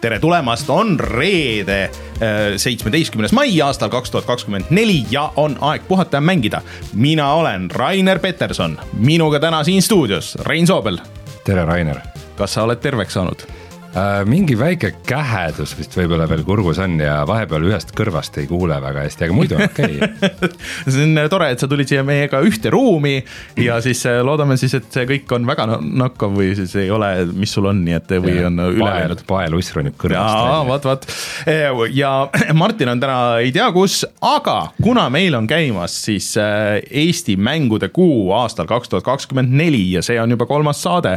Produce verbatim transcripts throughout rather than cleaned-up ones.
tere tulemast, on reede seitsmeteistkümnes mai aastal kaks tuhat kakskümmend neli ja on aeg puhata ja mängida. Mina olen Rainer Peterson, minuga täna siin stuudios Rein Soobel. Tere Rainer. Kas sa oled terveks saanud? Äh, mingi väike kähedus vist võib-olla veel kurgus on ja vahepeal ühest kõrvast ei kuule väga hästi, aga muidu on okei. See on tore, et sa tulid siia meiega ühte ruumi ja siis loodame siis, et see kõik on väga nakkav või siis ei ole, mis sul on, nii et või ja, on üle läinud. Paeluss ronib kõrvast. Ja, vaat, vaat. Ja Martin on täna ei tea kus, aga kuna meil on käimas siis Eesti mängude kuu aastal kaks tuhat kakskümmend neli ja see on juba kolmas saade,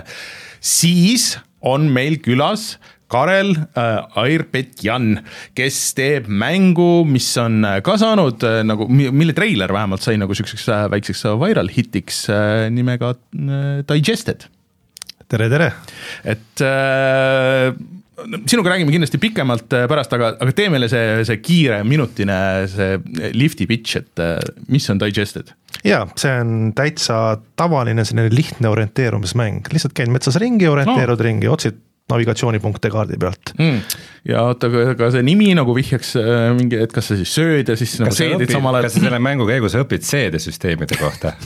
siis on meil külas Karel äh, Airpetjan, kes teeb mängu, mis on ka saanud, äh, nagu, mille treiler vähemalt sai nagu sükseks äh, väikseks viral hitiks äh, nimega äh, Digested. Tere, tere! Et äh, sinuga räägime kindlasti pikemalt pärast, aga, aga tee meile see, see kiire minutine see lifti pitch, et äh, mis on Digested? Jaa, see on täitsa tavaline selline lihtne orienteerumismäng. Lihtsalt käin metsas ringi, orienteerud no. ringi, otsid navigatsioonipunkte kaardi pealt. Mm. Ja oota, ka see nimi nagu vihjaks mingi, et kas sa siis sööd ja siis nagu seedid samal ajal. Kas sa selle mängu käigus õpid seedesüsteemide kohta?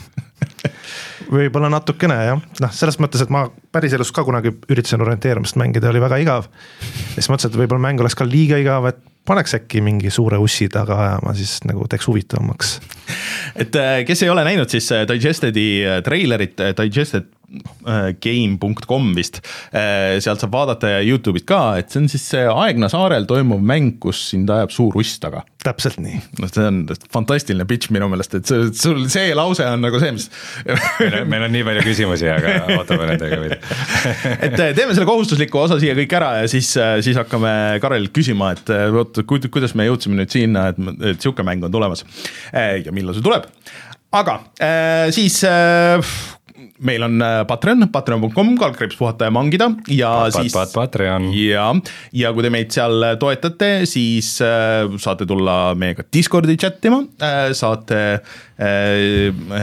Võib-olla natukene, jah. Noh, selles mõttes, et ma päris elus ka kunagi üritasin orienteerumist mängida, oli väga igav. Ja siis mõtlesin, et võib-olla mäng oleks ka liiga igav, et paneks äkki mingi suure ussi taga ja ma siis nagu teeks huvitavamaks. Et kes ei ole näinud, siis Digestedi treilerit, digested game dot com vist, sealt saab vaadata ja YouTube'it ka, et see on siis Aegna saarel toimuv mäng, kus sind ajab suur uss taga. Täpselt nii. No, see on fantastiline pitch minu meelest, et see, sul see lause on nagu see, mis... meil, on, meil on nii palju küsimusi, aga ootame nendega või. Et teeme selle kohustusliku osa siia kõik ära ja siis, siis hakkame Karel küsima, et oot, kuidas me jõudsime nüüd sinna, et, et siuke mäng on tulemas ja millal see tuleb. Aga siis... Meil on Patreon, patreon dot com, kalkriips puhata ja mangida ja pat, siis pat, Patreon. Ja, ja kui te meid seal toetate, siis äh, saate tulla meiega Discordi chattima, äh, saate äh,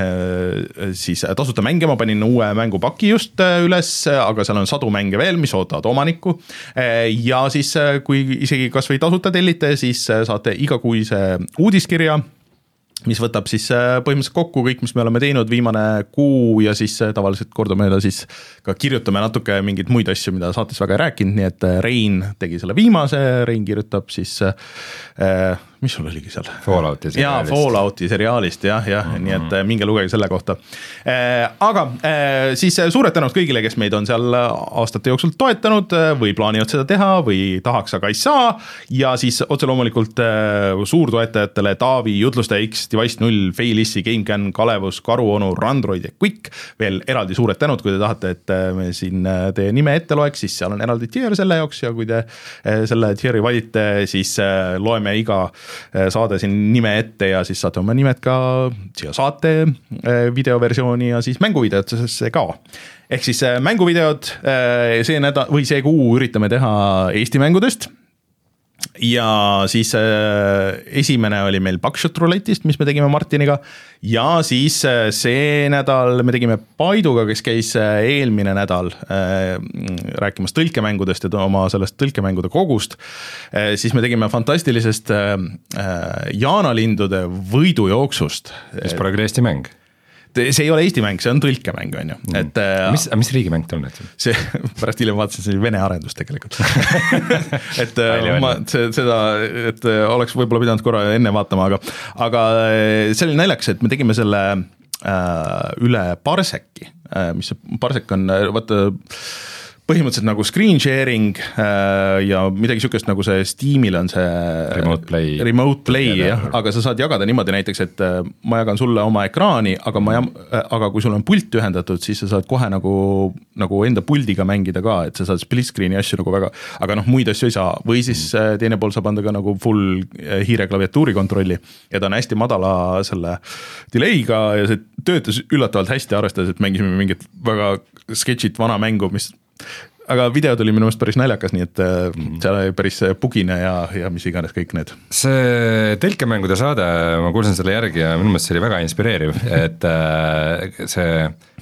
äh, siis tasuta mänge, ma panin uue mängupaki just äh, üles, aga seal on sadu mänge veel, mis ootavad omanikku äh, ja siis äh, kui isegi kas või tasuta tellite, siis äh, saate igakuise uudiskirja, mis võtab siis põhimõtteliselt kokku kõik, mis me oleme teinud viimane kuu ja siis tavaliselt kordamööda siis ka kirjutame natuke mingeid muid asju, mida saates väga ei rääkinud, nii et Rein tegi selle viimase, Rein kirjutab siis äh, mis sul oligi seal? Fallouti seriaalist. Jaa, Fallouti seriaalist, jah, jah, mm-hmm. Nii et minge lugege selle kohta. Aga siis suured tänud kõigile, kes meid on seal aastate jooksul toetanud või plaanivad seda teha või tahaks, aga ei saa. Ja siis otse loomulikult suurtoetajatele Taavi, Jutlustaja X, Device null, Failissi, GameCAN, Kalevus, Karuonu, Randroid ja Quick. Veel eraldi suured tänud, kui te tahate, et me siin teie nime ette loeks, siis seal on eraldi tier selle jaoks ja kui te selle tieri valite, siis loeme iga saade siin nime ette ja siis saate oma nimed ka siia saate videoversiooni ja siis mänguvideotesse ka. Ehk siis mänguvideod see nädal või see kuu üritame teha Eesti mängudest. Ja siis äh, esimene oli meil Buckshot Roulette'ist, mis me tegime Martiniga ja siis äh, see nädal me tegime Paiduga, kes käis äh, eelmine nädal äh, rääkimas tõlkemängudest ja oma sellest tõlkemängude kogust, äh, siis me tegime fantastilisest äh, jaanalindude võidujooksust. Mis pole küll Eesti mäng? See ei ole Eesti mäng, see on tõlkemäng, on ju. Et, mis, mis riigimäng ta on? See, pärast hiljem vaatasin, see oli Vene arendus tegelikult. et ma see, seda, et oleks võib-olla pidanud korra enne vaatama, aga, aga see oli naljakas, et me tegime selle äh, üle Parseki, äh, mis see Parsek on, vaata, põhimõtteliselt nagu screen sharing äh, ja midagi sükest nagu see Steamil on see remote play, remote play jah, aga sa saad jagada niimoodi näiteks, et äh, ma jagan sulle oma ekraani, aga, ma jam, äh, aga kui sul on pult ühendatud, siis sa saad kohe nagu, nagu enda puldiga mängida ka, et sa saad split screen'i asju nagu väga, aga noh, muid asju ei saa, või siis äh, teine pool saab anda ka nagu full äh, hiire klaviatuuri kontrolli ja ta on hästi madala selle delay'ga ja see töötas üllatavalt hästi, arvestades, et mängisime mingit väga sketšit vana mängu, mis aga video tuli minu meelest päris naljakas, nii et mm. seal oli päris bugine ja, ja mis iganes kõik need. See tõlkemängude saade, ma kuulsin selle järgi ja minu meelest see oli väga inspireeriv, et see,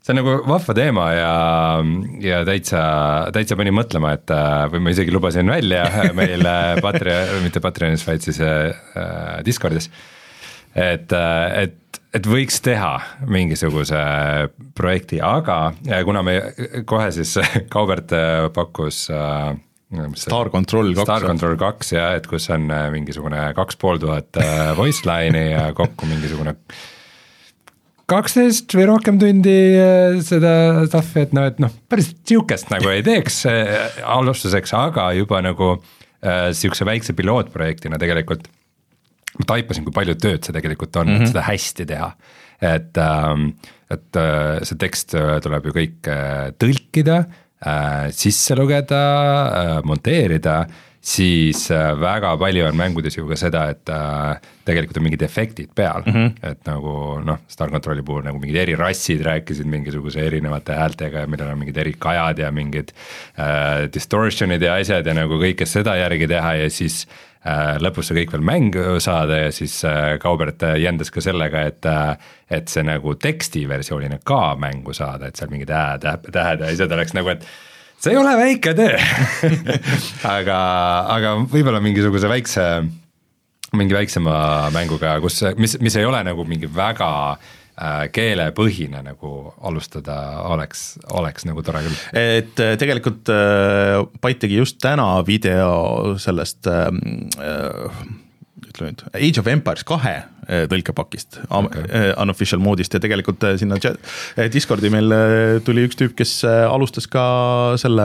see on nagu vahva teema ja, ja täitsa, täitsa pani mõtlema, et või ma isegi lubasin välja meil Patreon, mitte Patreonis, vaid siis äh, Discordis, et, et, et võiks teha mingisuguse projekti, aga kuna me kohe siis Kaubert pakkus äh, Star Control kaks. Star Control kaks ja et kus on mingisugune kaks pool tuhat voice line'i ja kokku mingisugune kaksteist või rohkem tundi seda stuff'i, et noh, et noh, päris siukest nagu ei teeks alustuseks, aga juba nagu äh, siukse väikse pilootprojektina tegelikult ma taipasin, kui palju tööd see tegelikult on, mm-hmm. et seda hästi teha. Et, ähm, et äh, see tekst tuleb ju kõik äh, tõlkida, äh, sisse lugeda, äh, monteerida, siis äh, väga palju on mängudes ju ka seda, et äh, tegelikult on mingid efektid peal, mm-hmm. et nagu noh, Star Controli puhul nagu mingid eri rassid rääkisid mingisuguse erinevate häältega ja millel on mingid eri kajad ja mingid äh, distortionid ja asjad ja nagu kõike seda järgi teha ja siis äh, lõpus see kõik veel mängu saada ja siis äh, Kaubert jändas ka sellega, et äh, et see nagu tekstiversioonina ka mängu saada, et seal mingid ää, tähed ja asjad oleks nagu, et see ei ole väike töö aga, aga võib-olla mingisuguse väikse, mingi väiksema mänguga, kus, mis, mis ei ole nagu mingi väga äh, keelepõhine nagu alustada oleks, oleks nagu tore küll. Et tegelikult äh, Byte tegi just täna video sellest äh, ütleme nüüd, Age of Empires kahe tõlkepakist, okay. Unofficial moodist ja tegelikult sinna Discordi meil tuli üks tüüp, kes alustas ka selle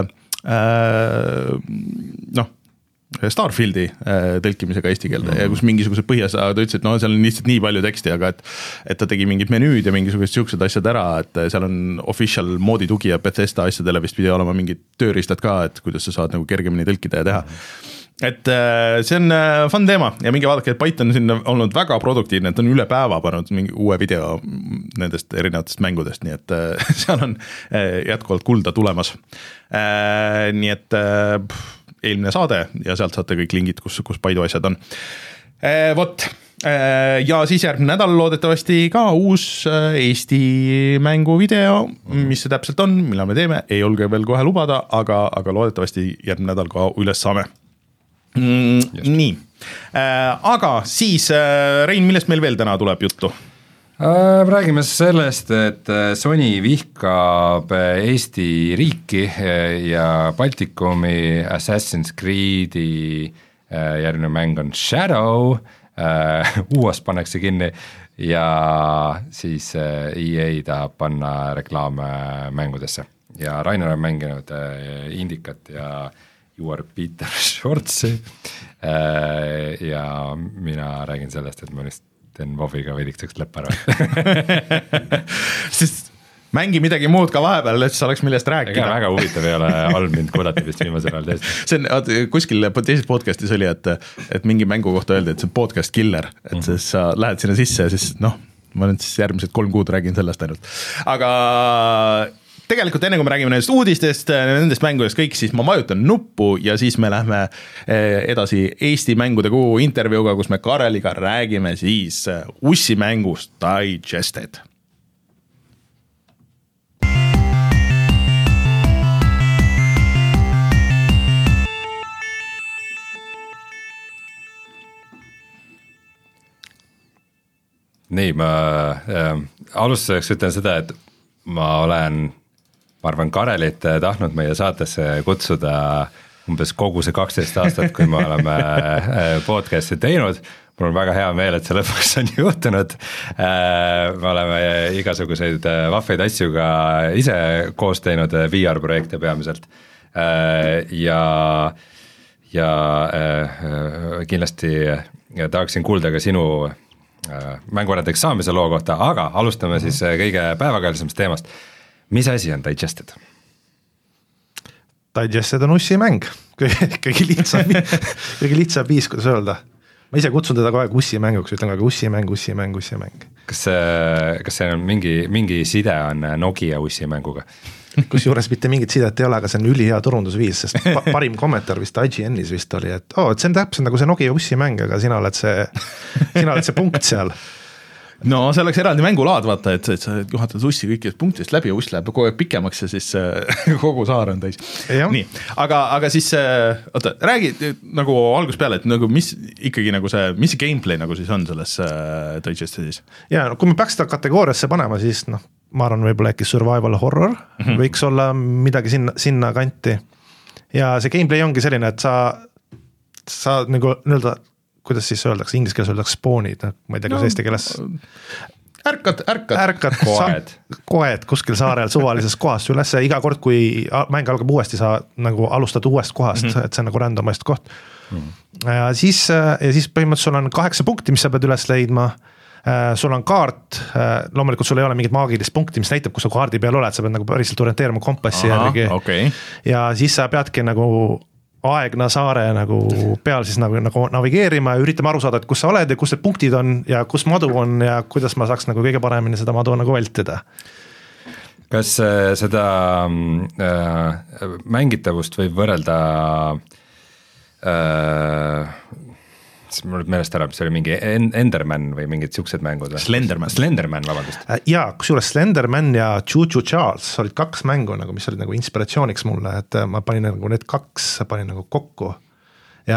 noh, Starfieldi tõlkimisega eesti keelde mm-hmm. ja kus mingisugused põhiasa, ta ütles, et no seal on lihtsalt nii palju teksti, aga et, et ta tegi mingid menüüd ja mingisugused siuksed asjad ära, et seal on official moodi tugi ja Bethesda asjadele vist pidi olema mingid tööriistad ka, et kuidas sa saad nagu kergemini tõlkida ja teha mm-hmm. Et see on fun teema ja mingi vaadake, et Byte on siin olnud väga produktiivne, et on üle päeva pannud mingi uue video nendest erinevatest mängudest, nii et seal on jätkuvalt kulda tulemas. Nii et eelmine saade ja sealt saate kõik lingid, kus, kus Byte'u asjad on. Vot, ja siis järgmine nädal loodetavasti ka uus Eesti mängu video, mis see täpselt on, millal me teeme, ei olge veel kohe lubada, aga, aga loodetavasti järgmine nädal ka üles saame. Mm, nii, äh, aga siis äh, Rein, millest meil veel täna tuleb juttu? Äh, räägime sellest, et Sony vihkab Eesti riiki ja Baltikumi Assassin's Creed'i äh, järgmine mäng on Shadow, äh, U S pannakse kinni ja siis äh, E A tahab panna reklaame mängudesse ja Rainer on mänginud äh, Indikat ja You are Peter Schwartzi ja mina räägin sellest, et ma vist teen Voviga veidikeseks läppara sest mängi midagi muud ka vahepeal, et sa oleks millest rääkida. Väga huvitav ei ole all mind kuulati vist viimasel ajal tõesti. See on, kuskil teises podcastis oli, et, et mingi mängu kohta öeldi, et see on podcast killer, et mm-hmm. siis sa lähed sinna sisse ja siis noh, ma nüüd siis järgmised kolm kuud räägin sellest ainult. Aga tegelikult enne kui me räägime nendest uudistest, nendest mängudest kõik, siis ma vajutan nuppu ja siis me lähme edasi Eesti mängude kuu intervjuuga, kus me Kareliga räägime siis Ussi mängust Digested. Nii, ma äh, alustuseks ütlen seda, et ma olen ma arvan, Karelit tahtnud meie saatesse kutsuda umbes kogu see kaksteist aastat, kui me oleme podcast'i teinud. Mul on väga hea meel, et see lõpuks on juhtunud. Me oleme igasuguseid vahveid asju ka ise koos teinud, V R-projekte peamiselt. Ja, ja kindlasti tahaksin kuulda ka sinu mänguarendajaks saamise loo kohta, aga alustame siis kõige päevakajalisemast teemast. Mis asi on Digested? Digested on Ussi mäng, kõige lihtsam, kõige lihtsam viis, kuidas öelda. Ma ise kutsun teda kogu aeg Ussi mänguks, ütlen kogu Ussi mäng, Ussi mäng, Ussi mäng. Kas see, kas see on mingi, mingi side on Nokia Ussi mänguga? Kus juures mitte mingit sidet ei ole, aga see on ülihea turundusviis, sest parim kommentaar vist I G N-is vist oli, et oh, et see on täpselt nagu see Nokia Ussi mäng, aga sina oled see, sina oled see punkt seal. no see oleks eraldi mängulaad, vaata, et, et sa juhatad ussi kõikidest punktidest läbi ja uss läheb kogu aeg pikemaks ja siis kogu saar on täis. Nii, aga, aga siis, oota, räägi nagu algus peale, et nagu mis ikkagi nagu see, mis see gameplay nagu siis on selles äh, Digestedis? Ja no, kui me peaks seda kategooriasse panema, siis noh, ma arvan võib-olla äkki survival horror mm-hmm. võiks olla midagi sinna, sinna kanti. Ja see gameplay ongi selline, et sa, sa nagu nii-öelda, kuidas siis öeldakse, inglise keeles öeldakse spoonid, ma ei tea, kas no, eesti keeles ärkad, ärkad, ärkad koed. koed kuskil saarel suvalises kohas üles ja iga kord, kui mäng algab uuesti, sa nagu alustad uuest kohast, mm-hmm. et see on nagu randomist koht. Mm-hmm. Ja, siis, ja siis põhimõtteliselt sul on kaheksa punkti, mis sa pead üles leidma. Sul on kaart, loomulikult sul ei ole mingit maagilist punkti, mis näitab, kus sa kaardi peal oled, sa pead nagu päriselt orienteerima kompassi Aha, järgi. Okay. Ja siis sa peadki nagu Aegna saare nagu peal siis nagu, nagu navigeerima ja üritama aru saada, et kus sa oled ja kus need punktid on ja kus madu on ja kuidas ma saaks nagu kõige paremini seda madu nagu vältida. Kas äh, seda äh, mängitavust võib võrrelda äh, mul meelest ära, mis oli mingi Enderman või mingid siuksed mängud? Slenderman. Slenderman, vabandust. Jaa, kusjuures Slenderman ja Choo Choo Charles olid kaks mängu, nagu, mis olid nagu inspiratsiooniks mulle, et ma panin nagu need kaks panin nagu kokku. Ja,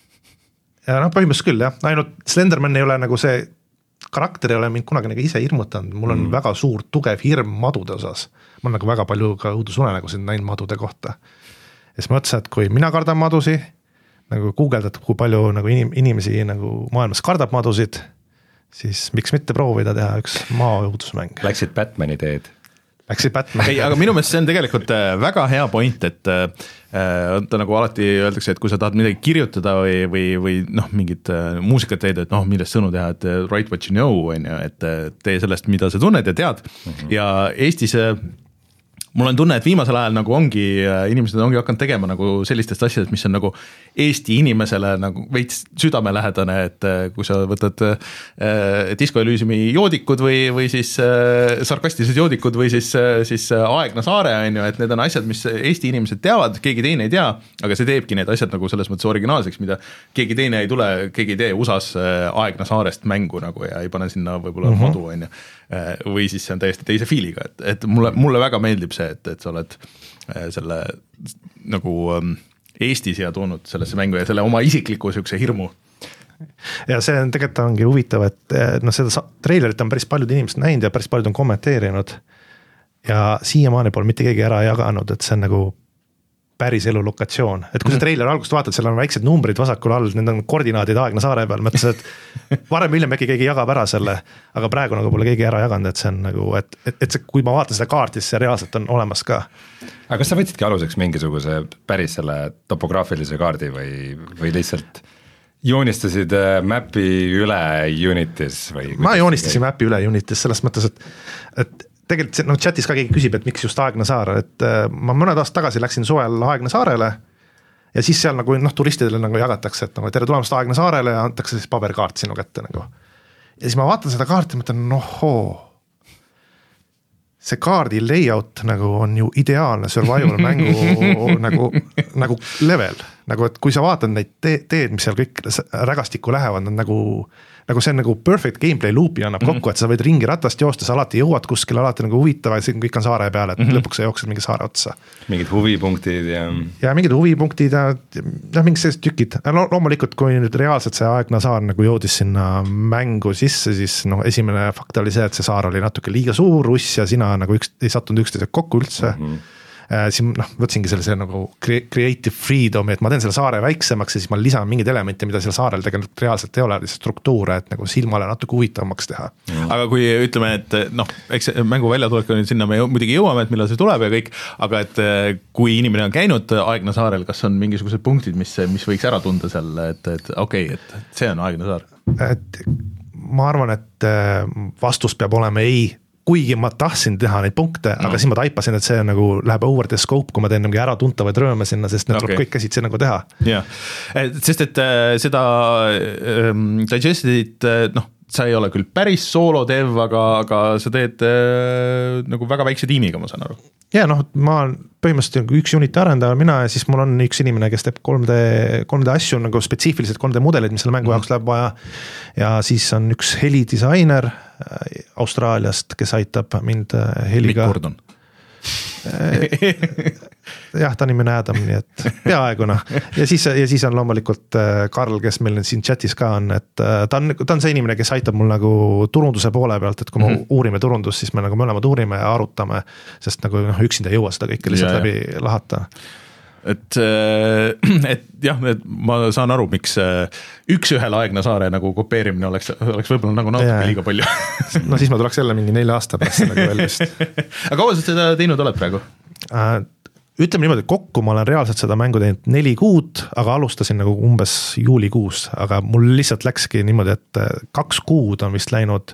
ja noh, põhimõtteliselt küll, jah. Ainult Slenderman ei ole nagu see, karakter ei ole mind kunagi nagu ise hirmutanud. Mul on mm. väga suur, tugev hirm madude osas. Ma olen nagu väga palju ka õudusunenägusid näinud madude kohta. Ja siis mõtlesin, et kui mina kardan madusi, nagu guugeldad, kui palju nagu inim, inimesi nagu maailmas kardab madusid, siis miks mitte proovida teha üks maaõudusmäng. Läksid Batmani teed? Läksid Batmani. Ei, aga minu meelest see on tegelikult väga hea point, et äh, ta nagu alati öeldakse, et kui sa tahad midagi kirjutada või, või, või noh, mingid äh, muusikat teed, et noh, millest sõnu teha, et write what you know, on ju, et tee sellest, mida sa tunned ja tead. Mm-hmm. Ja Eestis mul on tunne, et viimasel ajal nagu ongi, inimesed ongi hakanud tegema nagu sellistest asjadest, mis on nagu Eesti inimesele nagu veits südamelähedane, et kui sa võtad äh, Disco Elysiumi joodikud või, või siis äh, sarkastilised joodikud või siis, äh, siis Aegna saare, on ju, et need on asjad, mis Eesti inimesed teavad, keegi teine ei tea, aga see teebki need asjad nagu selles mõttes originaalseks, mida keegi teine ei tule, keegi ei tee U S A-s Aegna saarest mängu nagu ja ei pane sinna võib-olla mm-hmm. madu, on ju. Või siis see on täiesti teise fiiliga, et, et mulle, mulle väga meeldib see, et, et sa oled selle nagu Eesti siia toonud sellesse mängu ja selle oma isikliku sihukese hirmu. Ja see on tegelikult ongi huvitav, et no seda treilerit on päris paljud inimesed näinud ja päris paljud on kommenteerinud ja siiamaani pole mitte keegi ära jaganud, et see on nagu päris elu lokatsioon, et kui see treiler algust vaatad, seal on väiksed numbrid vasakul all, need on koordinaadid Aegna saare peal, mõtlesin, et varem hiljem äkki keegi jagab ära selle, aga praegu nagu pole keegi ära jaganud, et see on nagu, et, et, et see, kui ma vaatan seda kaarti, siis see reaalselt on olemas ka. Aga kas sa võtsidki aluseks mingisuguse päris selle topograafilise kaardi või, või lihtsalt joonistasid mapi üle Unitis? Või ma joonistasin mapi üle Unitis selles mõttes, et, et tegelikult no, chatis ka keegi küsib, et miks just Aegna saar, et ma mõned aastad tagasi läksin suvel Aegna saarele ja siis seal nagu noh, turistidele nagu jagatakse, et nagu tere tulemast Aegna saarele ja antakse siis paberkaart sinu kätte nagu. Ja siis ma vaatan seda kaarti ja mõtlen, nohoo, see kaardi layout nagu on ju ideaalne survival mängu nagu, nagu level, nagu et kui sa vaatad neid teed, teed, mis seal kõik rägastikku lähevad, on nagu nagu see on nagu perfect gameplay loopi annab kokku, mm-hmm. et sa võid ringi ratast joosta, sa alati jõuad kuskile, alati nagu huvitava ja kõik on saare peal, et mm-hmm. lõpuks sa jooksed mingi saare otsa. Mingid huvipunktid ja... Ja mingid huvipunktid ja, ja mingid sellised tükid. Lo- loomulikult, kui nüüd reaalselt see Aegna saar nagu jõudis sinna mängu sisse, siis no, esimene fakt oli see, et see saar oli natuke liiga suur, uss ja sina nagu üks, ei sattunud üksteisega kokku üldse. Mm-hmm. Siin noh, võtsingi selle, selle nagu creative freedom, et ma teen selle saare väiksemaks ja siis ma lisan mingid elemente, mida selle saarel tegelikult reaalselt ei ole, struktuure, et nagu silmale natuke huvitavamaks teha. Mm. Aga kui ütleme, et noh, eks mängu välja tulek sinna me muidugi jõuame, et millal see tuleb ja kõik, aga et kui inimene on käinud Aegna saarel, kas on mingisugused punktid, mis, mis võiks ära tunda seal, et, et okei, okay, et see on Aegna saar? Et ma arvan, et vastus peab olema ei, kuigi ma tahtsin teha neid punkte, no. aga siis ma taipasin, et see nagu läheb over the scope, kui ma teen mingi ära tuntavaid rööme sinna, sest need okay. tuleb kõik käsitsi nagu teha. Jah, sest et seda ähm, Digestedit, noh, sa ei ole küll päris soolo dev, aga, aga sa teed äh, nagu väga väikse tiimiga, ma saan aru. Ja noh, ma olen põhimõtteliselt üks uniti arendaja mina ja siis mul on üks inimene, kes teeb kolm D, kolm D asju nagu spetsiifiliselt kolm D mudelid, mis selle mängu jaoks läheb vaja. Ja siis on üks helidisainer Austraaliast, kes aitab mind heliga. Mikk Gordon. jah, ta nimi Adam, nii et peaaegu noh. Ja siis, ja siis on loomulikult Karl, kes meil siin chatis ka on, et ta on, ta on see inimene, kes aitab mul nagu turunduse poole pealt, et kui me mm-hmm. uurime turundust, siis me nagu mõlemad uurime ja arutame, sest nagu noh, üksinda ei jõua seda kõike lihtsalt ja, läbi ja. lahata. Et, et jah, et ma saan aru, miks üks ühel Aegna saare nagu kopeerimine oleks, oleks võib-olla nagu natuke liiga palju. no siis ma tuleks jälle mingi nelja aasta pärast nagu veel vist. Aga kaua sa seda teinud oled praegu? Ütleme niimoodi, kokku ma olen reaalselt seda mängu teinud neli kuud, aga alustasin nagu umbes juulikuus, aga mul lihtsalt läkski niimoodi, et kaks kuud on vist läinud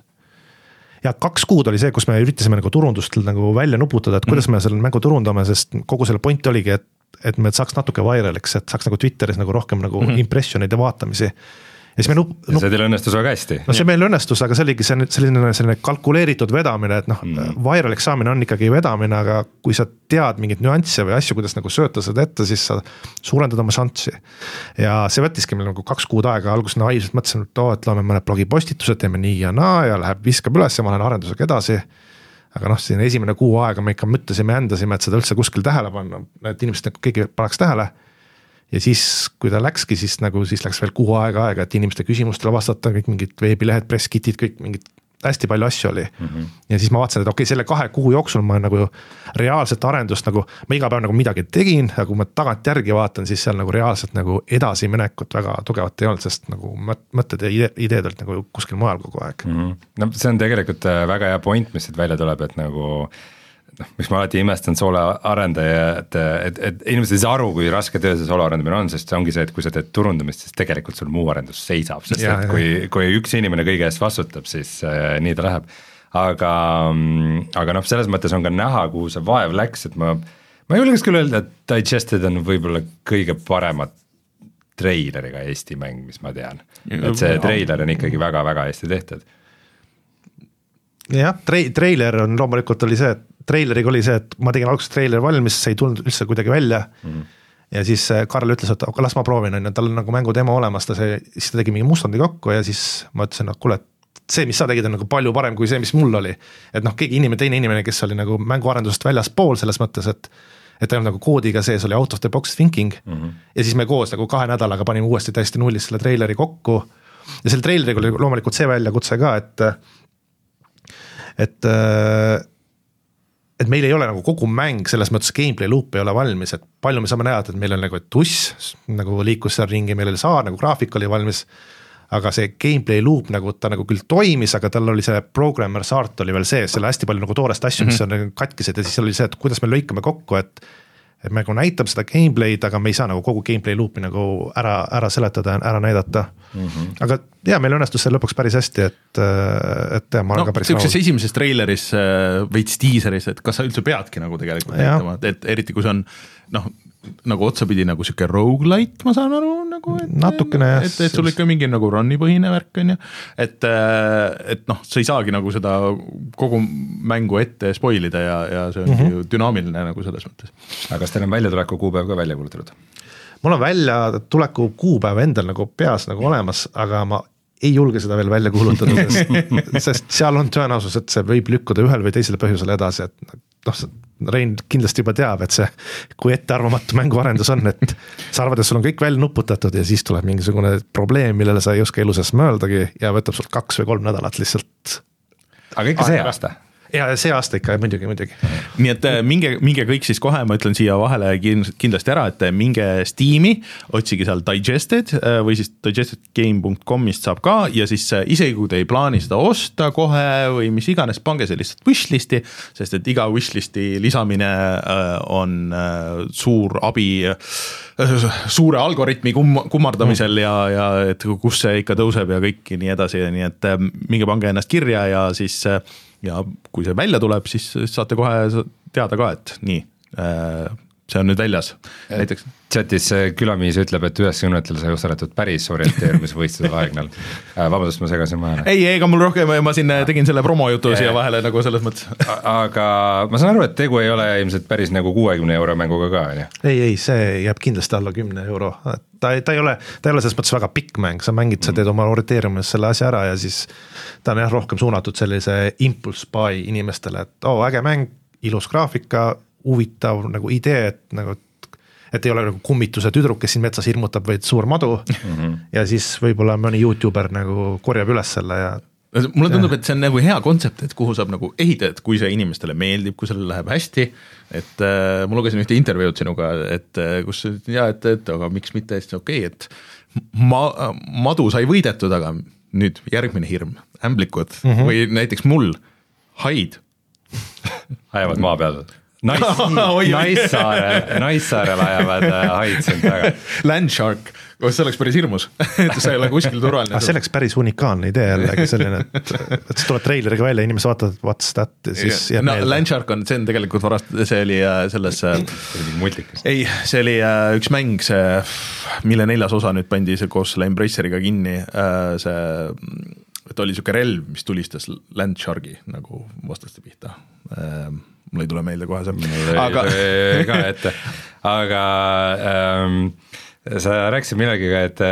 ja kaks kuud oli see, kus me üritasime nagu turundust nagu välja nuputada, et kuidas me selle mängu turundame, sest kogu selle point oligi, et, et me saaks natuke viraliks, et saaks nagu Twitteris nagu rohkem nagu mm-hmm. impressioneid ja vaatamisi. Ja siis me nup, nup, see teil õnnestus väga hästi. No see meil õnnestus, aga see oligi selline, selline kalkuleeritud vedamine, et noh, mm. viraliks saamine on ikkagi vedamine, aga kui sa tead mingit nüansse või asju, kuidas nagu sööta seda ette, siis sa suurendad oma šanssi. Ja see võttiski meil nagu kaks kuud aega, alguses naiivselt mõtlesin, et, oo, et loome mõned blogipostitused, teeme nii ja naa ja läheb, viskab üles ja ma olen arendusega edasi. Aga noh, siin esimene kuu aega me ikka mõtlesime ja endasime, et seda üldse kuskil tähele panna, et inimesed nagu keegi paneks tähele. Ja siis, kui ta läkski, siis nagu siis läks veel kuu aega aega, et inimeste küsimustele vastata, kõik mingid veebilehed, presskitid, kõik mingid hästi palju asju oli. Mm-hmm. Ja siis ma vaatasin, et okei, selle kahe kuu jooksul ma nagu reaalset arendust nagu, ma iga päev nagu midagi tegin, aga kui ma tagant järgi vaatan, siis seal nagu reaalselt nagu edasi minekut väga tugevat ei olnud, sest nagu mõtted ja ideed olid nagu kuskil mujal kogu aeg. Mm-hmm. No see on tegelikult väga hea point, mis siit välja tuleb, et nagu noh, miks ma alati imestan soolo arendajad, et, et inimesed ei saa aru, kui raske töö see soolo arendamine on, sest see ongi see, et kui sa teed turundamist, siis tegelikult sul muu arendus seisab, sest ja, et kui, kui üks inimene kõige eest vastutab, siis äh, nii ta läheb. Aga, aga noh, selles mõttes on ka näha, kuhu see vaev läks, et ma, ma julgeks küll öelda, et Digested on võib-olla kõige paremat treileriga Eesti mäng, mis ma tean. Et see treiler on ikkagi väga-väga hästi tehtud. Jah, tre- treiler on loomulikult oli see, et treileriga oli see, et ma tegin alguses treiler valmis, see ei tulnud üldse kuidagi välja mm. ja siis Karl ütles, et aga las ma proovin, on, tal on nagu mängu demo olemas, ta see, siis ta tegi mingi mustandi kokku ja siis ma ütlesin, et kuule, see, mis sa tegid, on nagu palju parem kui see, mis mul oli. Et noh, keegi inimene, teine inimene, kes oli nagu mänguarendusest väljas pool selles mõttes, et et ta ei olnud nagu koodiga sees, oli out of the box thinking mm-hmm. ja siis me koos nagu kahe nädalaga panime uuesti täiesti nullist selle treileri kokku ja selle treileriga oli loomulikult see väljakutse ka, et et et meil ei ole nagu kogu mäng, selles mõttes gameplay loop ei ole valmis, et palju me saame näha, et meil on nagu tuss, nagu liikus seal ringi, meil oli saar, nagu graafik oli valmis, aga see gameplay loop nagu ta nagu küll toimis, aga tal oli see programmer saart oli veel sees, seal hästi palju nagu toorest asju, mis mm-hmm. on katkised ja siis oli see, et kuidas me lõikame kokku, et et me nagu näitame seda gameplay'd, aga me ei saa nagu kogu gameplay loop'i nagu ära, ära seletada, ära näidata. Mm-hmm. Aga ja, meil õnnestus see lõpuks päris hästi, et, et ja, ma olen no, ka päris rahul. Esimeses treileris veits tiiseris, et kas sa üldse peadki nagu tegelikult näitama, et eriti kui see on noh, nagu otsapidi nagu siuke roguelite, ma saan aru nagu, et, natukene jah. Et, et sul ikka mingi nagu run'i põhine värk on ju, et, et noh, sa ei saagi nagu seda kogu mängu ette spoilida ja, ja see on mm-hmm. dünaamiline nagu selles mõttes. Aga kas teil on väljatuleku kuupäev ka välja kuulutatud? Mul on välja tuleku kuupäev endal nagu peas nagu olemas, aga ma ei julge seda veel välja kuulutada, sest, sest seal on tõenäosus, et see võib lükkuda ühel või teisele põhjusele edasi, et noh, Rein kindlasti juba teab, et see, kui ettearvamatu mänguarendus on, et sa arvad, et sul on kõik välja nuputatud ja siis tuleb mingisugune probleem, millele sa ei oska elusas mõeldagi ja võtab sul kaks või kolm nädalat lihtsalt. Aga ikka see aasta? Ja see aasta ikka, muidugi, muidugi. Nii et minge, minge kõik siis kohe, ma ütlen siia vahele kindlasti ära, et minge Steam'i, otsige seal Digested või siis digested game dot com'ist saab ka ja siis isegi kui te ei plaani seda osta kohe või mis iganes, pange see lihtsalt wishlisti, sest et iga wishlisti lisamine on suur abi suure algoritmi kum- kummardamisel mm. ja, ja et kus see ikka tõuseb ja kõik nii edasi, nii et minge pange ennast kirja ja siis ja kui see välja tuleb, siis saate kohe teada ka, et nii, see on nüüd väljas, näiteks. Chatis külamiis ütleb, et üheksakümnendatel sai osaletud päris orienteerimisvõistluse Vaegnal. Vabandust, ma segasin maha. ei, ega mul rohkem, ma siin tegin selle promojutu siia vahele nagu selles mõttes. Aga ma saan aru, et tegu ei ole ilmselt päris nagu kuuekümne euro mänguga ka, on ju? ei, ei, see jääb kindlasti alla kümne euro. Ta, ta, ei ole, ta ei ole selles mõttes väga pikk mäng, sa mängid, sa teed oma orienteerimisest selle asja ära ja siis ta on jah rohkem suunatud sellise impulse buy inimestele, et oo, äge mäng, ilus graafika, huvitav nagu idee, et nagu et ei ole nagu kummituse tüdruk, kes siin metsas hirmutab, vaid suur madu mm -hmm. ja siis võib-olla mõni YouTuber nagu korjab üles selle ja mulle tundub, et see on nagu hea kontsept, et kuhu saab nagu ehitada, et kui see inimestele meeldib, kui sellele läheb hästi, et äh, ma lugesin ühte intervjuud sinuga, et äh, kus ja, et, et aga miks mitte hästi okei okay,, et ma, madu sai võidetud, aga nüüd järgmine hirm, ämblikud mm -hmm. või näiteks mul, haid ajavad maa peal Naissaarel, Naissaarel ajavad haid sind taga. Landshark, see oleks päris hirmus, et see ei ole kuskil turvaline. See oleks päris unikaalne idee jällegi selline, et, et see tuleb treileriga välja, inimesed vaatavad what's that ja siis jääb no, meelde. Landshark on, see on tegelikult varast, see oli selles ei, see oli üks mäng, see, mille neljas osa nüüd pandi see koos selle Embraceriga kinni, see et oli siuke relv, mis tulistas Landsharki nagu vastaste pihta. Mul ei tule meelde kohe see. Aga ka ette. Aga ähm, sa rääkisid millegiga, et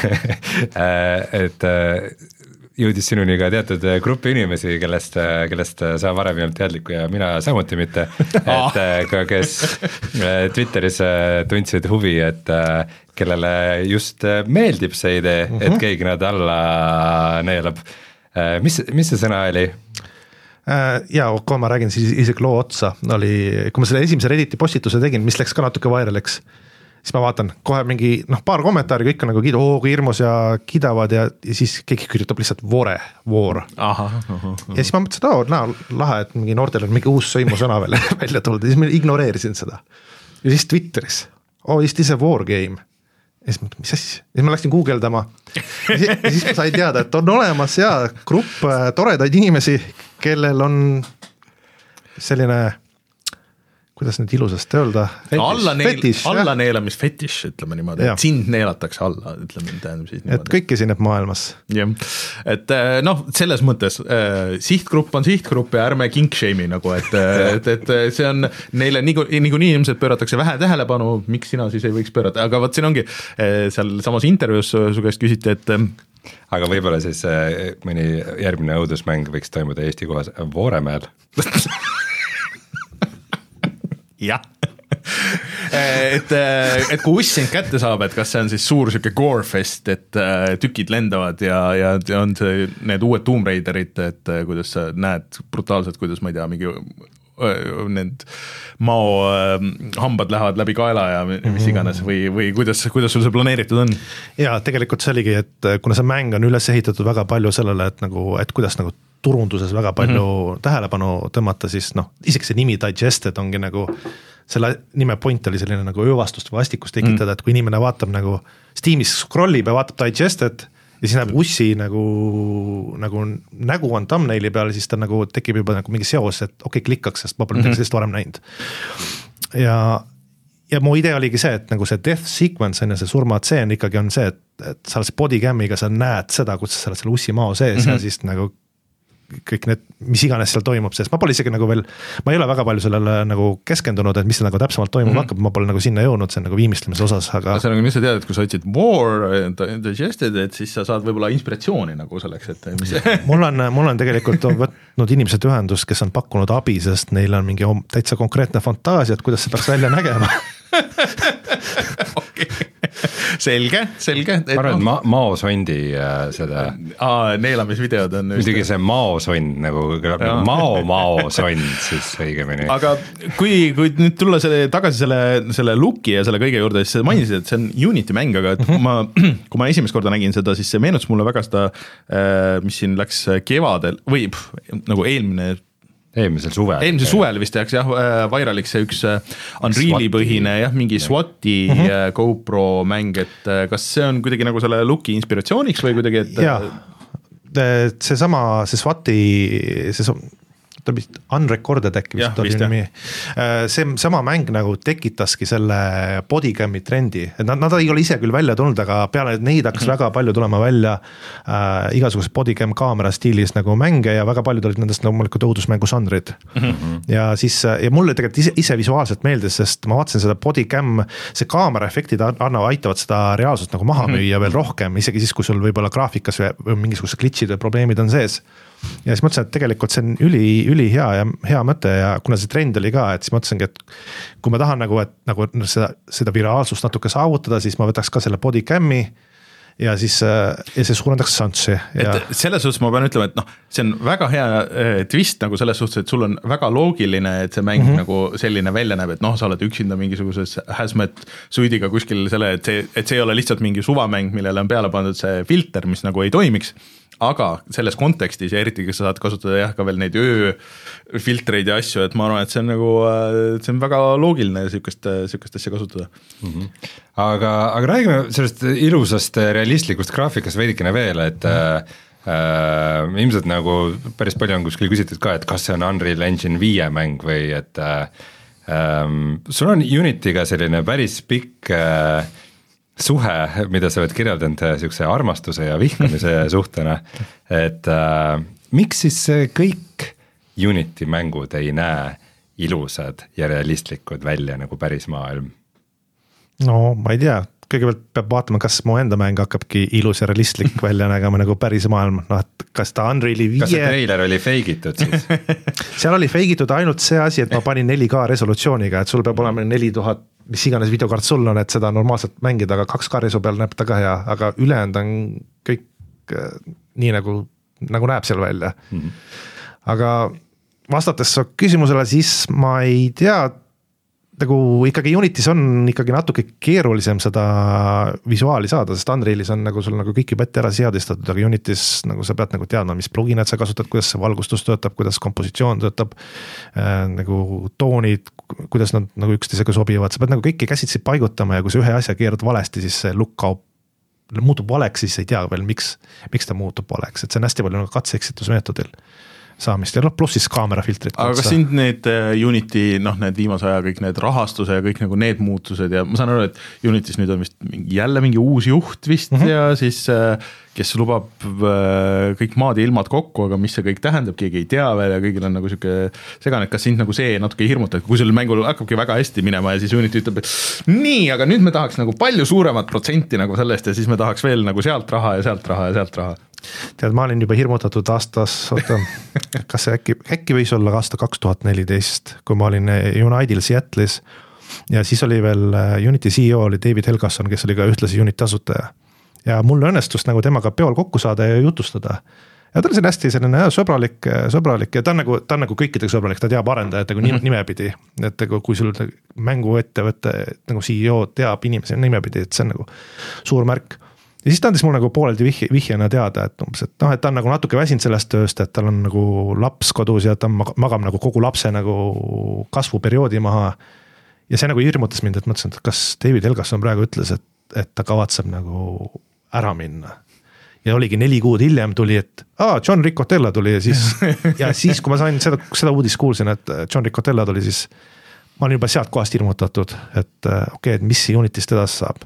et jõudis sinuni ka teatud grupi inimesi, kellest, kellest sa varem ei olnud teadliku ja mina samuti mitte, et ka kes Twitteris tundsid huvi, et kellele just meeldib see idee, uh-huh. et keegi nad alla neelab. Mis, mis see sõna oli? Ja kui ma räägin siis isegi loo otsa, oli, kui ma selle esimese Redditi postituse tegin, mis läks ka natuke vairaliks, siis ma vaatan kohe mingi noh, paar kommentaari, kõik on nagu kiidu, oo, kui hirmus ja kidavad ja, ja siis keegi kirjutab lihtsalt vore, voor. Aha, aha, aha. Ja siis ma mõtlesin, et oo, näo, lahe, et mingi noortel on mingi uus sõimusõna veel välja tulnud ja siis ma ignoreerisin seda. Ja siis Twitteris, oo, is this a war game? Ja siis ma mõtlen, mis asja? Ja siis ma läksin guugeldama ja siis, ja siis ma sain teada, et on olemas ja grupp toredaid inimesi, kellel on selline, kuidas nüüd ilusasti öelda, alla, neel, alla neelamis fetiš, ütleme niimoodi, et sind neelatakse alla, ütleme tähendab siis niimoodi. Et kõik esineb maailmas. Jah, et noh, selles mõttes äh, sihtgrupp on sihtgrupp ja ärme kink-shame'i nagu, et, et, et see on neile niigu, niikuinii inimesed pööratakse vähe tähelepanu, miks sina siis ei võiks pöörata, aga võt siin ongi seal samas intervjuus su käest küsiti, et aga võib-olla siis mõni järgmine õudusmäng võiks toimuda Eesti kohas Vooremäel. jah. et, et kui uss sind kätte saab, et kas see on siis suur siuke gorefest, et tükid lendavad ja, ja on see need uued Tomb Raiderid, et kuidas sa näed brutaalselt, kuidas ma ei tea, mingi need mao hambad lähevad läbi kaela ja mis iganes või, või kuidas, kuidas sul see planeeritud on? Ja tegelikult see oligi, et kuna see mäng on üles ehitatud väga palju sellele, et, nagu, et kuidas nagu turunduses väga palju mm-hmm. tähelepanu tõmmata, siis noh, isegi see nimi Digested ongi nagu, selle nime point oli selline nagu öövastust või vastikust tekitada, mm. et kui inimene vaatab nagu Steamis scrollib ja vaatab Digested ja siis näeb ussi nagu, nagu nägu on thumbnaili peal, siis ta nagu tekib juba nagu mingi seos, et okei, okay, klikkaks, sest ma pole midagi sellist varem näinud. Ja, ja mu idee oligi see, et nagu see death sequence on ja see surmatseen ikkagi on see, et, et sa oled bodycamiga, sa näed seda, kuidas sa oled selle ussi mao sees mm-hmm. ja siis nagu kõik need, mis iganes seal toimub, sest ma pole isegi nagu veel, ma ei ole väga palju sellele nagu keskendunud, et mis see nagu täpsemalt toimub mm-hmm. hakkab, ma pole nagu sinna jõudnud, see on nagu viimistlemise osas, aga see on nagu, mis sa tead, et kui sa otsid war, digested, et siis sa saad võib-olla inspiratsiooni nagu selleks, et mis mul on, mul on tegelikult on võtnud inimesed ühendust, kes on pakkunud abi, sest neil on mingi täitsa konkreetne fantaasia, et kuidas see peaks välja nägema okei selge, selge. ma arvan, et ma- maosondi äh, seda Aa, neelamisvideod on muidugi see maosond nagu mao-maosond siis õigemini. Aga kui, kui nüüd tulla selle, tagasi selle, selle looki ja selle kõige juurde, siis mainisid, et see on Unity mäng, aga et kui ma, kui ma esimest korda nägin seda, siis see meenutas mulle väga seda, mis siin läks kevadel või pff, nagu eelmine eelmisel suvel. Eelmisel suvel vist tehakse jah, vairaliks see üks Unreali põhine jah, mingi SWAT-i mm-hmm. GoPro mäng, et kas see on kuidagi nagu selle looki inspiratsiooniks või kuidagi, et jaa, see sama, see SWAT-i, see ta vist Unrecorded äkki vist oli nimi. See sama mäng nagu tekitaski selle bodycam'i trendi, et nad, nad ei ole ise küll välja tulnud, aga peale neid hakkas mm-hmm. väga palju tulema välja äh, igasugused bodycam kaamera stiilis nagu mänge ja väga paljud olid nendest loomulikult õudusmängužanrid mm-hmm. ja siis, ja mulle tegelikult ise, ise visuaalselt meeldis, sest ma vaatasin seda bodycam, see kaamera efektid annavad, aitavad seda reaalsust nagu maha müüa mm-hmm. veel rohkem, isegi siis, kui sul võib-olla graafikas või, või mingisugused glitchid või probleemid on sees. Ja siis mõtlesin, et tegelikult see on üli, üli hea ja hea mõte ja kuna see trend oli ka, et siis mõtlesingi, et kui ma tahan nagu, et nagu seda, seda viraalsust natuke saavutada, siis ma võtaks ka selle bodycam'i ja siis ja see suurendaks šanssi. Ja... selles suhtes ma pean ütlema, et noh, see on väga hea twist nagu selles suhtes, et sul on väga loogiline, et see mäng mm-hmm. nagu selline välja näeb, et noh, sa oled üksinda mingisuguses hazmat suidiga kuskil selle, et see, et see ei ole lihtsalt mingi suvamäng, millele on peale pandud see filter, mis nagu ei toimiks. Aga selles kontekstis ja eriti, kes sa saad kasutada jah, ka veel neid ööfiltreid ja asju, et ma arvan, et see on nagu, see on väga loogiline sükest, sükest asja kasutada. Mm-hmm. Aga, aga räägime sellest ilusast realistlikust graafikast veidikene veel, et mm-hmm. äh, ilmselt nagu päris palju on kuskil küsitud ka, et kas see on Unreal Engine viie mäng või et äh, sul on Unity'ga selline päris pikk äh, suhe, mida sa oled kirjeldanud niisuguse armastuse ja vihkamise suhtena, et äh, miks siis kõik Unity mängud ei näe ilusad ja realistlikud välja nagu päris maailm? No ma ei tea, kõigepealt peab vaatama, kas mu enda mäng hakkabki ilus ja realistlik välja nägema nagu päris maailm, noh et kas ta Unreali viie... Kas see trailer oli feigitud siis? Seal oli feigitud ainult see asi, et ma panin neli K resolutsiooniga, et sul peab olema neli tuhat mis iganes videokaart sul on, et seda normaalselt mängida, aga kaks K resu peal näeb ta ka hea, aga ülejäänud on kõik äh, nii nagu, nagu näeb seal välja. Mm-hmm. Aga vastates küsimusele, siis ma ei tea, nagu ikkagi Unitis on ikkagi natuke keerulisem seda visuaali saada, sest Unrealis on nagu sul nagu kõik juba ette ära seadistatud, aga Unitis nagu sa pead nagu teadma, mis pluginad sa kasutad, kuidas see valgustus töötab, kuidas kompositsioon töötab, äh, nagu toonid, kuidas nad nagu üksteisega sobivad, sa pead nagu kõiki käsitsi paigutama ja kui sa ühe asja keerad valesti, siis see look kaob, muutub valeks, siis ei tea veel, miks, miks ta muutub valeks, et see on hästi palju nagu katse-eksitusmeetodil saamist ja pluss siis kaamerafiltrid. Aga kas sind need Unity, noh need viimase aja kõik need rahastuse ja kõik nagu need muutused ja ma saan aru, et Unitis nüüd on vist mingi, jälle mingi uus juht vist mm-hmm. ja siis kes lubab kõik maad ja ilmad kokku, aga mis see kõik tähendab, keegi ei tea veel ja kõigil on nagu siuke segane, et kas sind nagu see natuke ei hirmuta, kui sul mängul hakkabki väga hästi minema ja siis Unity ütleb, et nii, aga nüüd me tahaks nagu palju suuremat protsenti nagu sellest ja siis me tahaks veel nagu sealt raha ja sealt raha ja sealt raha. Tead, ma olin juba hirmutatud aastas, oota, kas see äkki, äkki võis olla aasta kaks tuhat neliteist, kui ma olin Unitedil Seattle'is ja siis oli veel Unity C E O oli David Helgasson, kes oli ka ühtlasi Unity asutaja. Ja mul õnnestus nagu temaga peol kokku saada ja jutustada. Ja ta on hästi selline sõbralik, sõbralik ja ta on nagu, ta on nagu kõikidega sõbralik, ta teab arendajatega mm-hmm. nimepidi, et kui sul mängu ettevõtte nagu C E O teab inimesi nimepidi, et see on nagu suur märk. Ja siis ta andis mul nagu pooleldi vihje, vihjena teada, et, et, noh, et ta on nagu natuke väsinud sellest tööst, et tal on nagu laps kodus ja ta magab nagu kogu lapse nagu kasvuperioodi maha. Ja see nagu hirmutas mind, et mõtlesin, et kas David Helgasson praegu ütles, et, et ta kavatseb nagu ära minna. Ja oligi neli kuud hiljem tuli, et aa, John Riccotella tuli ja siis, ja siis kui ma sain seda, seda uudist kuulsin, et John Riccotella tuli, siis ma olin juba sealt kohast hirmutatud, et okei, okay, et mis Unitist edasi saab.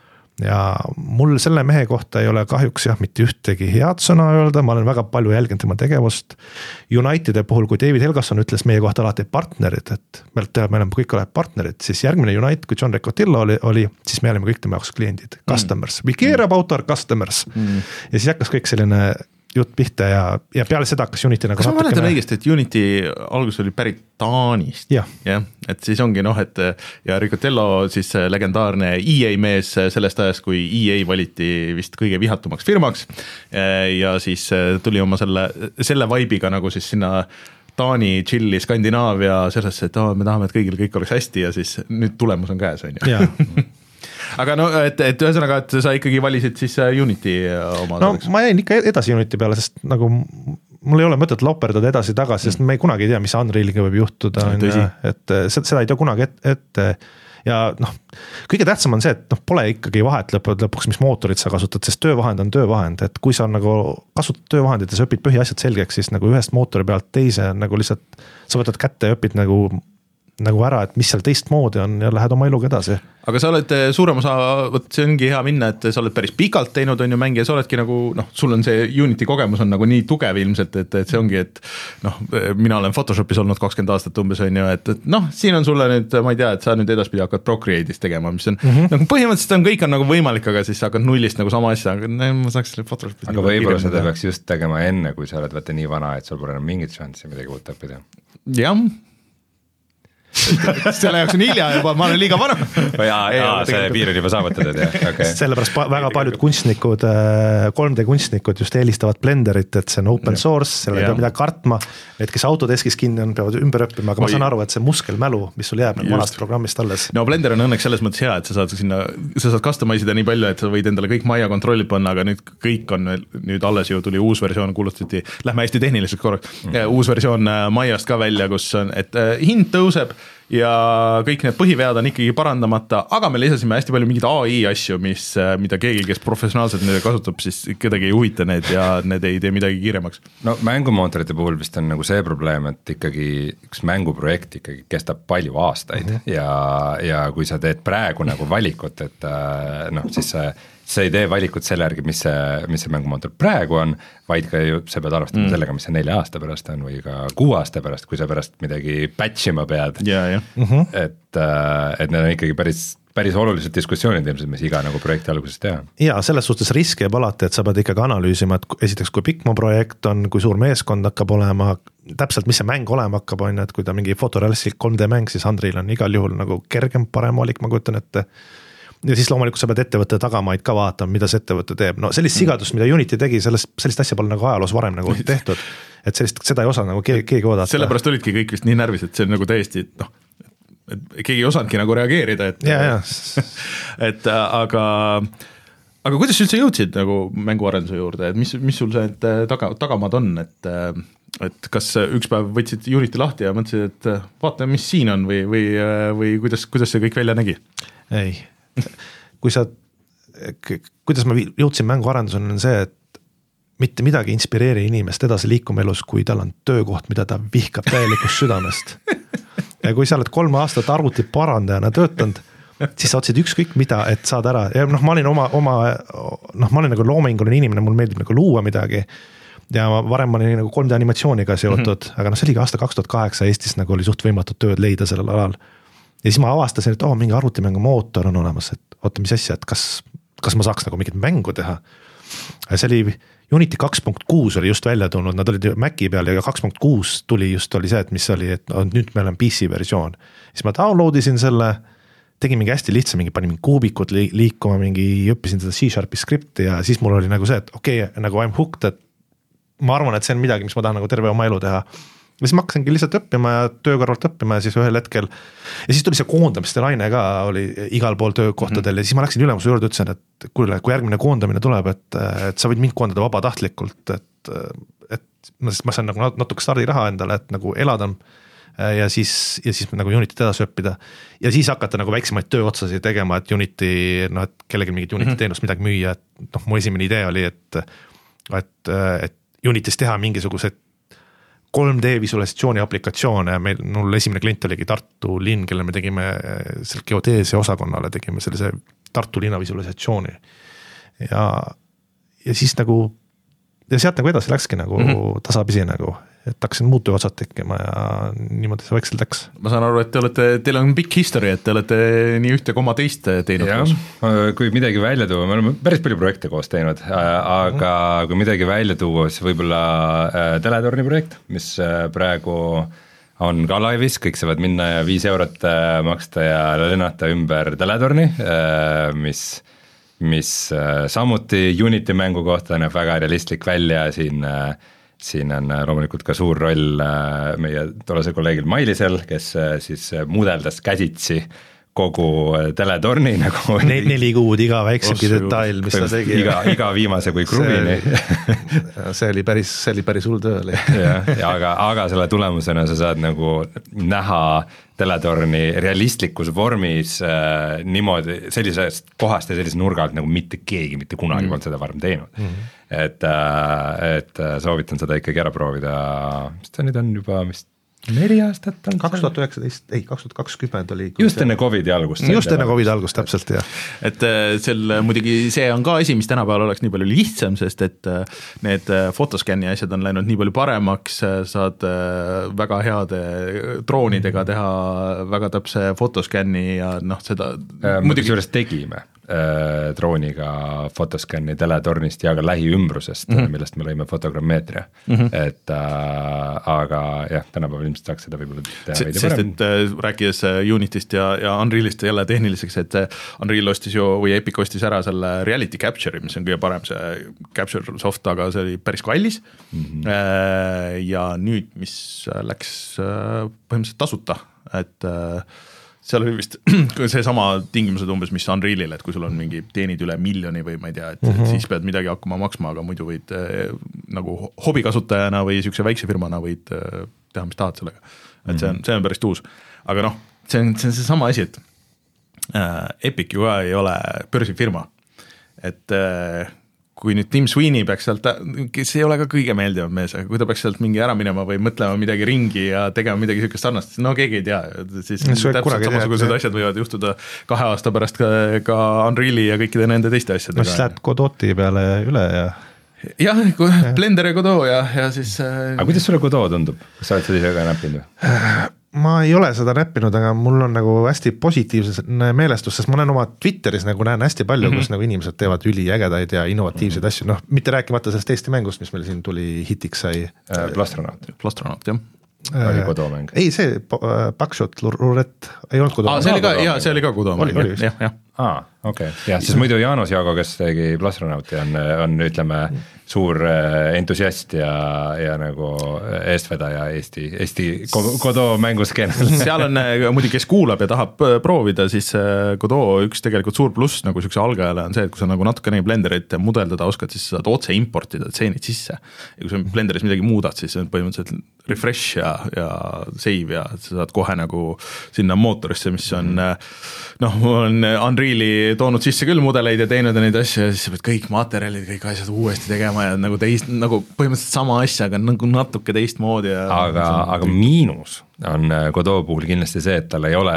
Ja mul selle mehe kohta ei ole kahjuks jah, mitte ühtegi head sõna öelda, ma olen väga palju jälginud tema tegevust. Unitede puhul, kui David Helgasson ütles meie kohta alati partnerid, et me oleme kõik oleme partnerid, siis järgmine United, kui John Riccotella oli, oli, siis me olime kõik tema jaoks kliendid, customers, we care about our customers mm. ja siis hakkas kõik selline jutt pihta ja, ja peale seda hakkas Unity nagu kas ma mäletan õigesti, et Unity algus oli pärit Taanist ja. ja, et siis ongi noh, et ja Riccatello siis legendaarne E A mees sellest ajast, kui E A valiti vist kõige vihatumaks firmaks ja siis tuli oma selle, selle vibe'iga nagu siis sinna Taani, Chilli, Skandinaavia sellesse, et oh, me tahame, et kõigil kõik oleks hästi ja siis nüüd tulemus on käes, on ju. Aga no, et, et ühesõnaga, et sa ikkagi valisid siis Unity oma no selleks. Ma jäin ikka edasi Unity peale, sest nagu mul ei ole mõtet loperdada edasi tagasi, sest mm. me ei kunagi ei tea, mis Unrealiga võib juhtuda, ja, et seda ei tea kunagi ette, ette ja noh, kõige tähtsam on see, et noh, pole ikkagi vahet lõpuks, lõpuks, mis mootorit sa kasutad, sest töövahend on töövahend, et kui sa nagu kasutad töövahendit ja sa õpid põhiasjad selgeks, siis nagu ühest mootori pealt teise nagu lihtsalt sa võtad kätte ja õpid nagu nagu ära, et mis seal teistmoodi on ja lähed oma eluga edasi. Aga sa oled suurem osa, võt see ongi hea minna, et sa oled päris pikalt teinud, on ju mängi ja sa oledki nagu, noh, sul on see Unity kogemus on nagu nii tugev ilmselt, et, et see ongi, et noh, mina olen Photoshopis olnud kakskümmend aastat umbes, on ju, et, et noh, siin on sulle nüüd, ma ei tea, et sa nüüd edaspidi hakkad Procreate'is tegema, mis on mm -hmm. nagu põhimõtteliselt on kõik on nagu võimalik, aga siis sa hakkad nullist nagu sama asja, aga ne, ma saaks selle Photoshopis. Aga võib-olla seda peaks just tegema enne, kui sa oled vaata nii vana, et sul pole enam mingit šanssi midagi uut õppida. Jah. selle jaoks on hilja juba, ma olen liiga vana. jaa, jaa, see piir on juba saavutatud, jah, okei okay.. Sellepärast pa- väga paljud kunstnikud, kolm D kunstnikud just eelistavad Blenderit, et see on open source, selle ei pea midagi kartma, et kes Autodeskis kinni on, peavad ümber õppima, aga Oi. ma saan aru, et see muskelmälu, mis sul jääb vanast programmist alles. No Blender on õnneks selles mõttes hea, et sa saad sinna, sa saad customize ida nii palju, et sa võid endale kõik Maya kontrollid panna, aga nüüd kõik on nüüd alles ju tuli uus versioon, kuulutati, lähme hästi tehniliseks korraks, mm. uus versioon Mayast ka välja, kus on, et hind tõuseb ja kõik need põhivead on ikkagi parandamata, aga me lisasime hästi palju mingeid A I asju, mis, mida keegi, kes professionaalselt neid kasutab, siis kedagi ei huvita need ja need ei tee midagi kiiremaks. No mängumootorite puhul vist on nagu see probleem, et ikkagi üks mänguprojekt ikkagi kestab palju aastaid mm -hmm. ja, ja kui sa teed praegu nagu valikut, et noh, siis sa sa ei tee valikut selle järgi, mis see, mis see mängumootor praegu on, vaid ka ju sa pead arvestama mm. sellega, mis see nelja aasta pärast on või ka kuu aasta pärast, kui sa pärast midagi patchima pead yeah, yeah. Mm -hmm. et, et need on ikkagi päris, päris olulised diskussioonid ilmselt, mis iga nagu projekti alguses teha. Ja selles suhtes risk jääb alati, et sa pead ikkagi analüüsima, et esiteks kui pikk mu projekt on, kui suur meeskond hakkab olema, täpselt mis see mäng olema hakkab, on, et kui ta mingi fotorealistlik kolm D mäng, siis Andril on igal juhul nagu kergem, parem valik, ma kujutan ette. Ja siis loomulikult sa pead ettevõtte tagamaid ka vaatama, mida see ettevõte teeb. No sellist sigadust, mida Unity tegi, sellest, sellist asja pole nagu ajaloos varem nagu tehtud. Et sellist, seda ei osa nagu keegi, keegi oodata. Sellepärast olidki kõik vist nii närvis, et see on nagu täiesti, noh, et keegi ei osanudki nagu reageerida, et, ja, ja. et aga, aga kuidas üldse jõudsid nagu mänguarenduse juurde, et mis, mis sul see taga, tagamad on, et et kas üks päev võtsid Unity lahti ja mõtlesid, et vaata, mis siin on või, või, või kuidas, kuidas see kõik välja nägi? Ei kui sa, kuidas ma jõudsin mänguarenduseni on see, et mitte midagi inspireeri inimest edasi liikuma elus, kui tal on töökoht, mida ta vihkab täielikust südamest. Ja kui sa oled kolm aastat arvuti parandajana töötanud, siis sa otsid ükskõik mida, et saad ära. Ja noh, ma olin oma, oma noh, ma olin nagu loominguline inimene, mul meeldib nagu luua midagi. Ja ma varem ma olin nagu kolm D animatsiooniga seotud, mm -hmm. aga noh, see oli ka aasta kaks tuhat kaheksa Eestis nagu oli suht võimatud tööd leida sellel alal. Ja siis ma avastasin, et oh, mingi arvutimängu mootor on olemas, et oota, mis asja, et kas, kas ma saaks nagu mingit mängu teha. See oli Unity kaks punkt kuus oli just välja tulnud, nad olid Maci peal ja kaks punkt kuus tuli just oli see, et mis oli, et no, nüüd meil on P C versioon. Siis ma download isin selle, tegin mingi hästi lihtsa, mingi panin mingi kuubikud liikuma, mingi õppisin seda C-Sharpi skripti ja siis mul oli nagu see, et okei okay,, nagu I m hooked, et ma arvan, et see on midagi, mis ma tahan nagu terve oma elu teha. Ja siis ma hakkasingi lihtsalt õppima ja töö kõrvalt õppima ja siis ühel hetkel ja siis tuli see koondamiste laine ka oli igal pool töökohtadel mm. ja siis ma läksin ülemuse juurde, ütlesin, et kuule, kui järgmine koondamine tuleb, et, et sa võid mind koondada vabatahtlikult, et, et ma saan nagu natuke stardiraha endale, et nagu elada ja siis, ja siis nagu Unityt edasi õppida ja siis hakata nagu väiksemaid tööotsasid tegema, et Unity, noh, et kellelgi mingit Unity teenust midagi müüa, et noh, mu esimene idee oli, et, et, et Unity's teha mingisugused kolm D visualisatsiooni aplikatsioone, meil, mul esimene klient oligi Tartu linn, kelle me tegime selle geodeesia osakonnale, tegime sellise Tartu linna visualisatsiooni. Ja, ja siis nagu, ja sealt nagu edasi läkski nagu mm -hmm. tasapisi nagu, et hakkasin muud tööotsad tekkima ja niimoodi see vaikselt läks. Ma saan aru, et te olete, teil on pikk history, et te olete nii ühte koma teist teinud ja, koos. Kui midagi välja tuua, me oleme päris palju projekte koos teinud, aga mm. kui midagi välja tuua, siis võib-olla Teletorni projekt, mis praegu on ka laivis, kõik saavad minna ja viis eurot maksta ja lennata ümber Teletorni, mis, mis samuti Unity mängu kohta näeb väga realistlik välja siin siin on loomulikult ka suur roll meie tollase kolleegil Mailisel, kes siis mudeldas käsitsi kogu teletorni nagu neli kuud iga väiksemgi detail, mis ta tegi. Iga, iga viimase kui kruvini. See, see oli päris, see oli päris hull töö oli. ja, ja aga, aga selle tulemusena sa saad nagu näha teletorni realistlikus vormis äh, niimoodi sellisest kohast ja sellise nurga alt nagu mitte keegi mitte kunagi mm. polnud seda varem teinud mm. -hmm. et, äh, et soovitan seda ikkagi ära proovida, mis ta nüüd on juba vist neli aastat on kaks tuhat üheksateist, ei kaks tuhat kakskümmend oli just enne Covidi algust. Just enne Covidi algust, täpselt, jah. Et seal muidugi see on ka asi, mis tänapäeval oleks nii palju lihtsam, sest et need fotoskänni asjad on läinud nii palju paremaks, saad väga heade droonidega teha väga täpse fotoskänni ja noh, seda äh, muidugi juures tegime äh, drooniga fotoskänni teletornist ja ka lähiümbrusest mm, -hmm. millest me lõime fotogrammeetria mm, -hmm. et äh, aga jah, tänapäeval ilmselt saaks seda võib-olla teha veidi sest parem. Et äh, rääkides Unitist ja, ja Unrealist jälle tehniliseks, et Unreal ostis ju või Epic ostis ära selle Reality Capture'i, mis on kõige parem see Capture soft, aga see oli päris kallis mm -hmm. äh, ja nüüd, mis läks äh, põhimõtteliselt tasuta, et äh, seal oli vist see sama tingimused umbes, mis Unrealil, et kui sul on mingi teenid üle miljoni või ma ei tea, et mm -hmm. siis pead midagi hakkama maksma, aga muidu võid äh, nagu hobikasutajana või niisuguse väikse firmana võid äh, teha, mis tahad sellega. Et see on, see on päris tuus. Aga noh, see on, see on see sama asi, et äh, Epic ju ka ei ole börsifirma. Et äh, kui nüüd Tim Sweeney peaks sealt, kes ei ole ka kõige meeldivam mees, aga kui ta peaks sealt mingi ära minema või mõtlema midagi ringi ja tegema midagi niisugust sarnast, no keegi ei tea, siis täpselt samasugused tea, asjad võivad juhtuda kahe aasta pärast ka, ka Unreali ja kõikide nende teiste asjadega. No siis lähed Godoti peale üle ja jah, Blender ja Godot ja, ja siis äh... aga kuidas sulle Godot tundub? Kas sa oled seda ise ka näppinud või? Ma ei ole seda näppinud, aga mul on nagu hästi positiivses meelestus, sest ma olen oma Twitteris nagu näen hästi palju mm, -hmm. kus nagu inimesed teevad üliägedaid ja innovatiivseid mm -hmm. asju, noh, mitte rääkimata sellest Eesti mängust, mis meil siin tuli hitiks sai äh,. Plastronaut. Plastronaut, jah. Oli Godot mäng? Ei, see Backshot Roulette ei olnud Godot. Aa, see oli ka, jaa, see oli ka Godot mäng, jah, jah. Aa, okei, okay. jah, siis muidu Jaanus Jaago, kes tegi Plasronauti, on, on ütleme suur entusiast ja, ja nagu eestvedaja Eesti, Eesti Godot mänguskeenel. seal on muidugi, kes kuulab ja tahab proovida, siis Godot üks tegelikult suur pluss nagu niisuguse algajale on see, et kui sa nagu natukene Blenderit mudeldada oskad, siis saad otse importida tseenid sisse. Ja kui sa Blenderis midagi muudad, siis on põhimõtteliselt refresh ja, ja save ja sa saad kohe nagu sinna mootorisse, mis on noh, on Unreali toonud sisse küll mudeleid ja teinud neid asju ja siis sa pead kõik materjalid, kõik asjad uuesti tegema ja nagu teist, nagu põhimõtteliselt sama asja, aga nagu natuke teistmoodi ja aga, aga miinus on Godot puhul kindlasti see, et tal ei ole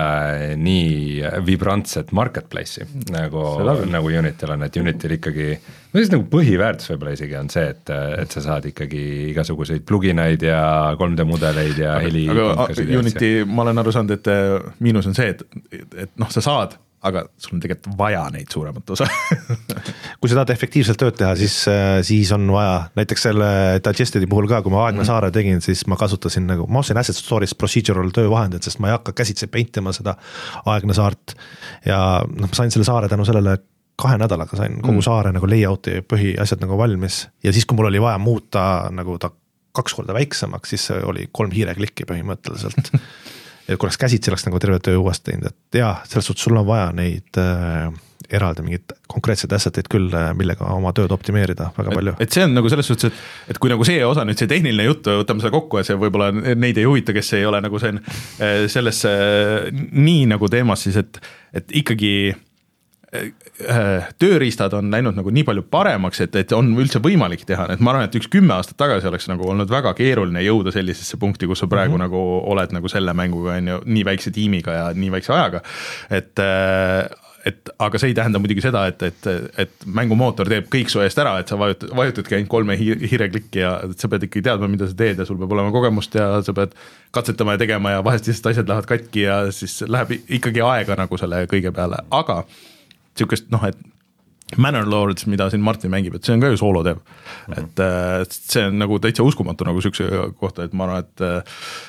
nii vibrantset marketplace'i nagu, nagu Unitil on, et Unitil ikkagi no siis nagu põhiväärtus võib-olla isegi on see, et, et sa saad ikkagi igasuguseid pluginaid ja kolm D mudeleid ja heli aga Unity, ma olen aru saanud, et miinus on see, et, et noh, sa saad aga sul on tegelikult vaja neid suuremat osa kui sa tahad efektiivselt tööd teha, siis, siis on vaja, näiteks selle Digestedi puhul ka, kui ma Aegna mm. Saare tegin, siis ma kasutasin nagu, ma ostsin Asset Store'ist procedural töövahendid, sest ma ei hakka käsitse peintima seda Aegna Saart ja noh, ma sain selle saare tänu sellele kahe nädalaga sain kogu mm. saare nagu layout'i põhiasjad nagu valmis ja siis, kui mul oli vaja muuta nagu ta kaks korda väiksemaks, siis see oli kolm hiireklikki põhimõtteliselt et kui oleks käsitsi, oleks nagu terve töö uuesti teinud, et jah, selles suhtes sul on vaja neid äh, eraldi mingid konkreetsed asseteid küll, millega oma tööd optimeerida väga palju. Et, et see on nagu selles suhtes, et, et kui nagu see osa nüüd see tehniline jutt, võtame seda kokku ja see võib-olla neid ei huvita, kes ei ole nagu see, selles nii nagu teemas siis, et, et ikkagi tööriistad on läinud nagu nii palju paremaks, et, et on üldse võimalik teha, et ma arvan, et üks kümme aastat tagasi oleks nagu olnud väga keeruline jõuda sellisesse punkti, kus sa praegu mm -hmm. nagu oled nagu selle mänguga on ju nii väikse tiimiga ja nii väikse ajaga, et et aga see ei tähenda muidugi seda, et, et, et mängumootor teeb kõik su eest ära, et sa vajutad, vajutadki ainult kolme hiireklikki ja sa pead ikkagi teadma, mida sa teed ja sul peab olema kogemust ja sa pead katsetama ja tegema ja vahest lihtsalt asjad lähevad katki ja siis läheb ikkagi aega nagu selle kõige peale, aga niisugust noh, et Manor Lords, mida siin Martin mängib, et see on ka ju soolo teeb mm. -hmm. et see on nagu täitsa uskumatu nagu niisuguse kohta, et ma arvan, et et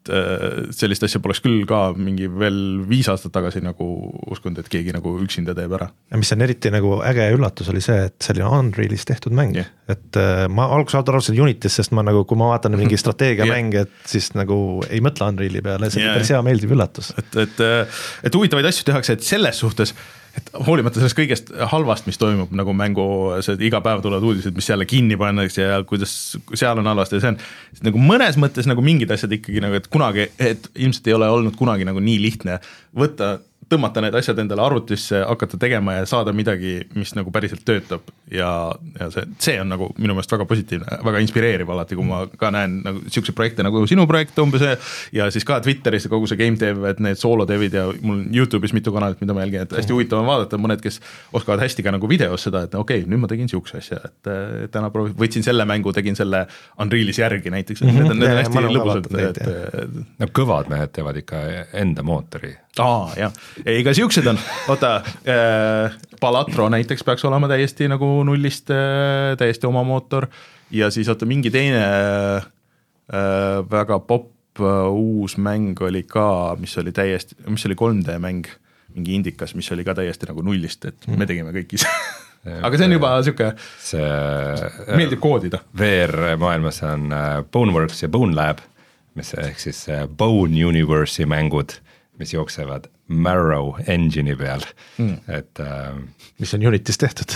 sellist asja poleks küll ka mingi veel viis aastat tagasi nagu uskunud, et keegi nagu üksinda teeb ära. Ja mis on eriti nagu äge üllatus oli see, et see oli Unrealis tehtud mäng, yeah. et äh, ma alguses arvasin Unitis, sest ma nagu, kui ma vaatan mingi strateegia yeah. mäng, et siis nagu ei mõtle Unreali peale, see yeah. päris hea meeldiv üllatus. Et, et, et huvitavaid asju tehakse, et selles suhtes et hoolimata sellest kõigest halvast, mis toimub nagu mängu, see iga päev tulevad uudised, mis jälle kinni pannakse ja kuidas seal on halvasti ja see on nagu mõnes mõttes nagu mingid asjad ikkagi nagu, et kunagi, et ilmselt ei ole olnud kunagi nagu nii lihtne võtta, tõmmata need asjad endale arvutisse, hakata tegema ja saada midagi, mis nagu päriselt töötab ja, ja see, see on nagu minu meelest väga positiivne, väga inspireeriv alati, kui ma ka näen nagu siukseid projekte nagu sinu projekt umbes ja siis ka Twitteris kogu see game dev, et need solo devid ja mul YouTube'is mitu kanalit, mida ma jälgin, et hästi huvitav on vaadata, mõned, kes oskavad hästi ka nagu videos seda, et okei, okay, nüüd ma tegin siukse asja, et täna proovi, võtsin selle mängu, tegin selle Unrealis järgi näiteks, et need on, need on hästi lõbusad. Et... No kõvad mehed teevad ikka enda mootori. Aa, jah, ei, ka siuksed on, oota, äh, Balatro näiteks peaks olema täiesti nagu nullist, äh, täiesti oma mootor ja siis oota, mingi teine äh, väga popp äh, uus mäng oli ka, mis oli täiesti, mis oli kolm D mäng, mingi indikas, mis oli ka täiesti nagu nullist, et me tegime kõik ise. Aga see on juba siuke, see meeldib koodida. V R maailmas on Boneworks ja Bone Lab, mis ehk siis Bone Universe'i mängud, mis jooksevad Marrow engine'i peal, mm. et äh, mis on Unitis tehtud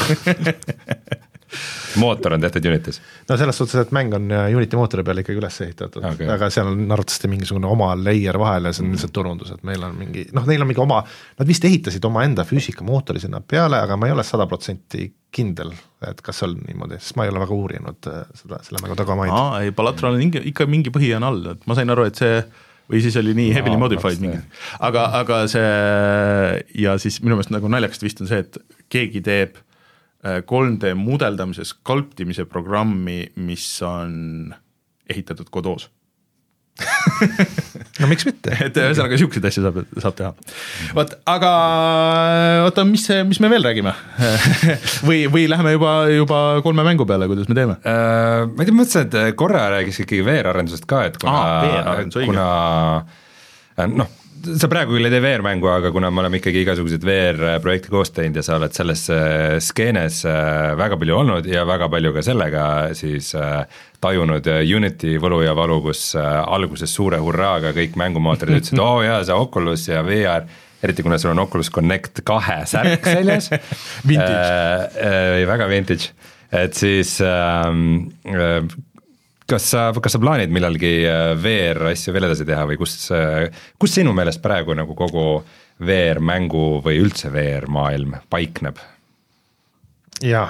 mootor on tehtud Unitis? No selles suhtes, et mäng on Unity mootori peal ikkagi üles ehitatud, okay. Aga seal on arvatavasti mingisugune oma layer vahel ja see on mm. lihtsalt turundus, et meil on mingi, noh, neil on mingi oma, nad vist ehitasid oma enda füüsika mootori sinna peale, aga ma ei ole sada protsenti kindel, et kas on niimoodi, sest ma ei ole väga uurinud seda, selle mängu taga maid. Aa, ei, Balatral on ikka mingi põhi on all, et ma sain aru, et see või siis oli nii heavily no, modified mingi, aga, aga see ja siis minu meelest nagu naljakast vist on see, et keegi teeb kolm D mudeldamise, sculptimise programmi, mis on ehitatud Godot's. No miks mitte? Et ühesõnaga siukseid asju saab, saab teha. Vaat, aga oota, mis, mis me veel räägime? või, või läheme juba, juba kolme mängu peale, kuidas me teeme? Uh, ma ei tea, mõtlesin, et korra räägis ikkagi V R-arendusest ka, et kuna, ah, kuna noh, sa praegu küll ei tee V R-mängu, aga kuna me oleme ikkagi igasugused V R-projekti koos teinud ja sa oled selles skeenes väga palju olnud ja väga palju ka sellega siis tajunud Unity võlu ja valu, kus alguses suure hurraaga kõik mängumootorid ütlesid, oo oh, jaa, see Oculus ja V R, eriti kuna sul on Oculus Connect kahe särk seljas vintage äh, väga vintage, et siis äh, kas sa, kas sa plaanid millalgi V R asju veel edasi teha või kus, kus sinu meelest praegu nagu kogu V R-mängu või üldse V R-maailm paikneb? Jaa.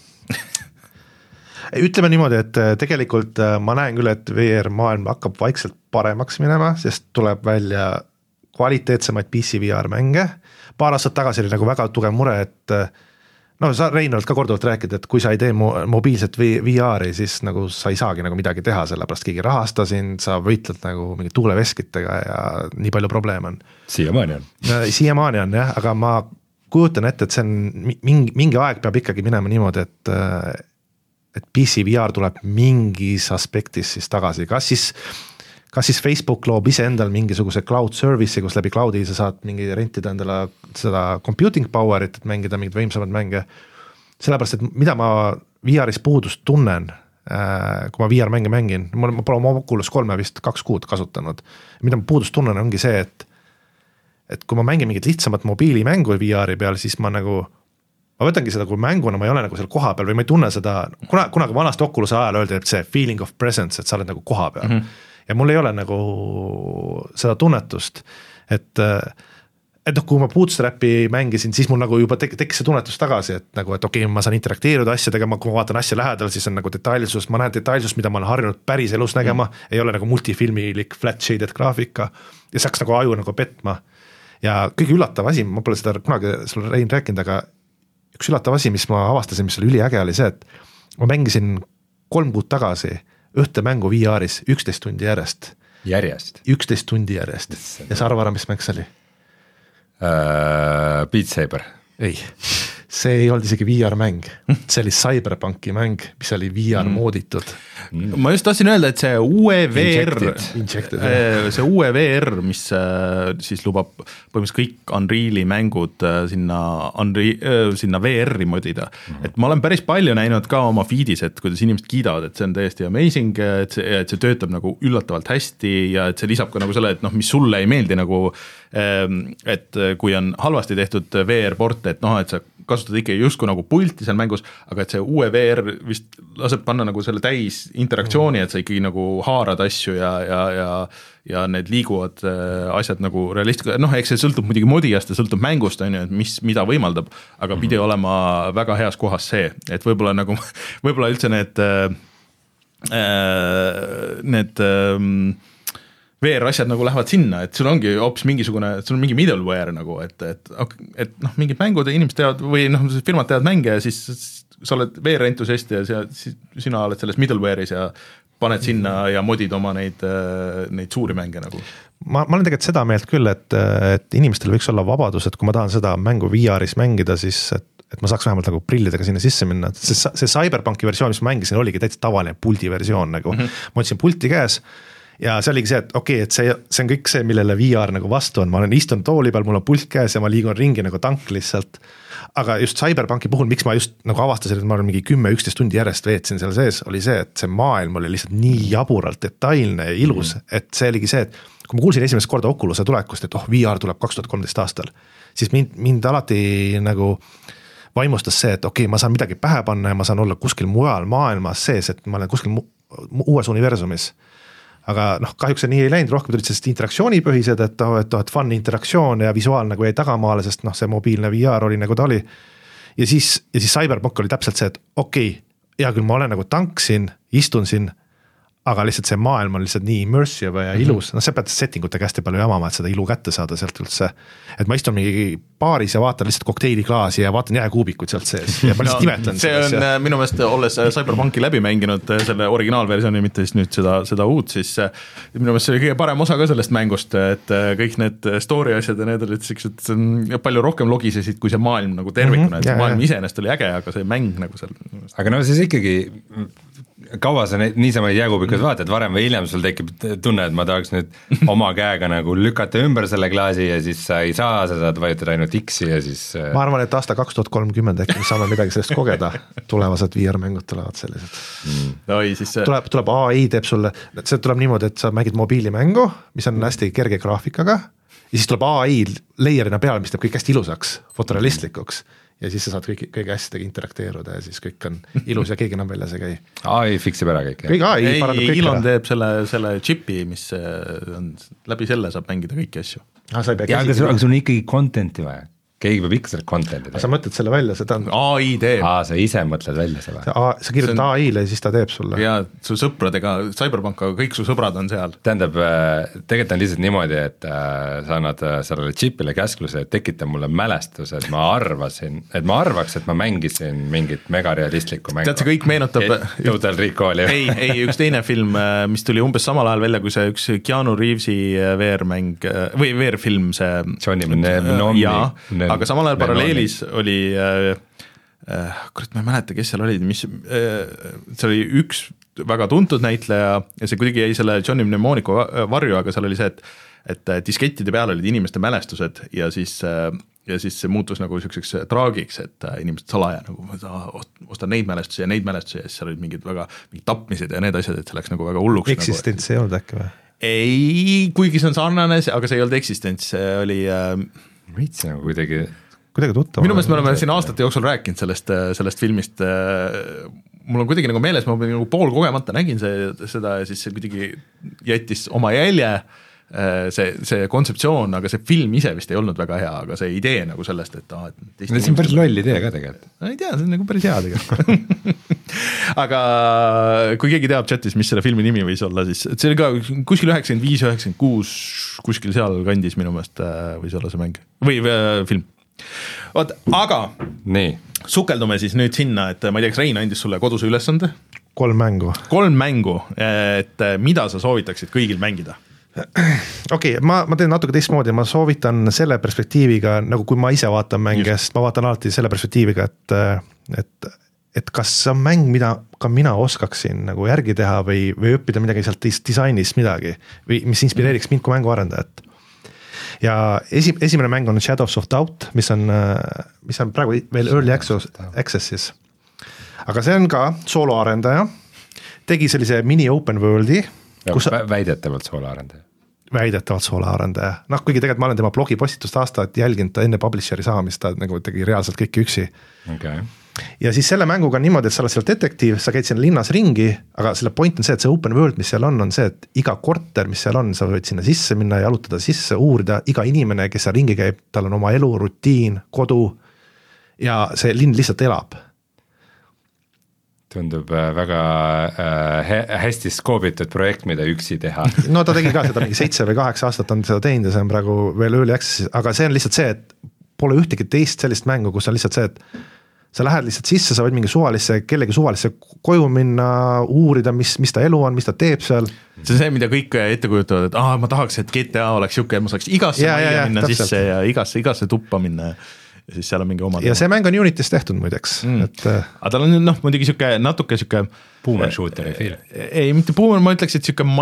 Ütleme niimoodi, et tegelikult ma näen küll, et V R-maailm hakkab vaikselt paremaks minema, sest tuleb välja kvaliteetsemaid P C V R-mänge. Paar aastat tagasi oli nagu väga tugev mure, et no sa, Rein, oled ka korduvalt rääkida, et kui sa ei tee mo- mobiilset V R-i, siis nagu sa ei saagi nagu midagi teha, sellepärast keegi rahasta sind, sa võitled nagu mingi tuuleveskitega ja nii palju probleeme on. Siiamaani on. Siiamaani on jah, aga ma kujutan ette, et see on mingi, mingi aeg peab ikkagi minema niimoodi, et, et P C V R tuleb mingis aspektis siis tagasi, kas siis kas siis Facebook loob ise endal mingisuguse cloud service'i, kus läbi cloudi sa saad mingi rentida endale seda computing power'it, et mängida mingid võimsamad mänge. Sellepärast, et mida ma V R-is puudust tunnen, kui ma V R-mänge mängin, ma pole oma Oculus kolme vist kaks kuud kasutanud. Mida ma puudust tunnen ongi see, et, et kui ma mängin mingit lihtsamat mobiilimängu V R-i peal, siis ma nagu, ma võtangi seda kui mänguna, ma ei ole nagu seal koha peal või ma ei tunne seda, kuna, kunagi vanast Oculus ajal öeldi, et see feeling of presence, et sa oled nagu koha peal. Mm-hmm. Ja mul ei ole nagu seda tunnetust, et, et noh, kui ma bootstrap'i mängisin, siis mul nagu juba tek- tekkis see tunnetus tagasi, et nagu, et okei okay,, ma saan interakteeruda asjadega, ma, kui ma vaatan asja lähedal, siis on nagu detailsus, ma näen detailsust, mida ma olen harjunud päris elus nägema, mm. ei ole nagu multifilmilik flat shaded graafika ja saaks nagu aju nagu petma. Ja kõige üllatav asi, ma pole seda kunagi sulle Rein rääkinud, aga üks üllatav asi, mis ma avastasin, mis oli üliäge, oli see, et ma mängisin kolm kuud tagasi ühte mängu V R-is üksteist tundi järjest. Järjest? üksteist tundi järjest. Ja sa arva ära, mis mäng see oli? Uh, Beat Saber. Ei. see ei olnud isegi V R-mäng, see oli Cyberpunki mäng, mis oli V R-mooditud mm.. ma just tahtsin öelda, et see uue V R, Injected, see uue V R, mis siis lubab põhimõtteliselt kõik Unreali mängud sinna, Unreal, sinna V R-i modida, mm. et ma olen päris palju näinud ka oma feed'is, et kuidas inimesed kiidavad, et see on täiesti amazing, et see, et see töötab nagu üllatavalt hästi ja et see lisab ka nagu selle, et noh, mis sulle ei meeldi nagu, et kui on halvasti tehtud V R-port, et noh, et sa kasutad ikka justkui nagu pulti seal mängus, aga et see uue V R vist laseb panna nagu selle täis interaktsiooni, et sa ikkagi nagu haarad asju ja, ja, ja, ja need liiguvad asjad nagu realistlikult, noh, eks see sõltub muidugi modijast ja sõltub mängust, on ju, et mis, mida võimaldab, aga pidi olema väga heas kohas see, et võib-olla nagu, võib-olla üldse need, need V R-asjad nagu lähevad sinna, et sul ongi hoopis mingisugune, sul on mingi middleware nagu, et, et, et noh, mingid mängud ja inimesed teavad või noh, firmad teavad mänge ja siis sa oled V R-entusiast ja siis sina oled selles middleware'is ja paned sinna ja modid oma neid, neid suuri mänge nagu. Ma, ma olen tegelikult seda meelt küll, et, et inimestel võiks olla vabadus, et kui ma tahan seda mängu V R-is mängida, siis et, et ma saaks vähemalt nagu prillidega sinna sisse minna. See, see Cyberpunki versioon, mis ma mängisin, oligi täitsa tavaline puldi versioon nagu. Mm -hmm. Ma otsin pulti käes ja see oligi see, et okei okay,, et see, see on kõik see, millele V R nagu vastu on, ma olen istunud tooli peal, mul on pult käes ja ma liigun ringi nagu tank lihtsalt, aga just Cyberpunki puhul, miks ma just nagu avastasin, et ma olen mingi kümme üksteist tundi järjest veetsin seal sees, oli see, et see maailm oli lihtsalt nii jaburalt detailne ja ilus, mm. et see oligi see, et kui ma kuulsin esimest korda Oculus'e tulekust, et oh, V R tuleb kaks tuhat kolmteist aastal, siis mind, mind alati nagu vaimustas see, et okei okay,, ma saan midagi pähe panna ja ma saan olla kuskil mujal maailmas sees, et ma olen kuskil mu, uues universumis. Aga noh, kahjuks see nii ei läinud, rohkem tulid sellest interaktsioonipõhised, et, et, et fun interaktsioon ja visuaal nagu jäi tagamaale, sest noh, see mobiilne V R oli nagu ta oli. Ja siis, ja siis Cyberpunk oli täpselt see, et okei, okay, hea küll, ma olen nagu tank siin, istun siin, aga lihtsalt see maailm on lihtsalt nii immersive ja ilus, mm -hmm. no sa pead settingutega hästi palju jamama, et seda ilu kätte saada sealt üldse. Et ma istun mingi baaris ja vaatan lihtsalt kokteiliklaasi ja vaatan jääkuubikuid sealt sees ja ma lihtsalt no, imetlen. See on ja... minu meelest, olles Cyberpunki läbi mänginud selle originaalversiooni, mitte siis nüüd seda, seda uut, siis minu meelest see oli kõige parem osa ka sellest mängust, et kõik need story asjad ja need olid siuksed palju rohkem logisesid kui see maailm nagu tervikuna, mm -hmm. et see maailm iseenesest oli äge, aga see mäng nagu seal. Aga no siis ikkagi kaua sa neid niisama jääkuubikud vaatad, varem või hiljem sul tekib tunne, et ma tahaks nüüd oma käega nagu lükata ümber selle klaasi ja siis sa ei saa, sa saad vajutada ainult X-i ja siis ma arvan, et aasta kaks tuhat kolmkümmend äkki me saame midagi sellest kogeda, tulevased V R-mängud tulevad sellised mm. Oi, siis see... tuleb, tuleb A I teeb sulle, see tuleb niimoodi, et sa mängid mobiilimängu, mis on hästi kerge graafikaga ja siis tuleb A I layer'ina peale, mis teeb kõik hästi ilusaks, fotorealistlikuks ja siis sa saad kõik, kõige asjadega interakteeruda ja siis kõik on ilus ja keegi enam väljas ei käi. A I fiksib ära kõik. kõik A I parandab kõik Elon ära. Teeb selle, selle chipi, mis on, läbi selle saab mängida kõiki asju. Ah, sa ei pea ja, aga, aga sul on ikkagi content'i vaja. Keegi peab ikka selle content'i. Sa mõtled selle välja, seda on A I teeb. Aa, sa ise mõtled välja selle. Sa kirjutad on... A I-le ja siis ta teeb sulle. Ja su sõpradega, Cyberpunk, aga kõik su sõbrad on seal. Tähendab, tegelikult on lihtsalt niimoodi, et sa annad sellele chipile käskluse, et tekita mulle mälestuse, et ma arvasin, et ma arvaks, et ma mängisin mingit megarealistlikku mängu. Tead, see kõik meenutab Total Recalli. ei, ei, üks teine film, mis tuli umbes samal ajal välja, kui see üks Keanu Reavesi V R-mäng või V R-film see Johnny Mnemonic. Aga samal ajal paralleelis oli äh, äh, kurat, ma ei mäleta, kes seal olid, mis äh, see oli üks väga tuntud näitleja ja see kuidagi jäi selle Johnny Mnemonicu varju, aga seal oli see, et et diskettide peal olid inimeste mälestused ja siis äh, ja siis see muutus nagu selliseks traagiks, et inimesed salaja nagu ostan neid mälestusi ja neid mälestusi ja siis seal olid mingid väga mingid tapmised ja need asjad, et see läks nagu väga hulluks. Eksistents nagu, ei olnud äkki või? Ei, kuigi see on sarnane, aga see ei olnud eksistents, see oli äh, veits nagu kuidagi kuidagi tuttav. Minu meelest me oleme siin aastate jooksul rääkinud sellest, sellest filmist, mul on kuidagi nagu meeles, ma nagu pool kogemata nägin see, seda ja siis see kuidagi jättis oma jälje, see, see kontseptsioon, aga see film ise vist ei olnud väga hea, aga see idee nagu sellest, et ah, et see on päris loll idee ka tegelikult. Ei tea, see on nagu päris hea tegelikult. Aga kui keegi teab chatis, mis selle filmi nimi võis olla, siis see oli ka kuskil üheksakümmend viis üheksakümmend kuus, kuskil seal kandis minu meelest võis olla see mäng või äh, film. Oot, aga nii. Sukeldume siis nüüd sinna, et ma ei tea, kas Rein andis sulle koduse ülesande? Kolm mängu. Kolm mängu, et mida sa soovitaksid kõigil mängida? okei okay,, ma, ma teen natuke teistmoodi, ma soovitan selle perspektiiviga, nagu kui ma ise vaatan mänge, sest ma vaatan alati selle perspektiiviga, et, et, et kas see on mäng, mida ka mina oskaksin nagu järgi teha või, või õppida midagi sealt disainist midagi või mis inspireeriks mind kui mänguarendajat. Ja esi, esimene mäng on Shadows of Doubt, mis on, mis on praegu veel Early Access'is. Aga see on ka sooloarendaja, tegi sellise mini open world'i. Kus... Väidetavalt soolaarendaja. Väidetavalt soolaarendaja. Noh, kuigi tegelikult ma olen tema blogipostitust aastat jälginud, ta enne publisheri saamist, ta nagu tegi reaalselt kõike üksi. Okay. Ja siis selle mänguga on niimoodi, et sa oled seal detektiiv, sa käid sinna linnas ringi, aga selle point on see, et see open world, mis seal on, on see, et iga korter, mis seal on, sa võid sinna sisse minna ja jalutada sisse, uurida, iga inimene, kes seal ringi käib, tal on oma elu, rutiin, kodu ja see linn lihtsalt elab. Tundub väga äh, hästi skoobitud projekt, mida üksi teha. No ta tegi ka seda mingi seitse või kaheksa aastat on seda teinud ja see on praegu veel early access, aga see on lihtsalt see, et pole ühtegi teist sellist mängu, kus on lihtsalt see, et sa lähed lihtsalt sisse, sa võid mingi suvalisse, kellegi suvalisse koju minna, uurida, mis, mis ta elu on, mis ta teeb seal. See on see, mida kõik ette kujutavad, et ah, ma tahaks, et G T A oleks siuke, ma saaks igasse ja, majja ja, minna täpselt. Sisse ja igasse, igasse tuppa minna ja siis seal on mingi oma ja see mäng on Unitis tehtud muideks mm. et... aga tal on noh, muidugi siuke natuke siuke boomer shooteri feel. Ei, mitte boomer, ma ütleks, et siuke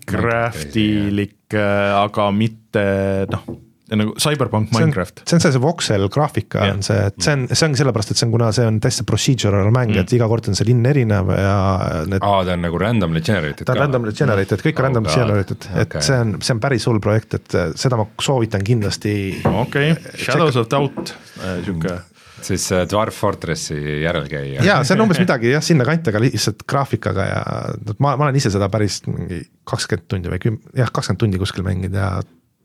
Minecraftilik, aga mitte noh, nagu Cyberpunk Minecraft. See on see, see voxel graafika yeah. on see, et see on, see ongi sellepärast, et see on, kuna see on täiesti procedural mäng mm., et iga kord on see linn erinev ja need... Aa, ta on nagu randomly generated ta on ka. randomly generated, kõik on oh, randomly generated, et okay. see on, see on päris hull projekt, et seda ma soovitan kindlasti. Okei, okay. Shadows of Doubt, siuke siis Dwarf Fortressi järelkäija. Jaa, see on umbes midagi jah, sinna kantaga lihtsalt graafikaga ja ma, ma olen ise seda päris mingi kakskümmend tundi või küm, jah, kakskümmend tundi kuskil mängid ja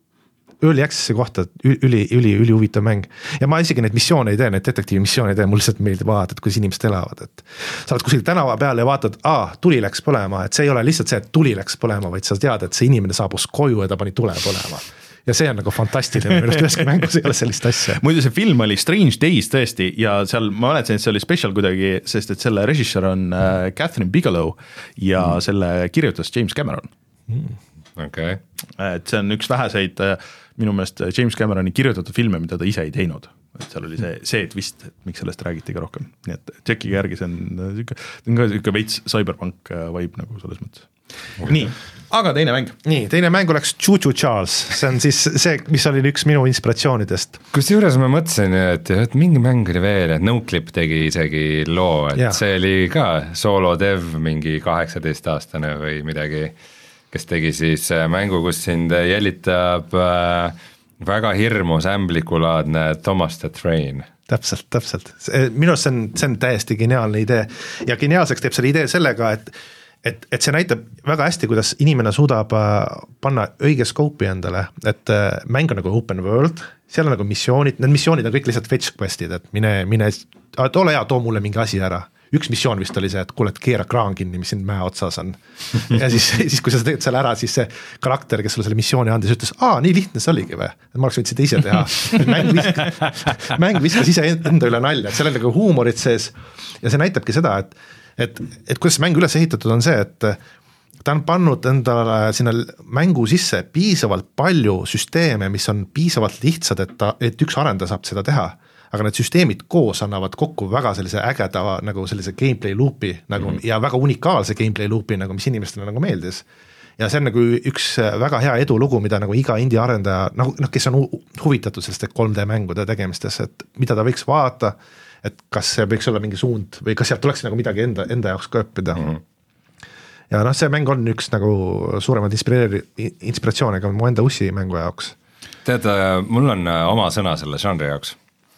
Early Access'i kohta üli, üli, üli huvitav mäng. Ja ma isegi neid missioone ei tee, neid detektiivi missioone ei tee, mul lihtsalt meeldib vaadata, et kuidas inimesed elavad, et sa oled kuskil tänava peal ja vaatad, aa, tuli läks põlema, et see ei ole lihtsalt see, et tuli läks põlema, vaid sa tead, et see inimene saabus koju ja ta pani tule põlema. Ja see on nagu fantastiline, millest üheski mängus ei ole sellist asja. Muidu see film oli Strange Days tõesti ja seal ma mäletsen, et see oli special kuidagi, sest et selle režissöör on äh, Catherine Bigelow ja mm. selle kirjutas James Cameron. Mm. Okay. Et see on üks väheseid minu meelest James Cameroni kirjutatud filme, mida ta ise ei teinud. Et seal oli see, see twist, et miks sellest räägiti ka rohkem. Nii et tšekkiga järgi see on niisugune veits Cyberpunk vibe nagu selles mõttes. Okay. Nii, aga teine mäng. Nii, teine mäng oleks Choo-Choo Charles. See on siis see, mis oli üks minu inspiratsioonidest. Kus juures ma mõtlesin, et, et mingi mäng oli veel, et Noclip tegi isegi loo, et yeah. see oli ka solo dev mingi kaheksateist aastane või midagi, kes tegi siis mängu, kus sind jälitab äh, väga hirmus ämblikulaadne Thomas the Train. Täpselt, täpselt. Minu arust see on, see on täiesti geniaalne idee ja geniaalseks teeb selle idee sellega, et et, et see näitab väga hästi, kuidas inimene suudab panna õige skoopi endale, et mäng on nagu open world, seal on nagu missioonid, need missioonid on kõik lihtsalt fetch questid, et mine, mine, ole hea, too mulle mingi asi ära. Üks missioon vist oli see, et kuule, et keera kraan kinni, mis siin mäe otsas on. Ja siis, siis kui sa teed selle ära, siis see karakter, kes sulle selle missiooni andis, ütles, aa, nii lihtne see oligi või? Et ma oleks võid seda ise teha. Mäng viskas, mäng viskas ise enda üle nalja, et seal on nagu huumorit sees ja see näitabki seda, et, et, et kuidas mäng üles ehitatud on see, et ta on pannud endale sinna mängu sisse piisavalt palju süsteeme, mis on piisavalt lihtsad, et, ta, et üks arendaja saab seda teha. Aga need süsteemid koos annavad kokku väga sellise ägeda nagu sellise gameplay loopi nagu, mm-hmm. ja väga unikaalse gameplay loopi, nagu, mis inimestele nagu meeldis. Ja see on nagu üks väga hea edulugu, mida nagu iga indie arendaja, nagu, noh, kes on huvitatud sellest kolm D mängude tegemistes, et mida ta võiks vaadata, et kas see võiks olla mingi suund või kas sealt tuleks nagu midagi enda, enda jaoks ka õppida. Mm-hmm. Ja noh, see mäng on üks nagu suuremad inspiratsioone ka mu enda ussi mängu jaoks. Tead, mul on oma sõna selle žanri jaoks.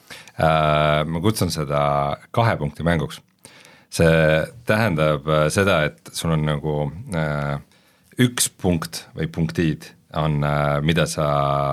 Ma kutsun seda kahe punkti mänguks. See tähendab seda, et sul on nagu üks punkt või punktid on, mida sa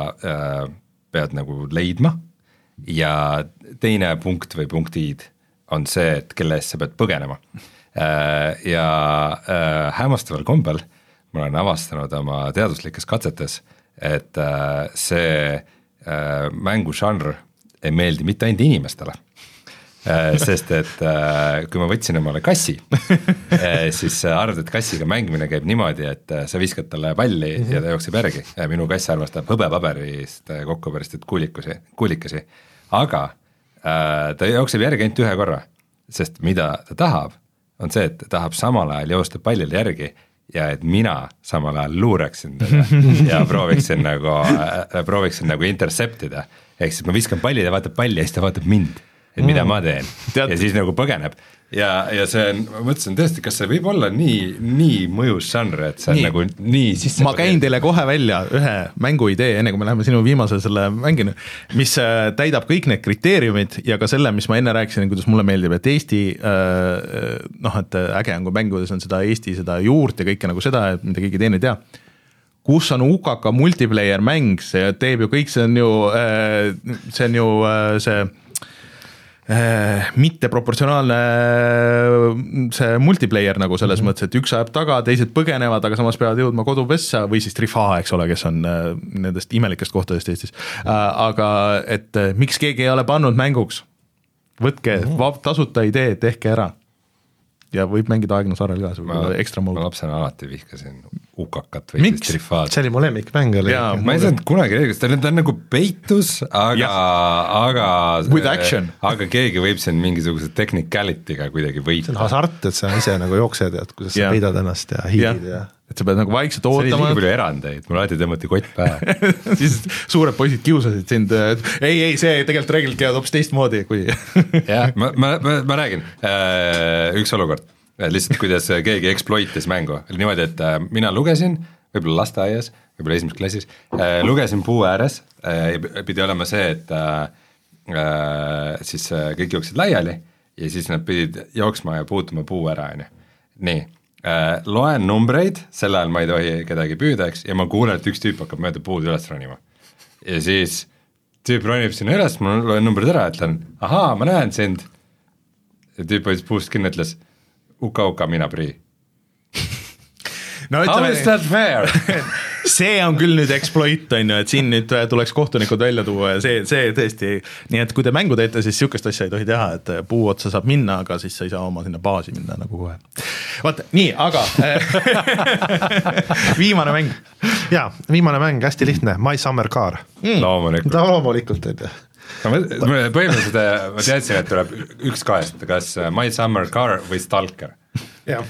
pead nagu leidma ja teine punkt või punktid on see, et kelle eest sa pead põgenema. Ja hämmastaval kombel ma olen avastanud oma teaduslikes katsetes, et see mängu žanr ei meeldi mitte ainult inimestele, sest et kui ma võtsin omale kassi, siis arvad, et kassiga mängimine käib niimoodi, et sa viskad talle palli mm -hmm. ja ta jookseb järgi. Minu kass armastab hõbepaberist kokku pärast, et kuulikusi, kuulikasi, aga ta jookseb järgi ainult ühe korra, sest mida ta tahab, on see, et ta tahab samal ajal joosta pallile järgi ja et mina samal ajal luureksin teda ja prooviksin nagu, prooviksin nagu interceptida. Ehk siis ma viskan palli, ta vaatab palli ja siis ta vaatab mind, et mida ma teen. Tead. Ja siis nagu põgeneb. Ja, ja see on, ma mõtlesin tõesti, kas see võib olla nii, nii mõjus žanr, et see on nii. Nagu nii sisse. Ma käin teile kohe välja ühe mänguidee, enne kui me läheme sinu viimase selle mänginu, mis täidab kõik need kriteeriumid ja ka selle, mis ma enne rääkisin, kuidas mulle meeldib, et Eesti, noh, et äge on, kui mängudes on seda Eesti, seda juurt ja kõike nagu seda, mida keegi teine ei tea. Kus on U K K multiplayer mäng, see teeb ju kõik, see on ju, see on ju see mitte proportsionaalne see multiplayer nagu selles mm -hmm. mõttes, et üks ajab taga, teised põgenevad, aga samas peavad jõudma kodupessa või siis Trifa, eks ole, kes on nendest imelikest kohtadest Eestis. Aga et miks keegi ei ole pannud mänguks, võtke mm -hmm. tasuta idee, tehke ära. Ja võib mängida Aegna saarel ka, ma, ekstra mode. Ma lapsena alati vihkasin U K K-t või siis Trifaad. See oli mu lemmikmäng oli. Ma ei saanud kunagi reeglist, ta on nagu peitus, aga, aga, with action. Aga keegi võib siin mingisuguse technicality'ga kuidagi võita. See on hasart, et sa ise nagu jooksed, et kuidas sa peidad ennast ja hiilid ja, ja. Et sa pead nagu vaikselt ootama. See oli nii palju erandeid, mul alati tõmmati kott pähe. Siis suured poisid kiusasid sind, et ei, ei, see tegelikult reeglilt käivad hoopis teistmoodi kui jah, ma, ma, ma, ma räägin, üks olukord, lihtsalt kuidas keegi exploitis mängu, oli niimoodi, et mina lugesin, võib-olla lasteaias, võib-olla esimeses klassis, lugesin puu ääres, pidi olema see, et siis kõik jooksid laiali ja siis nad pidid jooksma ja puutuma puu ära, nii. Äh, loen numbreid, sel ajal ma ei tohi kedagi püüda, eks, ja ma kuulen, et üks tüüp hakkab mööda puud üles ronima. Ja siis tüüp ronib sinna üles, ma loen numbrid ära, ütlen, ahaa, ma näen sind. Ja tüüp võis puust kinni, ütles, uka, uka, mina prii. No, how is that fair? See on küll nüüd exploit, on ju, et siin nüüd tuleks kohtunikud välja tuua ja see, see tõesti, nii et kui te mängu teete, siis sihukest asja ei tohi teha, et puu otsa saab minna, aga siis sa ei saa oma sinna baasi minna nagu kohe. Vaata, nii, aga viimane mäng. Jaa, viimane mäng, hästi lihtne, My Summer Car. Mm. Loomulikult. Ta loomulikult, et põhimõtteliselt ma teadsin, et tuleb üks kahest, kas My Summer Car või Stalker. Jah.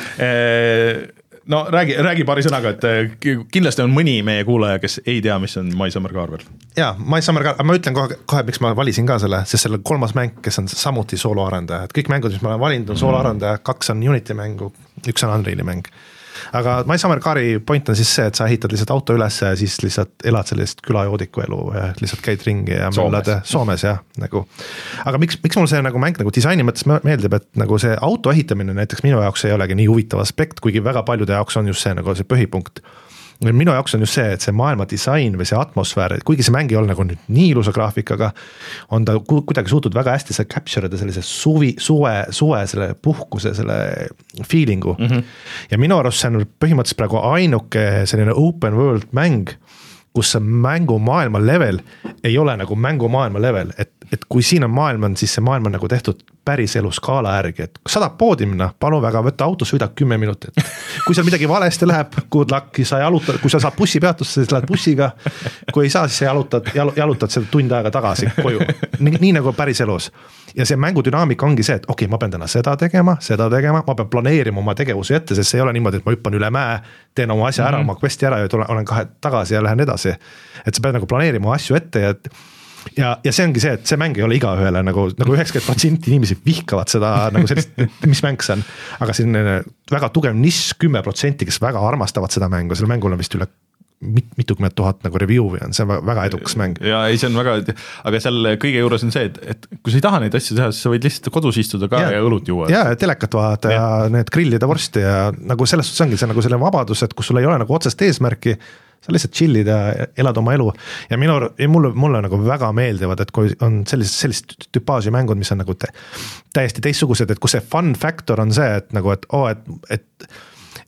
No räägi, räägi paari sõnaga, et kindlasti on mõni meie kuulaja, kes ei tea, mis on My Summer Car veel. Jaa, My Summer Car, ma ütlen kohe, kohe, miks ma valisin ka selle, sest selle kolmas mäng, kes on samuti sooloarendaja, et kõik mängud, mis ma olen valinud, on sooloarendaja, kaks on Unity mängu, üks on Unreali mäng. Aga My Summer Cari point on siis see, et sa ehitad lihtsalt auto üles ja siis lihtsalt elad sellist külajoodiku elu ja lihtsalt käid ringi ja Soomes, Soomes jah, nagu. Aga miks, miks mul see nagu mäng nagu disaini mõttes meeldib, et nagu see auto ehitamine näiteks minu jaoks ei olegi nii huvitav aspekt, kuigi väga paljude jaoks on just see nagu see põhipunkt. Minu jaoks on just see, et see maailma disain või see atmosfäär, kuigi see mäng ei ole nagu nüüd nii ilusa graafikaga, on ta kuidagi suutnud väga hästi see capture ida sellise suvi, suve, suve selle puhkuse, selle feelingu. Mm -hmm. Ja minu arust see on põhimõtteliselt praegu ainuke selline open world mäng, kus see mängumaailma level ei ole nagu mängumaailma level, et, et kui siin on maailm, siis see maailm on nagu tehtud päris elu skaala järgi, et kui saad poodi minna, palun väga, võtta auto, sõida kümme minutit. Kui seal midagi valesti läheb, good luck, sa jalutad, kui sa saad bussi peatusse, siis lähed bussiga, kui ei saa, siis sa jalutad, jalutad seda tund aega tagasi koju, nii, nii nagu päris elus. Ja see mängudünaamika ongi see, et okei, okay, ma pean täna seda tegema, seda tegema, ma pean planeerima oma tegevuse ette, sest see ei ole niimoodi, et ma hüppan üle mäe, teen oma asja ära, mm -hmm. oma questi ära ja tulen, olen kahe tagasi ja lähen edasi. Et sa pead nagu planeerima asju ette ja ja, ja see ongi see, et see mäng ei ole igaühele nagu, nagu üheksakümmend protsenti inimesi vihkavad seda nagu sellist, mis mäng see on. Aga siin väga tugev niss kümme protsenti, kes väga armastavad seda mängu, selle mängul on vist üle mit, mitukümmend tuhat nagu review'i on, see on väga edukas mäng. Ja ei, see on väga, aga seal kõige juures on see, et, et kui sa ei taha neid asju teha, siis sa võid lihtsalt kodus istuda ka ja, ja õlut juua. Ja telekat vaadata ja. ja need grillida vorsti ja nagu selles suhtes ongi see nagu selle vabadus, et kus sul ei ole nagu otsest eesmärki, sa lihtsalt chillid ja elad oma elu ja minu, mulle, mulle nagu väga meeldivad, et kui on sellist, sellist tüpaaži mängud, mis on nagu te, täiesti teistsugused, et kus see fun factor on see, et nagu, et oo, et, et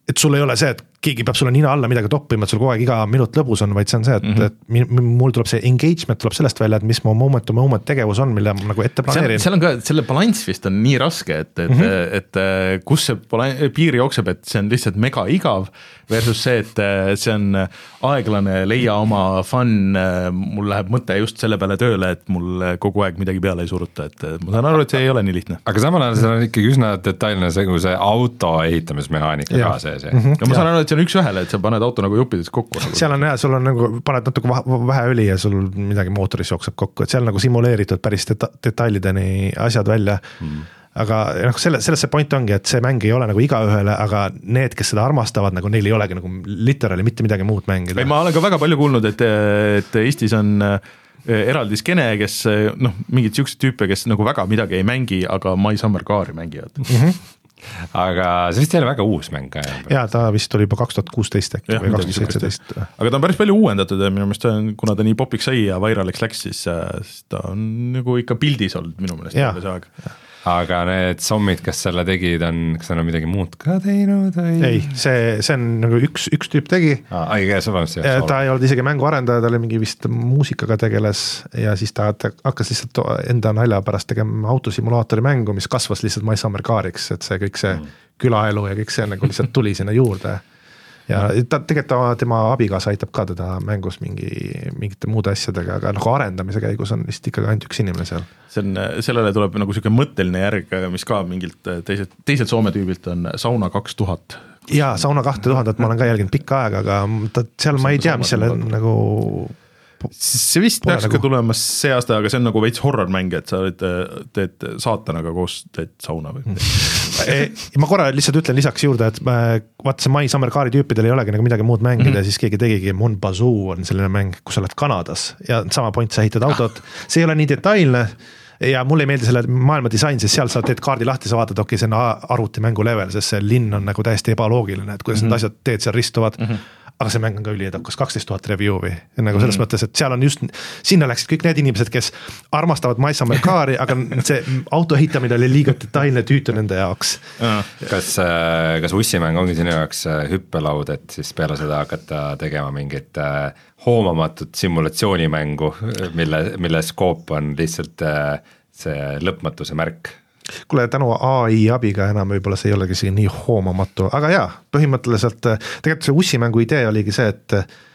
et sul ei ole see, et keegi peab sulle nina alla midagi toppima, et sul kogu aeg iga minut lõbus on, vaid see on see, et, mm -hmm. et mul tuleb see engagement tuleb sellest välja, et mis mu moment to moment tegevus on, mille ma nagu ette planeerin. seal on ka, selle balanss vist on nii raske, et, et mm, -hmm. et, et kus see piir jookseb, et see on lihtsalt mega igav versus see, et see on aeglane, leia oma fun, mul läheb mõte just selle peale tööle, et mul kogu aeg midagi peale ei suruta, et ma saan aru, et see ei ole nii lihtne. Aga samal ajal see on ikkagi üsna detailne see, see auto ehitamismehaanika ka sees. Mm -hmm. no ma saan aru, et see on üks ühele, et sa paned auto nagu juppidest kokku. seal on jah, sul on nagu, paned natuke vähe õli ja sul midagi mootoris jookseb kokku, et seal nagu simuleeritud päris deta detailideni asjad välja mm. aga noh, selle, selles see point ongi, et see mäng ei ole nagu igaühele, aga need, kes seda armastavad, nagu neil ei olegi nagu literaali mitte midagi muud mängida. ei, ma olen ka väga palju kuulnud, et, et Eestis on eraldi skene, kes noh, mingid siuksed tüüpe, kes nagu väga midagi ei mängi, aga My Summer Car'i mängivad mm. -hmm. aga see vist ei ole väga uus mäng ka. jaa, ta vist oli juba kaks tuhat kuusteist äkki ja, või kaks tuhat seitseteist. aga ta on päris palju uuendatud ja minu meelest kuna ta nii popiks sai ja vairaliks läks, siis, siis ta on nagu ikka pildis olnud minu meelest. aga need zombid, kes selle tegid, on, kas nad on midagi muud ka teinud või? ei, see, see on nagu üks, üks tüüp tegi ah,. ai, see on see. ta ei olnud isegi mänguarendaja, ta oli mingi vist muusikaga tegeles ja siis ta, ta hakkas lihtsalt enda nalja pärast tegema autosimulaatori mängu, mis kasvas lihtsalt My Summer Car'iks, et see kõik see mm. külaelu ja kõik see nagu lihtsalt tuli sinna juurde. ja ta tegelikult tema abikaasa aitab ka teda mängus mingi, mingite muude asjadega, aga nagu arendamise käigus on vist ikkagi ainult üks inimene seal. see on, sellele tuleb nagu niisugune mõtteline järg, mis ka mingilt teised, teised Soome tüübilt on Sauna kaks tuhat. jaa, Sauna kahte tuhandet ma olen ka jälginud pikka aega, aga ta, seal ma ei tea, mis selle nagu see vist peaks nagu... ka tulema see aasta, aga see on nagu veits horror-mäng, et sa oled, teed saatanaga koos teed sauna või ma korra lihtsalt ütlen lisaks juurde, et vaata see My Summer Car'i tüüpidel ei olegi nagu midagi muud mängida mm -hmm. siis keegi tegigi Mon Bazoo on selline mäng, kus sa oled Kanadas ja sama point, sa ehitad autot, see ei ole nii detailne ja mulle ei meeldi selle maailma disain, sest seal sa teed kaardi lahti, sa vaatad, okei, see on arvutimängu level, sest see linn on nagu täiesti ebaloogiline, et kuidas mm -hmm. need asjad teed seal ristuvad mm. -hmm. aga see mäng on ka üliedukas, kaksteist tuhat review'i, nagu selles mm. mõttes, et seal on just, sinna läksid kõik need inimesed, kes armastavad My Summer Car'i, aga see auto ehitamine oli liiga detailne tüütu nende jaoks. kas, kas ussimäng ongi sinu jaoks hüppelaud, et siis peale seda hakata tegema mingit hoomamatut simulatsioonimängu, mille, mille skoop on lihtsalt see lõpmatuse märk? Kuule, tänu A I abiga enam võib-olla see ei olegi siin nii hoomamatu, aga jaa, põhimõtteliselt tegelikult see ussimängu idee oligi see, et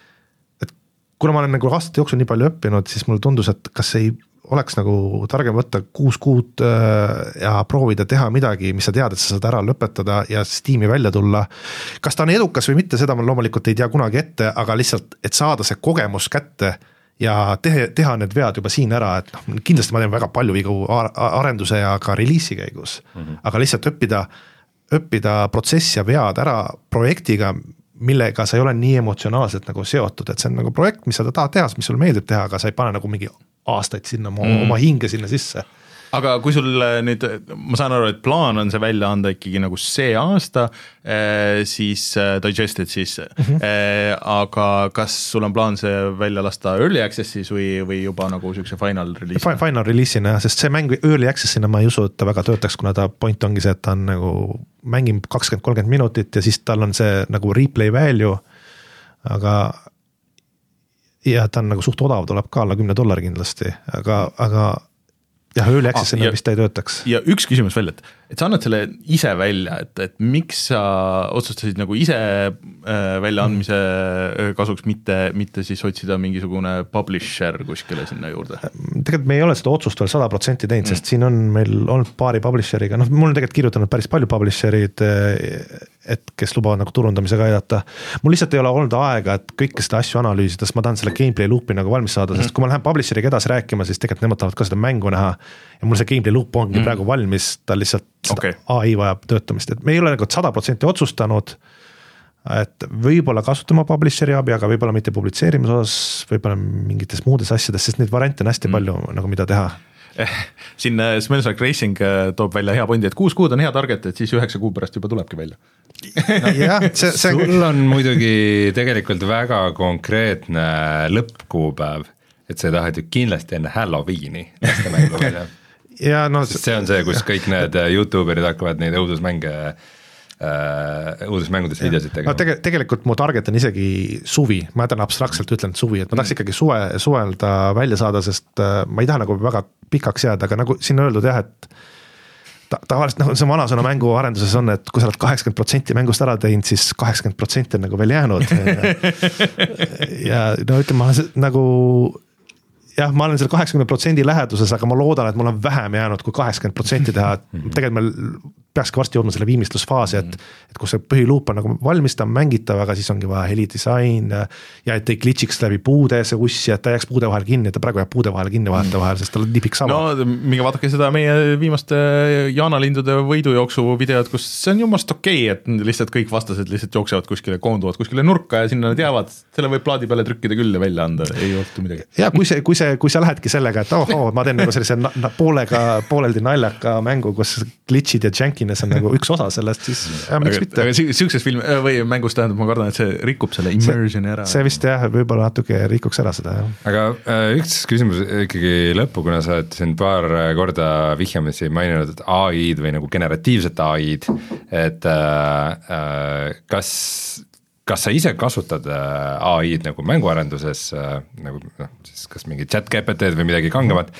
et kuna ma olen nagu aastate jooksul nii palju õppinud, siis mulle tundus, et kas ei oleks nagu targem võtta kuus kuud ja proovida teha midagi, mis sa tead, et sa saad ära lõpetada ja Steam'i välja tulla. Kas ta on edukas või mitte, seda ma loomulikult ei tea kunagi ette, aga lihtsalt, et saada see kogemus kätte ja tehe, teha need vead juba siin ära, et noh, kindlasti ma teen väga palju vigu arenduse ja ka reliisi käigus, mm -hmm. aga lihtsalt õppida, õppida protsess ja vead ära projektiga, millega sa ei ole nii emotsionaalselt nagu seotud, et see on nagu projekt, mis sa tahad teha, mis sul meeldib teha, aga sa ei pane nagu mingi aastaid sinna, oma, mm. oma hinge sinna sisse. Aga kui sul nüüd, ma saan aru, et plaan on see välja anda ikkagi nagu see aasta, siis Digested siis mm, -hmm. aga kas sul on plaan see välja lasta early access'is või, või juba nagu siukse final release'ina? Final release'ina, sest see mäng early access'ina ma ei usu, et ta väga töötaks, kuna ta point ongi see, et ta on nagu, mängib kakskümmend kolmkümmend minutit ja siis tal on see nagu replay value, aga ja ta on nagu suht odav, tuleb ka alla kümne dollari kindlasti, aga, aga jah, early access'ina ah, vist ei töötaks. Ja üks küsimus veel, et, et sa annad selle ise välja, et, et miks sa otsustasid nagu ise äh, väljaandmise mm. kasuks, mitte, mitte siis otsida mingisugune publisher kuskile sinna juurde? Tegelikult me ei ole seda otsust veel sada protsenti teinud, mm. sest siin on meil olnud paari publisheriga, noh, mul on tegelikult kirjutanud päris palju publisherid, et kes lubavad nagu turundamisega aidata. Mul lihtsalt ei ole olnud aega, et kõike seda asju analüüsida, sest ma tahan selle gameplay loopi nagu valmis saada, sest kui ma lähen publisheriga edasi rääkima, siis tegelikult nemad tahavad ka seda mängu näha ja mul see gameplay loop ongi mm. praegu valmis, ta lihtsalt okay. A I vajab töötamist, et me ei ole nagu sada protsenti otsustanud, et võib-olla kasutama publisheri abi, aga võib-olla mitte publitseerimise osas, võib-olla mingites muudes asjades, sest neid variante on hästi mm. palju nagu mida teha. Eh, siin Smells Like Racing toob välja hea pointi, et kuus kuud on hea target, et siis üheksa kuu pärast juba tulebki välja. ja, see, see... sul on muidugi tegelikult väga konkreetne lõppkuupäev, et sa tahad ju kindlasti enne Halloweeni lasta mängu välja. ja no sest see on see, kus kõik need YouTuberid hakkavad neid õudusmänge äh, uudismängudes videosid tegema no, tege, tegelikult mu target on isegi suvi, ma jätan abstraktselt ütlen suvi, et ma tahaks ikkagi suve, suvelda välja saada, sest äh, ma ei taha nagu väga pikaks jääda, aga nagu siin öeldud jah, et ta, tavaliselt noh, see vanasõna mängu arenduses on, et kui sa oled kaheksakümmend protsenti mängust ära teinud, siis kaheksakümmend protsenti on nagu veel jäänud ja no ütleme nagu jah, ma olen selle kaheksakümne protsendi läheduses, aga ma loodan, et mul on vähem jäänud kui kaheksakümmend protsenti teha, et tegelikult meil peakski varsti jõudma selle viimistlusfaasi, et, et kus see põhiluup on nagu valmis, ta on mängitav, aga siis ongi vaja helidisain ja et ei glitchiks läbi puude see ussi, et ta jääks puude vahel kinni, et ta praegu jääb puude vahel kinni vaheta vahel, sest tal on nii pikk sama. No minge vaadake seda meie viimaste jaanalindude võidujooksu videod, kus see on jumast okei, et lihtsalt kõik vastased lihtsalt jooksevad kuskile, koonduvad kuskile nurka ja sinna nad jäävad, selle võib plaadi peale trükkida küll ja välja anda, ei juhtu midagi. Ja kui see, kui see, kui sa lähedki sellega, et oh, oh ma teen nagu sellise na, na, poolega, pooleldi naljaka mängu, kus glitchid ja janky on nagu üks osa sellest, siis ja, miks aga, mitte. aga siukses film või mängus tähendab, ma kardan, et see rikub selle immersioni ära. See vist jah, võib-olla natuke rikuks ära seda. Jah. Aga äh, üks küsimus ikkagi lõppu, kuna sa oled siin paar korda vihjamisi maininud, et A I-d või nagu generatiivset A I-d, et äh, äh, kas kas sa ise kasutad A I-d nagu mänguarenduses, nagu noh, siis kas mingi chat G P T-d või midagi kangemat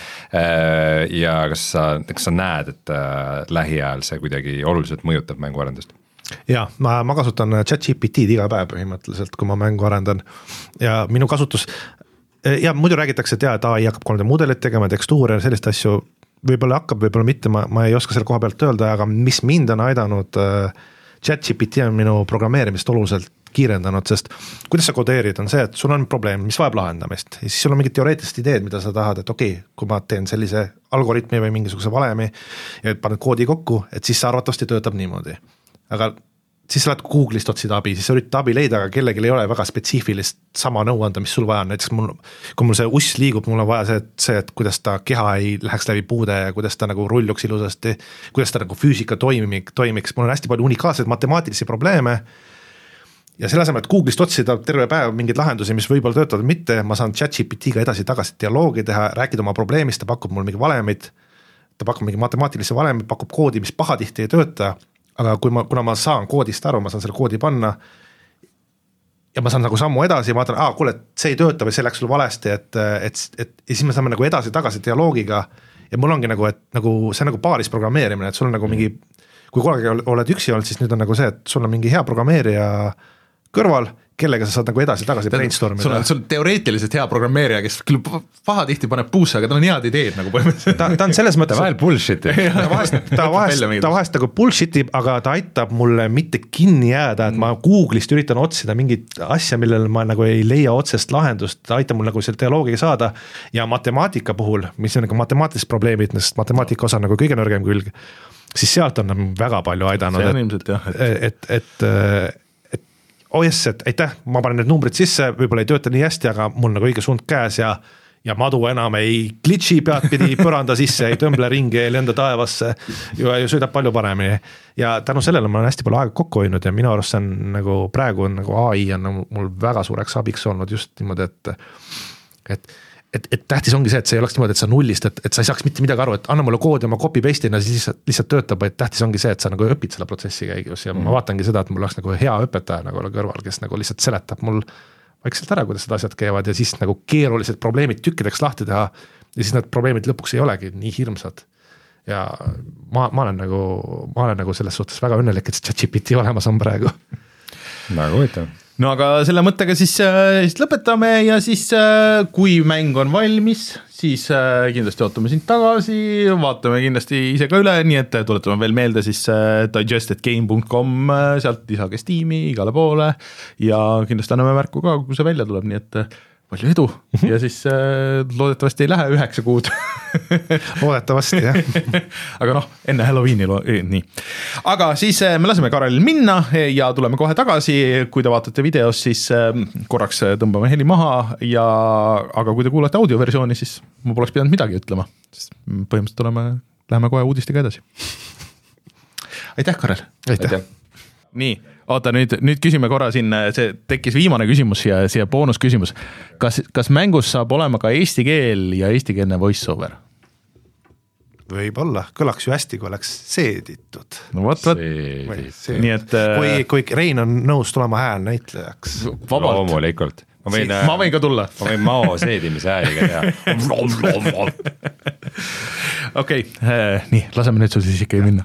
ja kas sa, kas sa näed, et lähiajal see kuidagi oluliselt mõjutab mänguarendust? Ja, ma, ma kasutan chat G P T-d iga päev põhimõtteliselt, kui ma mängu arendan ja minu kasutus, ja muidu räägitakse, et, ja, et A I hakkab kolm D mudelit tegema, tekstuure ja sellist asju, võib-olla hakkab, võib-olla mitte, ma, ma ei oska selle koha pealt öelda, aga mis mind on aidanud, chat G P T on minu programmeerimist oluliselt kiirendanud, sest kuidas sa kodeerid, on see, et sul on probleem, mis vajab lahendamist ja siis sul on mingid teoreetilised ideed, mida sa tahad, et okei okay,, kui ma teen sellise algoritmi või mingisuguse valemi ja paned koodi kokku, et siis see arvatavasti töötab niimoodi. Aga siis sa lähed Google'ist otsid abi, siis sa üritad abi leida, aga kellelgi ei ole väga spetsiifilist sama nõuanda, mis sul vaja on, näiteks mul, kui mul see uss liigub, mul on vaja see, et, see, et kuidas ta keha ei läheks läbi puude ja kuidas ta nagu rulluks ilusasti, kuidas ta nagu füüsika toimiks, toimiks, mul on hästi palju unikaalseid matemaatilisi probleeme ja selle asemel, et Google'ist otsida terve päev mingeid lahendusi, mis võib-olla töötavad mitte, ma saan chat G P T-ga edasi-tagasi dialoogi teha, rääkida oma probleemist, ta pakub mul mingi valemid, ta pakub mingi matemaatilisi valemid, pakub koodi, mis pahatihti ei tööta, aga kui ma, kuna ma saan koodist aru, ma saan selle koodi panna ja ma saan nagu sammu edasi ja vaatan, aa, kuule, et see ei tööta või see läks sul valesti, et, et, et ja siis me saame nagu edasi-tagasi dialoogiga ja mul ongi nagu, et nagu, see on nagu paaris programmeerimine, et sul on nagu mingi, kui kunagi oled üksi olnud, siis nüüd on nagu see, et sul on mingi hea programmeerija kõrval, kellega sa saad nagu edasi-tagasi brainstormida. Sul on, sul on teoreetiliselt hea programmeerija, kes küll paha tihti paneb puusse, aga tal on head ideed nagu põhimõtteliselt. Ta, ta on selles mõttes, ta vahel bullshitib. ta vahest, ta vahest, ta vahest nagu bullshitib, aga ta aitab mulle mitte kinni jääda, et ma Google'ist üritan otsida mingit asja, millele ma nagu ei leia otsest lahendust, ta aitab mul nagu selle dialoogiga saada ja matemaatika puhul, mis on nagu matemaatilised probleemid, sest matemaatika osa on nagu kõige nõrgem külg, siis sealt on väga palju aidanud. See on ilmselt jah. Et, et, et oh jess, et aitäh, ma panen need numbrid sisse, võib-olla ei tööta nii hästi, aga mul nagu õige suund käes ja, ja madu enam ei glitchi pead pidi põranda sisse, ei tõmble ringi, ei lenda taevasse ja, ja sõidab palju paremini. Ja tänu sellele ma olen hästi palju aega kokku hoidnud ja minu arust see on nagu praegu on nagu A I on mul väga suureks abiks olnud just niimoodi, et, et Et, et tähtis ongi see, et see ei oleks niimoodi, et sa nullist, et, et sa ei saaks mitte midagi aru, et anna mulle koodi, ma copy paste'in ja siis lihtsalt, lihtsalt töötab, et tähtis ongi see, et sa nagu õpid selle protsessi käigus ja mm. ma vaatangi seda, et mul oleks nagu hea õpetaja nagu kõrval, kes nagu lihtsalt seletab mul vaikselt ära, kuidas need asjad käivad ja siis nagu keerulised probleemid tükkideks lahti teha ja siis need probleemid lõpuks ei olegi nii hirmsad. Ja ma, ma olen nagu, ma olen nagu selles suhtes väga õnnelik, et see chat G P T olemas on praegu. Väga huvitav. No aga selle mõttega siis, siis lõpetame ja siis kui mäng on valmis, siis kindlasti ootame sind tagasi, vaatame kindlasti ise ka üle, nii et tuletame veel meelde siis digested game dot com, sealt lisage Steam'i igale poole ja kindlasti anname märku ka, kui see välja tuleb, nii et palju edu ja siis loodetavasti ei lähe üheksa kuud. Loodetavasti, jah. Aga noh, enne Halloweeni lo- nii. Aga siis me laseme Karelil minna ja tuleme kohe tagasi, kui te vaatate videos, siis korraks tõmbame heli maha ja aga kui te kuulate audioversiooni, siis ma poleks pidanud midagi ütlema, sest põhimõtteliselt oleme, läheme kohe uudistega edasi. Aitäh, Karel! Aitäh! Nii, oota nüüd, nüüd küsime korra siin, see tekkis viimane küsimus ja siia boonusküsimus. Kas, kas mängus saab olema ka eesti keel ja eestikeelne voice over? võib-olla, kõlaks ju hästi, kui oleks seeditud. No vot, vot. Nii et kui, kui Rein on nõus tulema hääl näitlejaks. Loomulikult. Ma võin, ma võin ka tulla. Ma võin mao seedimise hääliga teha. Okei, nii, laseme nüüd sul siis ikka minna.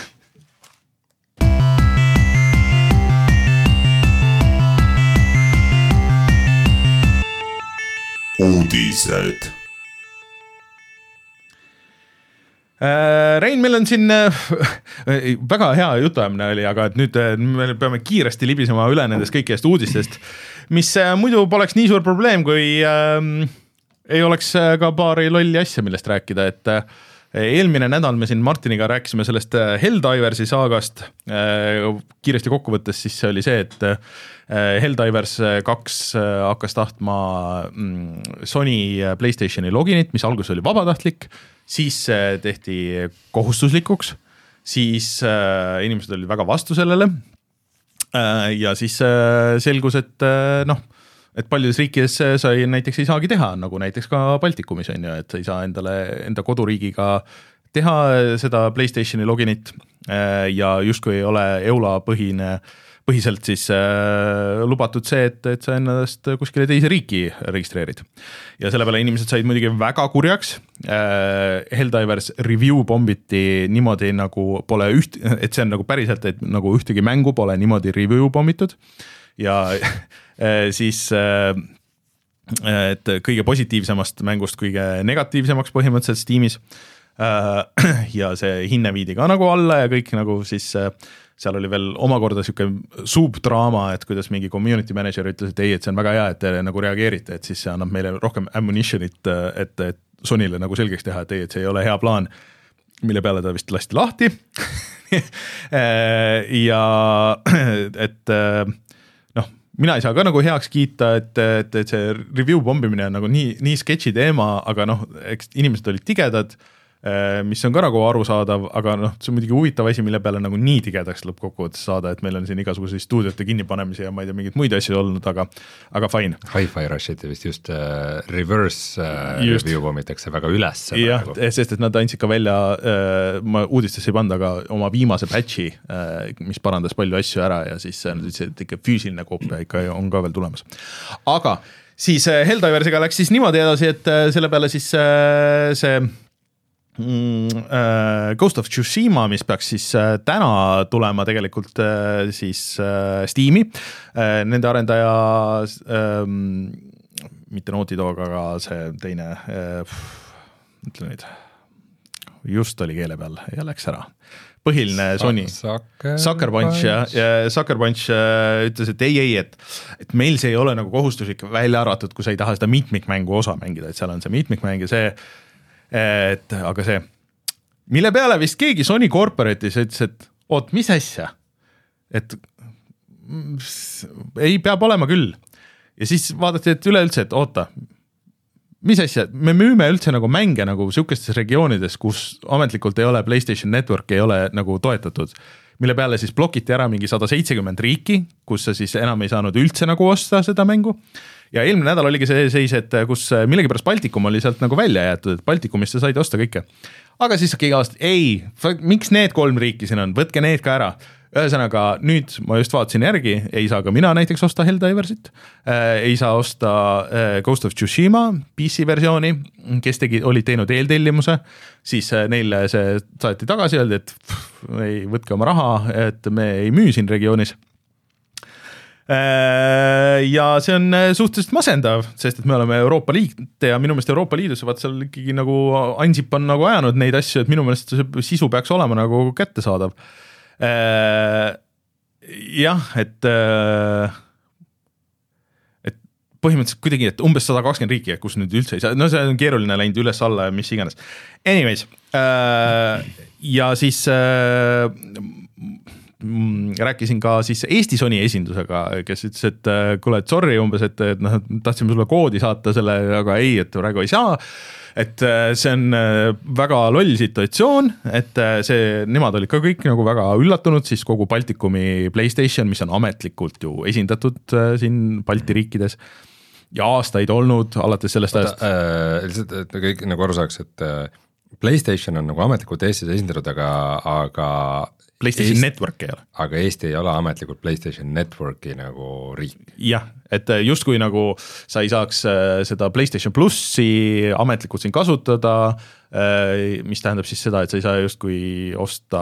Uudised. Rein, meil on siin väga hea jutuajamine oli, aga et nüüd me peame kiiresti libisema üle nendest kõikidest uudistest, mis muidu poleks nii suur probleem, kui äh, ei oleks ka paari lolli asja, millest rääkida, et äh, eelmine nädal me siin Martiniga rääkisime sellest Helldiversi saagast, äh, kiiresti kokkuvõttes siis see oli see, et äh, Helldivers kaks hakkas tahtma mm, Sony PlayStationi loginit, mis alguses oli vabatahtlik, siis tehti kohustuslikuks, siis äh, inimesed olid väga vastu sellele äh, ja siis äh, selgus, et äh, noh, et paljudes riikides sai näiteks ei saagi teha, nagu näiteks ka Baltikumis on ju, et ei saa endale, enda koduriigiga teha seda PlayStationi loginit äh, ja justkui ei ole EULA põhine põhiselt siis äh, lubatud see, et, et sa ennast kuskile teise riiki registreerid. Ja selle peale inimesed said muidugi väga kurjaks. Äh, Helldivers review bombiti niimoodi nagu pole üht, et see on nagu päriselt, et nagu ühtegi mängu pole niimoodi review bombitud. Ja äh, siis äh, et kõige positiivsemast mängust kõige negatiivsemaks põhimõtteliselt Steamis. Äh, ja see hinne viidi ka nagu alla ja kõik nagu siis äh, seal oli veel omakorda siuke subdraama, et kuidas mingi community manager ütles, et ei, et see on väga hea, et te nagu reageerite, et siis see annab meile rohkem ammunitionit, et, et Sonyle nagu selgeks teha, et ei, et see ei ole hea plaan, mille peale ta vist lasti lahti. ja et noh, mina ei saa ka nagu heaks kiita, et, et, et see review bombimine on nagu nii, nii sketši teema, aga noh, eks inimesed olid tigedad, mis on ka nagu arusaadav, aga noh, see on muidugi huvitav asi, mille peale nagu nii tigedaks lõppkokkuvõttes saada, et meil on siin igasuguseid stuudiote kinnipanemise ja ma ei tea, mingid muid asju olnud, aga, aga fine. Hi-Fi Rushiti vist just uh, reverse uh, just. Review pommitakse väga üles. Jah, nagu. Sest et nad andsid ka välja, uh, ma uudistesse ei panda, aga oma viimase patchi, uh, mis parandas palju asju ära ja siis uh, ikka füüsiline koopia ikka on ka veel tulemas. Aga siis uh, Helldiversiga läks siis niimoodi edasi, et uh, selle peale siis uh, see Mm, äh, Ghost of Tsushima, mis peaks siis äh, täna tulema tegelikult äh, siis äh, Steam'i. Äh, nende arendaja, äh, mitte Naughty Dog, aga see teine, äh, ütle nüüd, just oli keele peal ja läks ära. Põhiline Sony, Sucker Punch ja, ja Sucker Punch äh, ütles, et ei, ei, et, et meil see ei ole nagu kohustuslik välja arvatud, kui sa ei taha seda mitmikmängu osa mängida, et seal on see mitmikmäng ja see et aga see, mille peale vist keegi Sony Corporate'is ütles, et oot, mis asja? Et ei, peab olema küll. Ja siis vaadati, et üleüldse, et oota, mis asja? Me müüme üldse nagu mänge nagu sihukestes regioonides, kus ametlikult ei ole PlayStation Network, ei ole nagu toetatud, mille peale siis blokiti ära mingi sada seitsekümmend riiki, kus sa siis enam ei saanud üldse nagu osta seda mängu. Ja eelmine nädal oligi see seis, et kus millegipärast Baltikum oli sealt nagu välja jäetud, et Baltikumist sa said osta kõike. Aga siis keegi aastat, ei, miks need kolm riiki siin on, võtke need ka ära. Ühesõnaga, nüüd ma just vaatasin järgi, ei saa ka mina näiteks osta Helldiversit, äh, ei saa osta äh, Ghost of Tsushima P C versiooni, kes tegi, olid teinud eeltellimuse, siis äh, neile see saati tagasi, öeldi, et pff, ei, võtke oma raha, et me ei müü siin regioonis. Ja see on suhteliselt masendav, sest et me oleme Euroopa Liit ja minu meelest Euroopa Liidus vaat seal ikkagi nagu Ansip on nagu ajanud neid asju, et minu meelest see sisu peaks olema nagu kättesaadav. Jah, et et põhimõtteliselt kuidagi, et umbes sada kakskümmend riiki, kus nüüd üldse ei saa, no see on keeruline läinud üles alla ja mis iganes. Anyways, ja siis rääkisin ka siis Eesti Sony esindusega, kes ütles, et kuule, et sorry umbes, et, et noh, tahtsime sulle koodi saata selle, aga ei, et praegu ei saa, et see on väga loll situatsioon, et see, nemad olid ka kõik nagu väga üllatunud, siis kogu Baltikumi PlayStation, mis on ametlikult ju esindatud siin Balti riikides ja aastaid olnud alates sellest ajast. Lihtsalt, et kõik nagu aru saaks, et PlayStation on nagu ametlikult Eestis esindatud, aga, aga PlayStation Eest... Network ei ole. Aga Eesti ei ole ametlikult PlayStation Networki nagu riik. Jah, et justkui nagu sa ei saaks seda PlayStation Plussi ametlikult siin kasutada, mis tähendab siis seda, et sa ei saa justkui osta,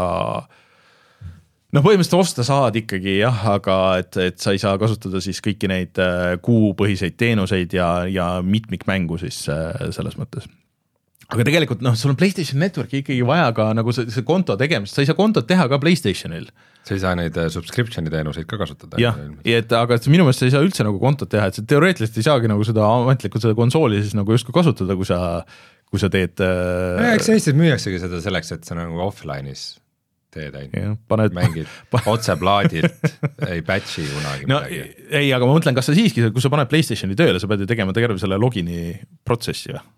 noh põhimõtteliselt osta saad ikkagi jah, aga et, et sa ei saa kasutada siis kõiki neid kuupõhiseid teenuseid ja, ja mitmikmängu siis selles mõttes. Aga tegelikult noh, sul on PlayStation Networki ikkagi vaja ka nagu see, see konto tegemist, sa ei saa kontot teha ka PlayStationil. Sa ei saa neid subscription'i teenuseid ka kasutada. Jah, et, aga minu meelest sa ei saa üldse nagu kontot teha, et sa teoreetiliselt ei saagi nagu seda ametlikult seda konsooli siis nagu justkui kasutada, kui sa, kui sa teed äh... eks Eestis müüaksegi seda selleks, et sa nagu offline'is teed ainult, paned, mängid otse plaadilt, ei patchi kunagi no, midagi. Ei, aga ma mõtlen, kas sa siiski, kui sa paned PlayStationi tööle, sa pead ju tegema terve selle logini protsessi või?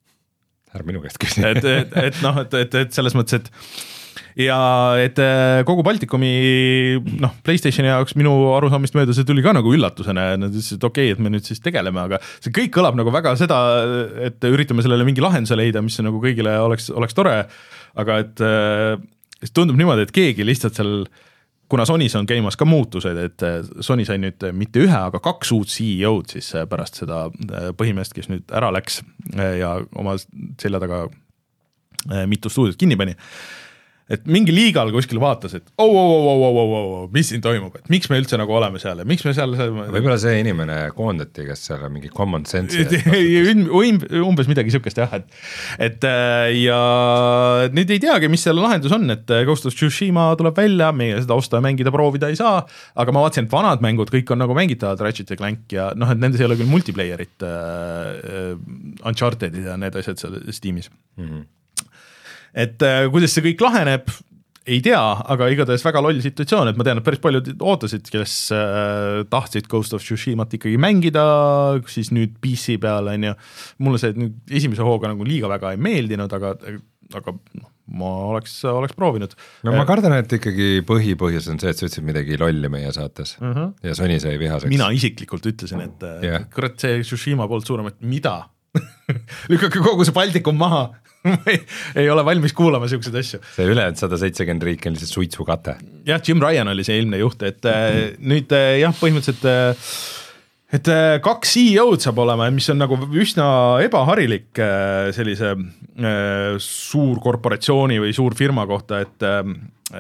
Ära minu käest küsi. et, et, et noh, et, et, et selles mõttes, et ja et kogu Baltikumi noh, PlayStationi jaoks minu arusaamist mööda see tuli ka nagu üllatusena, nad ütlesid, et okei, okay, et me nüüd siis tegeleme, aga see kõik kõlab nagu väga seda, et üritame sellele mingi lahenduse leida, mis nagu kõigile oleks, oleks tore, aga et äh, tundub niimoodi, et keegi lihtsalt seal, kuna Sonys on käimas ka muutused, et Sony sai nüüd mitte ühe, aga kaks uut C E O-d siis pärast seda põhimeest, kes nüüd ära läks ja oma selja taga mitu stuudiot kinni pani. Et mingi liigal kuskil vaatas, et oh, oh, oh, oh, oh, oh, oh, mis siin toimub, et miks me üldse nagu oleme seal ja miks me seal... Võib-olla see inimene koondati, kes seal on mingi common sense. Umbes midagi sihukest jah, et, et ja nüüd ei teagi, mis selle lahendus on, et Ghost of Tsushima tuleb välja, meie seda osta ja mängida, proovida ei saa, aga ma vaatasin, et vanad mängud kõik on nagu mängitavad, Ratchet ja Clank ja noh, et nendes ei ole küll multiplayerit, uh, Unchartedid ja need asjad seal Steamis. Mm-hmm. Et äh, kuidas see kõik laheneb, ei tea, aga igatahes väga loll situatsioon, et ma tean, et päris paljud ootasid, kes äh, tahtsid Ghost of Tsushimat ikkagi mängida, siis nüüd P C peal on ju, mulle see nüüd esimese hooga nagu liiga väga ei meeldinud, aga, aga ma oleks, oleks proovinud. No ma kardan, et ikkagi põhipõhjus on see, et sa ütlesid midagi lolli meie saates uh -huh. ja Sony sai vihaseks. Mina isiklikult ütlesin, et yeah. kurat see Tsushima poolt suurem, et mida? Lükake kogu see Baltikum maha. ei, ei ole valmis kuulama siukseid asju. See ülejäänud sada seitsekümmend riiki on lihtsalt suitsu kate. Jah, Jim Ryan oli see eelmine juht, et mm-hmm. nüüd jah, põhimõtteliselt et kaks C E O-d saab olema, mis on nagu üsna ebaharilik sellise suur korporatsiooni või suur firma kohta, et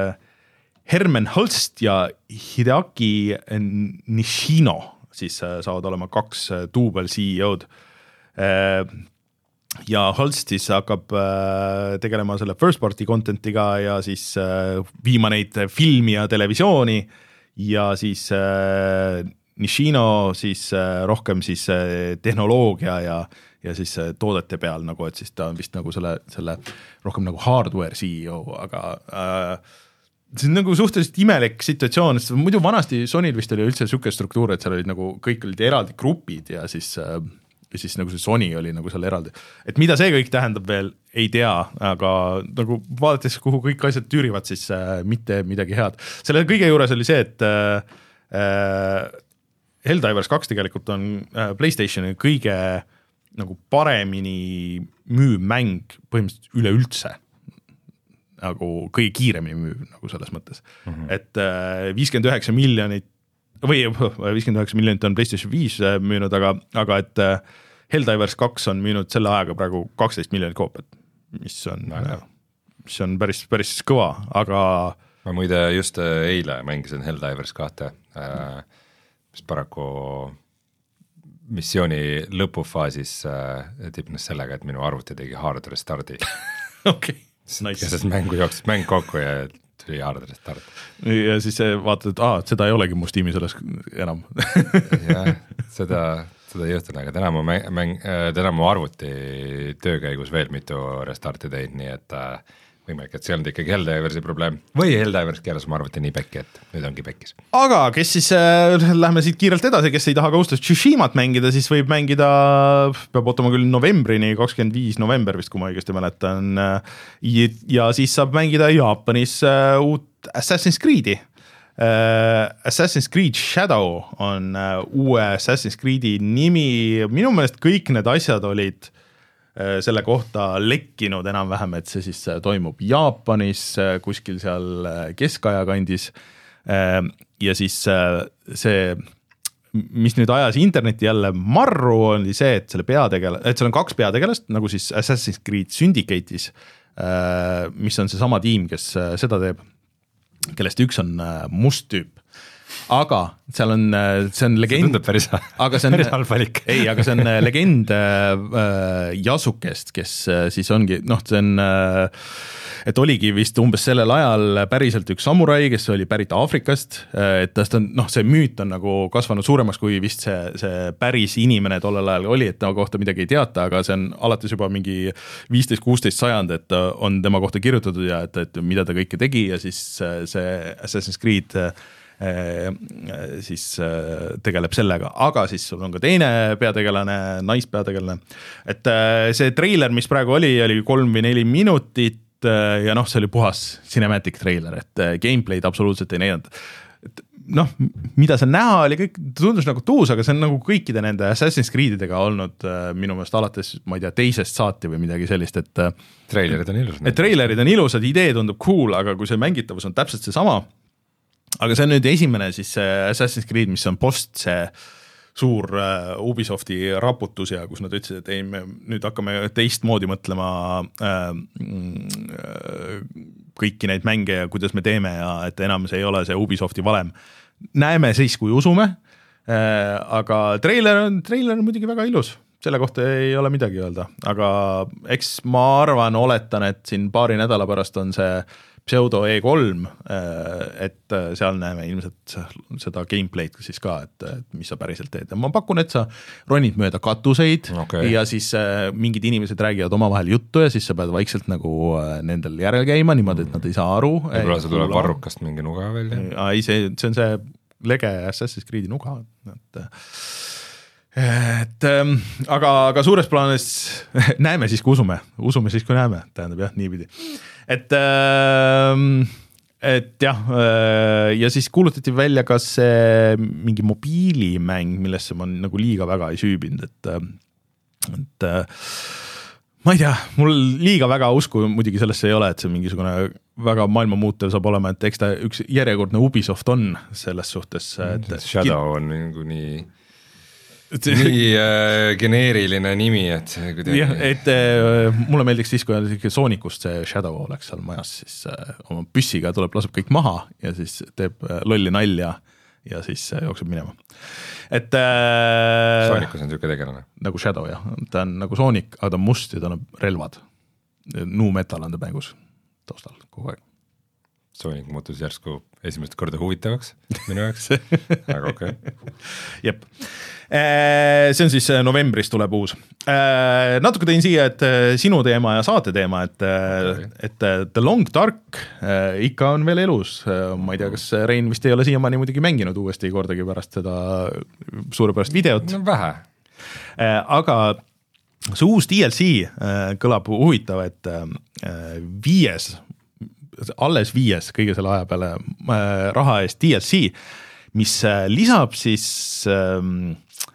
Herman Hulst ja Hideaki Nishino siis saavad olema kaks duubel C E O-d. Ja Hulst siis hakkab äh, tegelema selle first party contentiga ja siis äh, viima neid filmi ja televisiooni ja siis äh, Nishino siis äh, rohkem siis äh, tehnoloogia ja, ja siis äh, toodete peal nagu, et siis ta on vist nagu selle, selle rohkem nagu hardware C E O, aga äh, see on nagu suhteliselt imelik situatsioon, sest muidu vanasti Sonyl vist oli üldse siuke struktuur, et seal olid nagu kõik olid eraldi grupid ja siis äh, ja siis nagu see Sony oli nagu seal eraldi. Et mida see kõik tähendab veel, ei tea, aga nagu vaadates, kuhu kõik asjad tüürivad, siis äh, mitte midagi head. Selle kõige juures oli see, et äh, Helldivers kaks tegelikult on äh, PlayStationi kõige nagu paremini müüv mäng põhimõtteliselt üleüldse. Nagu kõige kiiremini müüv nagu selles mõttes. Mm-hmm. Et äh, viiskümmend üheksa miljonit või viiskümmend üheksa miljonit on PlayStation viis müünud, aga, aga et Helldivers kaks on müünud selle ajaga praegu kaksteist miljonit koopiat, mis on, mis on päris, päris kõva, aga ma muide just eile mängisin Helldivers kahte, mis paraku missiooni lõpufaasis tipnes sellega, et minu arvuti tegi hard restardi. Okei, nice. Sest mängu jooksis mäng kokku ja tuli hard restart. Ja siis vaatad, et aa, seda ei olegi mu Steamis üles enam. jah, seda, seda ei juhtunud, aga täna mu, mäng, täna mu arvuti töökäigus veel mitu restarti teid, nii et äh, võimalik, et see on ikkagi Helldiversi probleem. Või Helldivers keeras oma arvuti nii pekki, et nüüd ongi pekkis. Aga kes siis, äh, lähme siit kiirelt edasi, kes ei taha Ghost of Tsushimat mängida, siis võib mängida, peab ootama küll novembrini, kakskümmend viis november vist, kui ma õigesti mäletan. Ja, ja siis saab mängida Jaapanis äh, uut Assassin's Creed'i. Uh, Assassin's Creed Shadow on uh, uue Assassin's Creed'i nimi, minu meelest kõik need asjad olid selle kohta lekkinud enam-vähem, et see siis toimub Jaapanis kuskil seal keskaja kandis ja siis see, mis nüüd ajas interneti jälle marru, oli see, et selle peategele, et seal on kaks peategelast, nagu siis Assassin's Creed Syndicate'is, mis on see sama tiim, kes seda teeb, kellest üks on must tüüp. Aga seal on, see on legend. See tundub päris, aga see on, päris halb valik. ei, aga see on legend äh, Yasukest, kes äh, siis ongi, noh, see on, äh, et oligi vist umbes sellel ajal päriselt üks samurai, kes oli pärit Aafrikast, äh, et tast on, noh, see müüt on nagu kasvanud suuremaks, kui vist see, see päris inimene tollel ajal oli, et tema kohta midagi ei teata, aga see on alates juba mingi viisteist kuusteist sajand, et on tema kohta kirjutatud ja et, et mida ta kõike tegi ja siis see Assassin's Creed siis tegeleb sellega, aga siis sul on ka teine peategelane, naispeategelane, et see treiler, mis praegu oli, oli kolm või neli minutit ja noh, see oli puhas cinematic treiler, et gameplay'd absoluutselt ei näidanud. Et noh, mida see näha oli, kõik tundus nagu tuus, aga see on nagu kõikide nende Assassin's Creedidega olnud minu meelest alates, ma ei tea, teisest saati või midagi sellist, et treilerid on ilusad. Et treilerid on ilusad, idee tundub cool, aga kui see mängitavus on täpselt see sama, aga see on nüüd esimene siis Assassin's Creed, mis on post see suur Ubisofti raputus ja kus nad ütlesid, et ei, me nüüd hakkame teistmoodi mõtlema äh, kõiki neid mänge ja kuidas me teeme ja et enam see ei ole see Ubisofti valem. Näeme siis, kui usume, äh, aga treiler on, treiler on muidugi väga ilus, selle kohta ei ole midagi öelda, aga eks ma arvan, oletan, et siin paari nädala pärast on see Pseudo E kolm, et seal näeme ilmselt seda gameplay'd siis ka, et, et mis sa päriselt teed. Ma pakun, et sa ronid mööda katuseid okay. ja siis mingid inimesed räägivad omavahel juttu ja siis sa pead vaikselt nagu nendel järel käima, niimoodi, et nad ei saa aru. Võib-olla sa tuleb varrukast mingi nuga välja? Ei, see, see on see lege Assassin's Creed'i nuga, et et aga, aga suures plaanis näeme siis, kui usume, usume siis, kui näeme, tähendab jah, niipidi. Et, et jah, ja siis kuulutati välja ka see mingi mobiilimäng, millesse ma nagu liiga väga ei süübinud, et, et ma ei tea, mul liiga väga usku muidugi sellesse ei ole, et see mingisugune väga maailma muutev saab olema, et eks ta üks järjekordne Ubisoft on selles suhtes. Et, Shadow on nagu nii... nii äh, geneeriline nimi, et see kuidagi... jah, et äh, mulle meeldiks siis, kui Soonikust see Shadow oleks seal majas, siis äh, oma püssiga tuleb, laseb kõik maha ja siis teeb äh, lolli nalja ja siis äh, jookseb minema. Et äh, Soonikus on niisugune tegelane? Nagu Shadow, jah. Ta on nagu Soonik, aga ta on must ja ta on relvad. Nu metal on ta mängus taustal kogu aeg. Soonik muutus järsku esimest korda huvitavaks minu jaoks, aga okei okay.. Jep. See on siis novembris tuleb uus. Natuke tõin siia, et sinu teema ja saate teema, et, okay. et The Long Dark ikka on veel elus. Ma ei tea, kas Rein vist ei ole siiamaani muidugi mänginud uuesti kordagi pärast seda suurepärast videot. No vähe. Aga see uus D L C kõlab huvitav, et viies alles viies kõige selle aja peale äh, raha eest D L C, mis äh, lisab siis äh,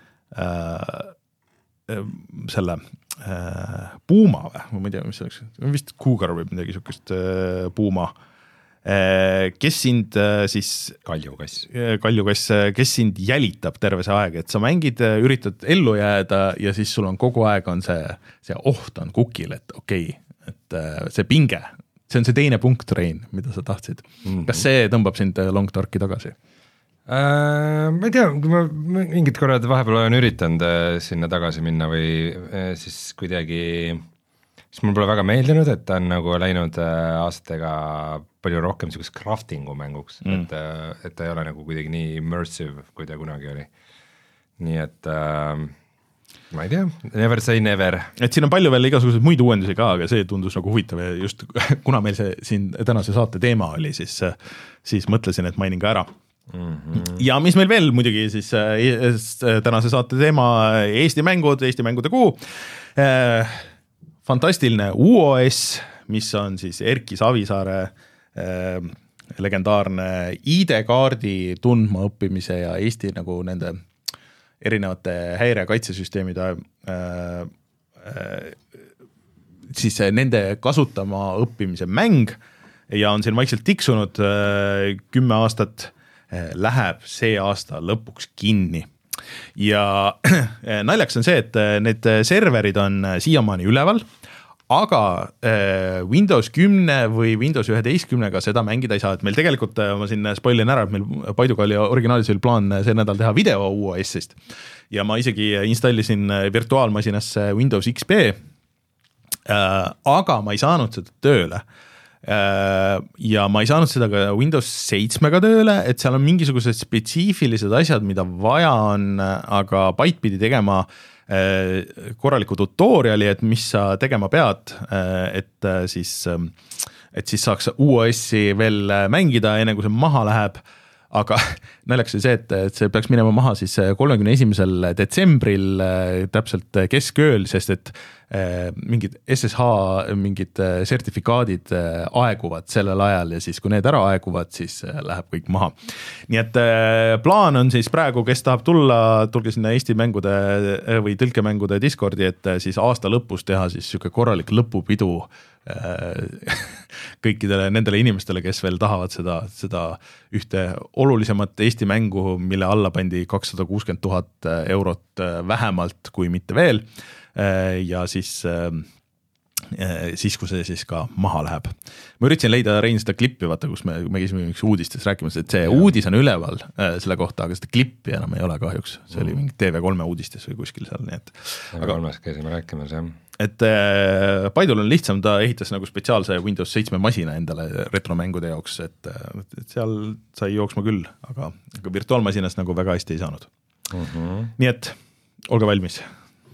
äh, selle äh, Puma või, ma ei tea, mis oleks, vist Cougar või midagi sukest äh, Puma, äh, kes sind äh, siis Kaljukass, äh, Kaljukass, kes sind jälitab terve see aeg, et sa mängid, üritad ellu jääda ja siis sul on kogu aeg on see, see oht on kukil, et okei okay,, et äh, see pinge, see on see teine punkt, Rein, mida sa tahtsid. Mm-hmm. Kas see tõmbab sind Long Darki tagasi? Äh, ma ei tea, kui ma mingid korrad vahepeal olen üritanud sinna tagasi minna või siis kuidagi, siis mul pole väga meeldinud, et ta on nagu läinud aastatega palju rohkem selliseks craftingu mänguks, mm. et, et ta ei ole nagu kuidagi nii immersive, kui ta kunagi oli. Nii et äh, ma ei tea, never say never. Et siin on palju veel igasuguseid muid uuendusi ka, aga see tundus nagu huvitav ja just kuna meil see siin tänase saate teema oli, siis, siis mõtlesin, et mainin ka ära. Mm-hmm. Ja mis meil veel muidugi siis tänase saate teema Eesti mängud, Eesti mängude kuu. Fantastiline U O S, mis on siis Erki Savisaare legendaarne I D-kaardi tundma õppimise ja Eesti nagu nende erinevate häire- ja kaitsesüsteemide äh, äh, siis nende kasutama õppimise mäng ja on siin vaikselt tiksunud kümme aastat, läheb see aasta lõpuks kinni. Ja naljaks on see, et need serverid on siiamaani üleval, aga Windows kümme või Windows üheteistkümnega seda mängida ei saa, et meil tegelikult, ma siin spoilin ära, et meil Paiduga oli originaalis oli plaan see nädal teha video U O S-ist ja ma isegi installisin virtuaalmasinasse Windows X P, aga ma ei saanud seda tööle. Ja ma ei saanud seda ka Windows seitsmega tööle, et seal on mingisugused spetsiifilised asjad, mida vaja on, aga Byte pidi tegema korraliku tutoriali, et mis sa tegema pead, et siis, et siis saaks U O S-i veel mängida, enne kui see maha läheb, aga naljaks oli see, et, et see peaks minema maha siis kolmekümne esimesel detsembril täpselt keskööl, sest et mingid S S H mingid sertifikaadid aeguvad sellel ajal ja siis kui need ära aeguvad, siis läheb kõik maha. Nii et plaan on siis praegu, kes tahab tulla, tulge sinna Eesti mängude või tõlkemängude Discordi, et siis aasta lõpus teha siis siuke korralik lõpupidu kõikidele nendele inimestele, kes veel tahavad seda, seda ühte olulisemat Eesti mängu, mille alla pandi kakssada kuuskümmend tuhat eurot vähemalt, kui mitte veel. Ja siis, siis kui see siis ka maha läheb. Ma üritasin leida Rein seda klippi, vaata, kus me, me käisime üks uudistes rääkimas, et see ja. uudis on üleval selle kohta, aga seda klippi enam ei ole kahjuks. See oli mingi T V kolme uudistes või kuskil seal. Nii et, T V kolmes käisime rääkimas, jah. Et äh, Paidul on lihtsam, ta ehitas nagu spetsiaalse Windows seitse masina endale retromängude jaoks, et, et seal sai jooksma küll, aga, aga virtuaalmasinas nagu väga hästi ei saanud. Mm-hmm. Nii et olge valmis.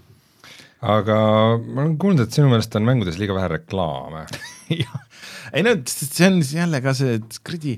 Aga ma olen kuulnud, et sinu meelest on mängudes liiga vähe reklaame. ei no, see on jälle ka see, et kredi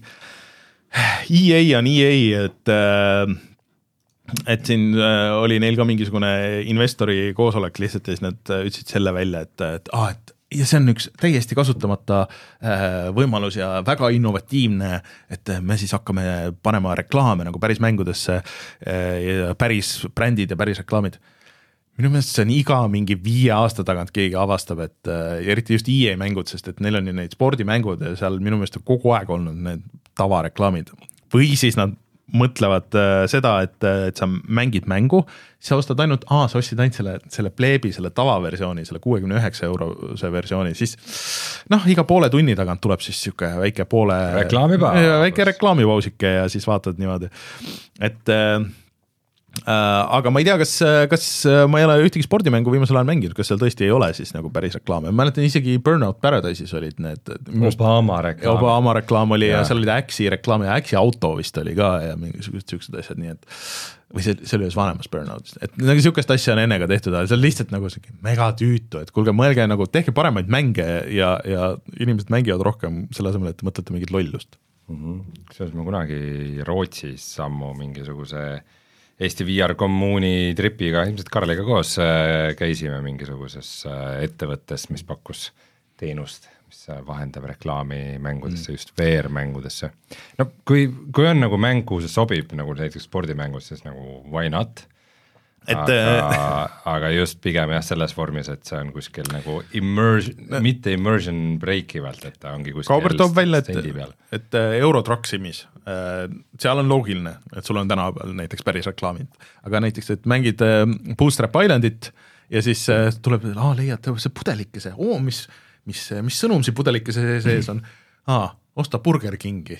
E A on E A, et äh, et siin oli neil ka mingisugune investori koosolek lihtsalt ja siis nad ütlesid selle välja, et, et, ah, et ja see on üks täiesti kasutamata äh, võimalus ja väga innovatiivne, et me siis hakkame panema reklaame nagu päris mängudesse äh, päris brändid ja päris reklaamid. Minu meelest see on iga mingi viie aasta tagant keegi avastab, et äh, eriti just E A mängud, sest et neil on ju neid spordimängud ja seal minu meelest on kogu aeg olnud need tavareklaamid. Või siis nad mõtlevad äh, seda, et, et sa mängid mängu, sa ostad ainult, aa, sa ostsid ainult selle, selle pleebi, selle tavaversiooni, selle kuuekümne üheksa eurose versiooni, siis noh, iga poole tunni tagant tuleb siis siuke väike poole väike reklaamipausike ja siis vaatad niimoodi, et äh, Uh, aga ma ei tea, kas, kas ma ei ole ühtegi spordimängu viimasel ajal mänginud, kas seal tõesti ei ole siis nagu päris reklaame. Ma mäletan isegi Burnout Paradise'is olid need Obama reklaam, Obama reklaam oli ja, ja seal oli Axi reklaam ja Axi auto vist oli ka ja mingisugused siuksed asjad, nii et või see, see oli ühes vanemas Burnoutis, et nagu siukest asja on ennega tehtud, see on lihtsalt nagu mega tüütu, et kuulge, mõelge nagu, tehke paremaid mänge ja, ja inimesed mängivad rohkem selle asemel, et mõtlete mingit lollust. Mm-hmm. Selles ma kunagi Rootsis sammu mingisuguse Eesti V R kommuuni tripiga, ilmselt Karliga koos käisime mingisuguses ettevõttes, mis pakkus teenust, mis vahendab reklaami mängudesse, mm. just V R-mängudesse. No kui, kui on nagu mäng, kuhu see sobib, nagu näiteks spordimängus, siis nagu why not? Et, aga, aga just pigem jah selles vormis, et see on kuskil nagu immersion, no, mitte immersion breakivalt, et ta ongi kuskil Kaubert toob välja, et, et Eurotrack Simis, seal on loogiline, et sul on tänapäeval näiteks päris reklaamid, aga näiteks, et mängid Bootstrap Islandit ja siis tuleb, aa, leiad see pudelikese, oo, mis, mis, mis sõnum see pudelikese sees on, aa, osta Burger Kingi.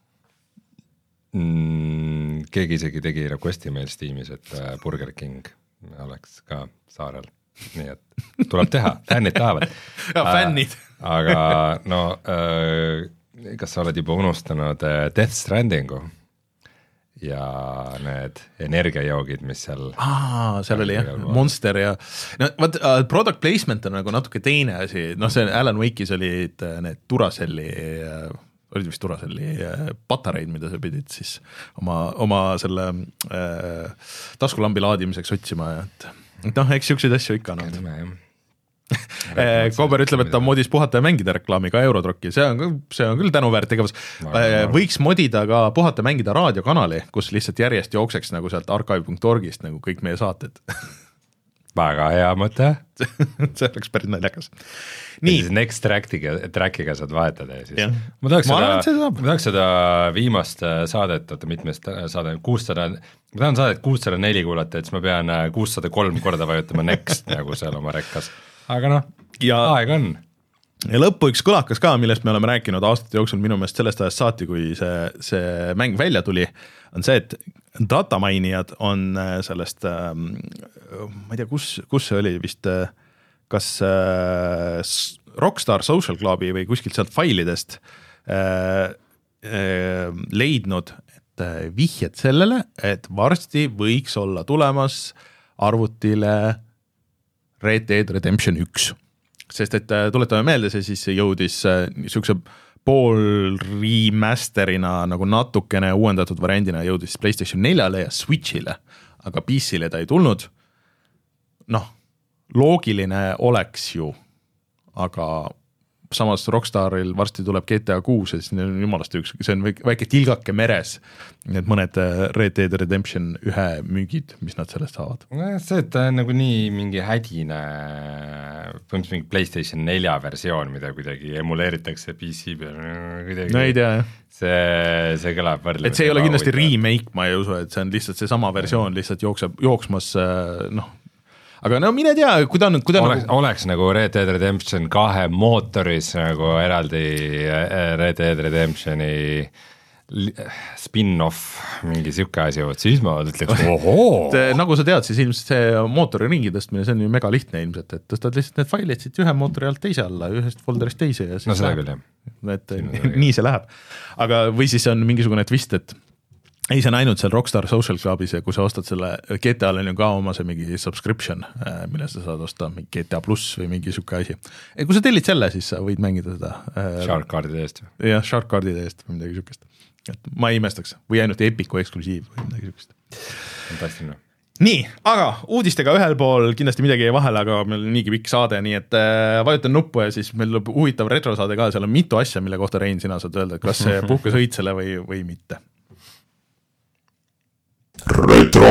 Mm, keegi isegi tegi requesti meil Steamis, et Burger King oleks ka saarel, nii et tuleb teha, fännid tahavad. ja fännid. Aga no, kas sa oled juba unustanud Death Strandingu ja need energiajoogid, mis seal Aa, seal oli jah, Monster ja no, vaat, product placement on nagu natuke teine asi, noh see Alan Wake'is olid need Duracelli olid vist Duracelli patareid, mida sa pidid siis oma, oma selle äh, taskulambi laadimiseks otsima, et, et noh, eks siukseid asju ikka on. Kauber ütleb, et ta modis puhata ja mängida reklaami ka Eurotrocki, see on, see on küll tänuväärt tegevus. Võiks modida ka puhata mängida raadiokanali, kus lihtsalt järjest jookseks nagu sealt archive punkt orgist nagu kõik meie saated. väga hea mõte. see oleks päris naljakas. nii. Next trackiga, trackiga saad vahetada ja siis. Ja. ma tahaks ma seda, arvan, ma tahaks seda viimast saadet, oota mitmest saade, kuussada, ma tahan saadet kuussada neli kuulata, et siis ma pean kuussada kolm korda vajutama next nagu seal oma rekkas. Aga noh, aeg on. Ja lõppu üks kõlakas ka, millest me oleme rääkinud aastate jooksul minu meelest sellest ajast saati, kui see, see mäng välja tuli, on see, et dataminijad on sellest, ma ei tea, kus, kus see oli vist, kas Rockstar Social Clubi või kuskilt sealt failidest leidnud, et vihjed sellele, et varsti võiks olla tulemas arvutile Red Dead Redemption üks. Sest et tuletame meelde, see siis jõudis niisuguse pool remasterina nagu natukene uuendatud variandina jõudis PlayStation neljale ja Switchile, aga P C-le ta ei tulnud. Noh, loogiline oleks ju, aga samas Rockstaril varsti tuleb G T A kuus ja siis on jumalast üks, see on väike tilgake meres, need mõned Red Dead Redemption ühe müügid, mis nad sellest saavad. See, et ta on nagu nii mingi hädine, põhimõtteliselt mingi PlayStation nelja versioon, mida kuidagi emuleeritakse P C peal. No ei tea, jah. See, see kõlab võrdlemisi. Et see ei ole kindlasti remake, ma ei usu, et see on lihtsalt see sama versioon, lihtsalt jookseb, jooksmas, noh, aga no mine tea, kui ta on kui ta oleks, nagu... oleks nagu Red Dead Redemption kahe mootoris nagu eraldi Red Dead Redemptioni spin-off, mingi siuke asi, siis ma ütleks, ohoo. Nagu sa tead, siis ilmselt see mootori ringi tõstmine, see on ju mega lihtne ilmselt, et tõstad lihtsalt need failid siit ühe mootori alt teise alla, ühest folderist teise ja siis no seda küll, jah. Et nii see läheb. Aga või siis on mingisugune twist, et ei, see on ainult seal Rockstar Social Clubis ja kui sa ostad selle, G T A-l on ju ka oma see mingi subscription, mille sa saad osta mingi G T A pluss või mingi siuke asi. Ja kui sa tellid selle, siis sa võid mängida seda. Shark Cardide eest. Jah, Shark Cardide eest või midagi siukest. Et ma ei imestaks. Või ainult Epiku eksklusiiv või midagi siukest. Fantastiline. Nii, aga uudistega ühel pool kindlasti midagi ei vahele, aga meil on niigi pikk saade, nii et vajutan nuppu ja siis meil tuleb huvitav retrosaade ka, seal on mitu asja, mille kohta Rein, sina saad öelda, kas see puhkas õitsele või, või mitte. Retro.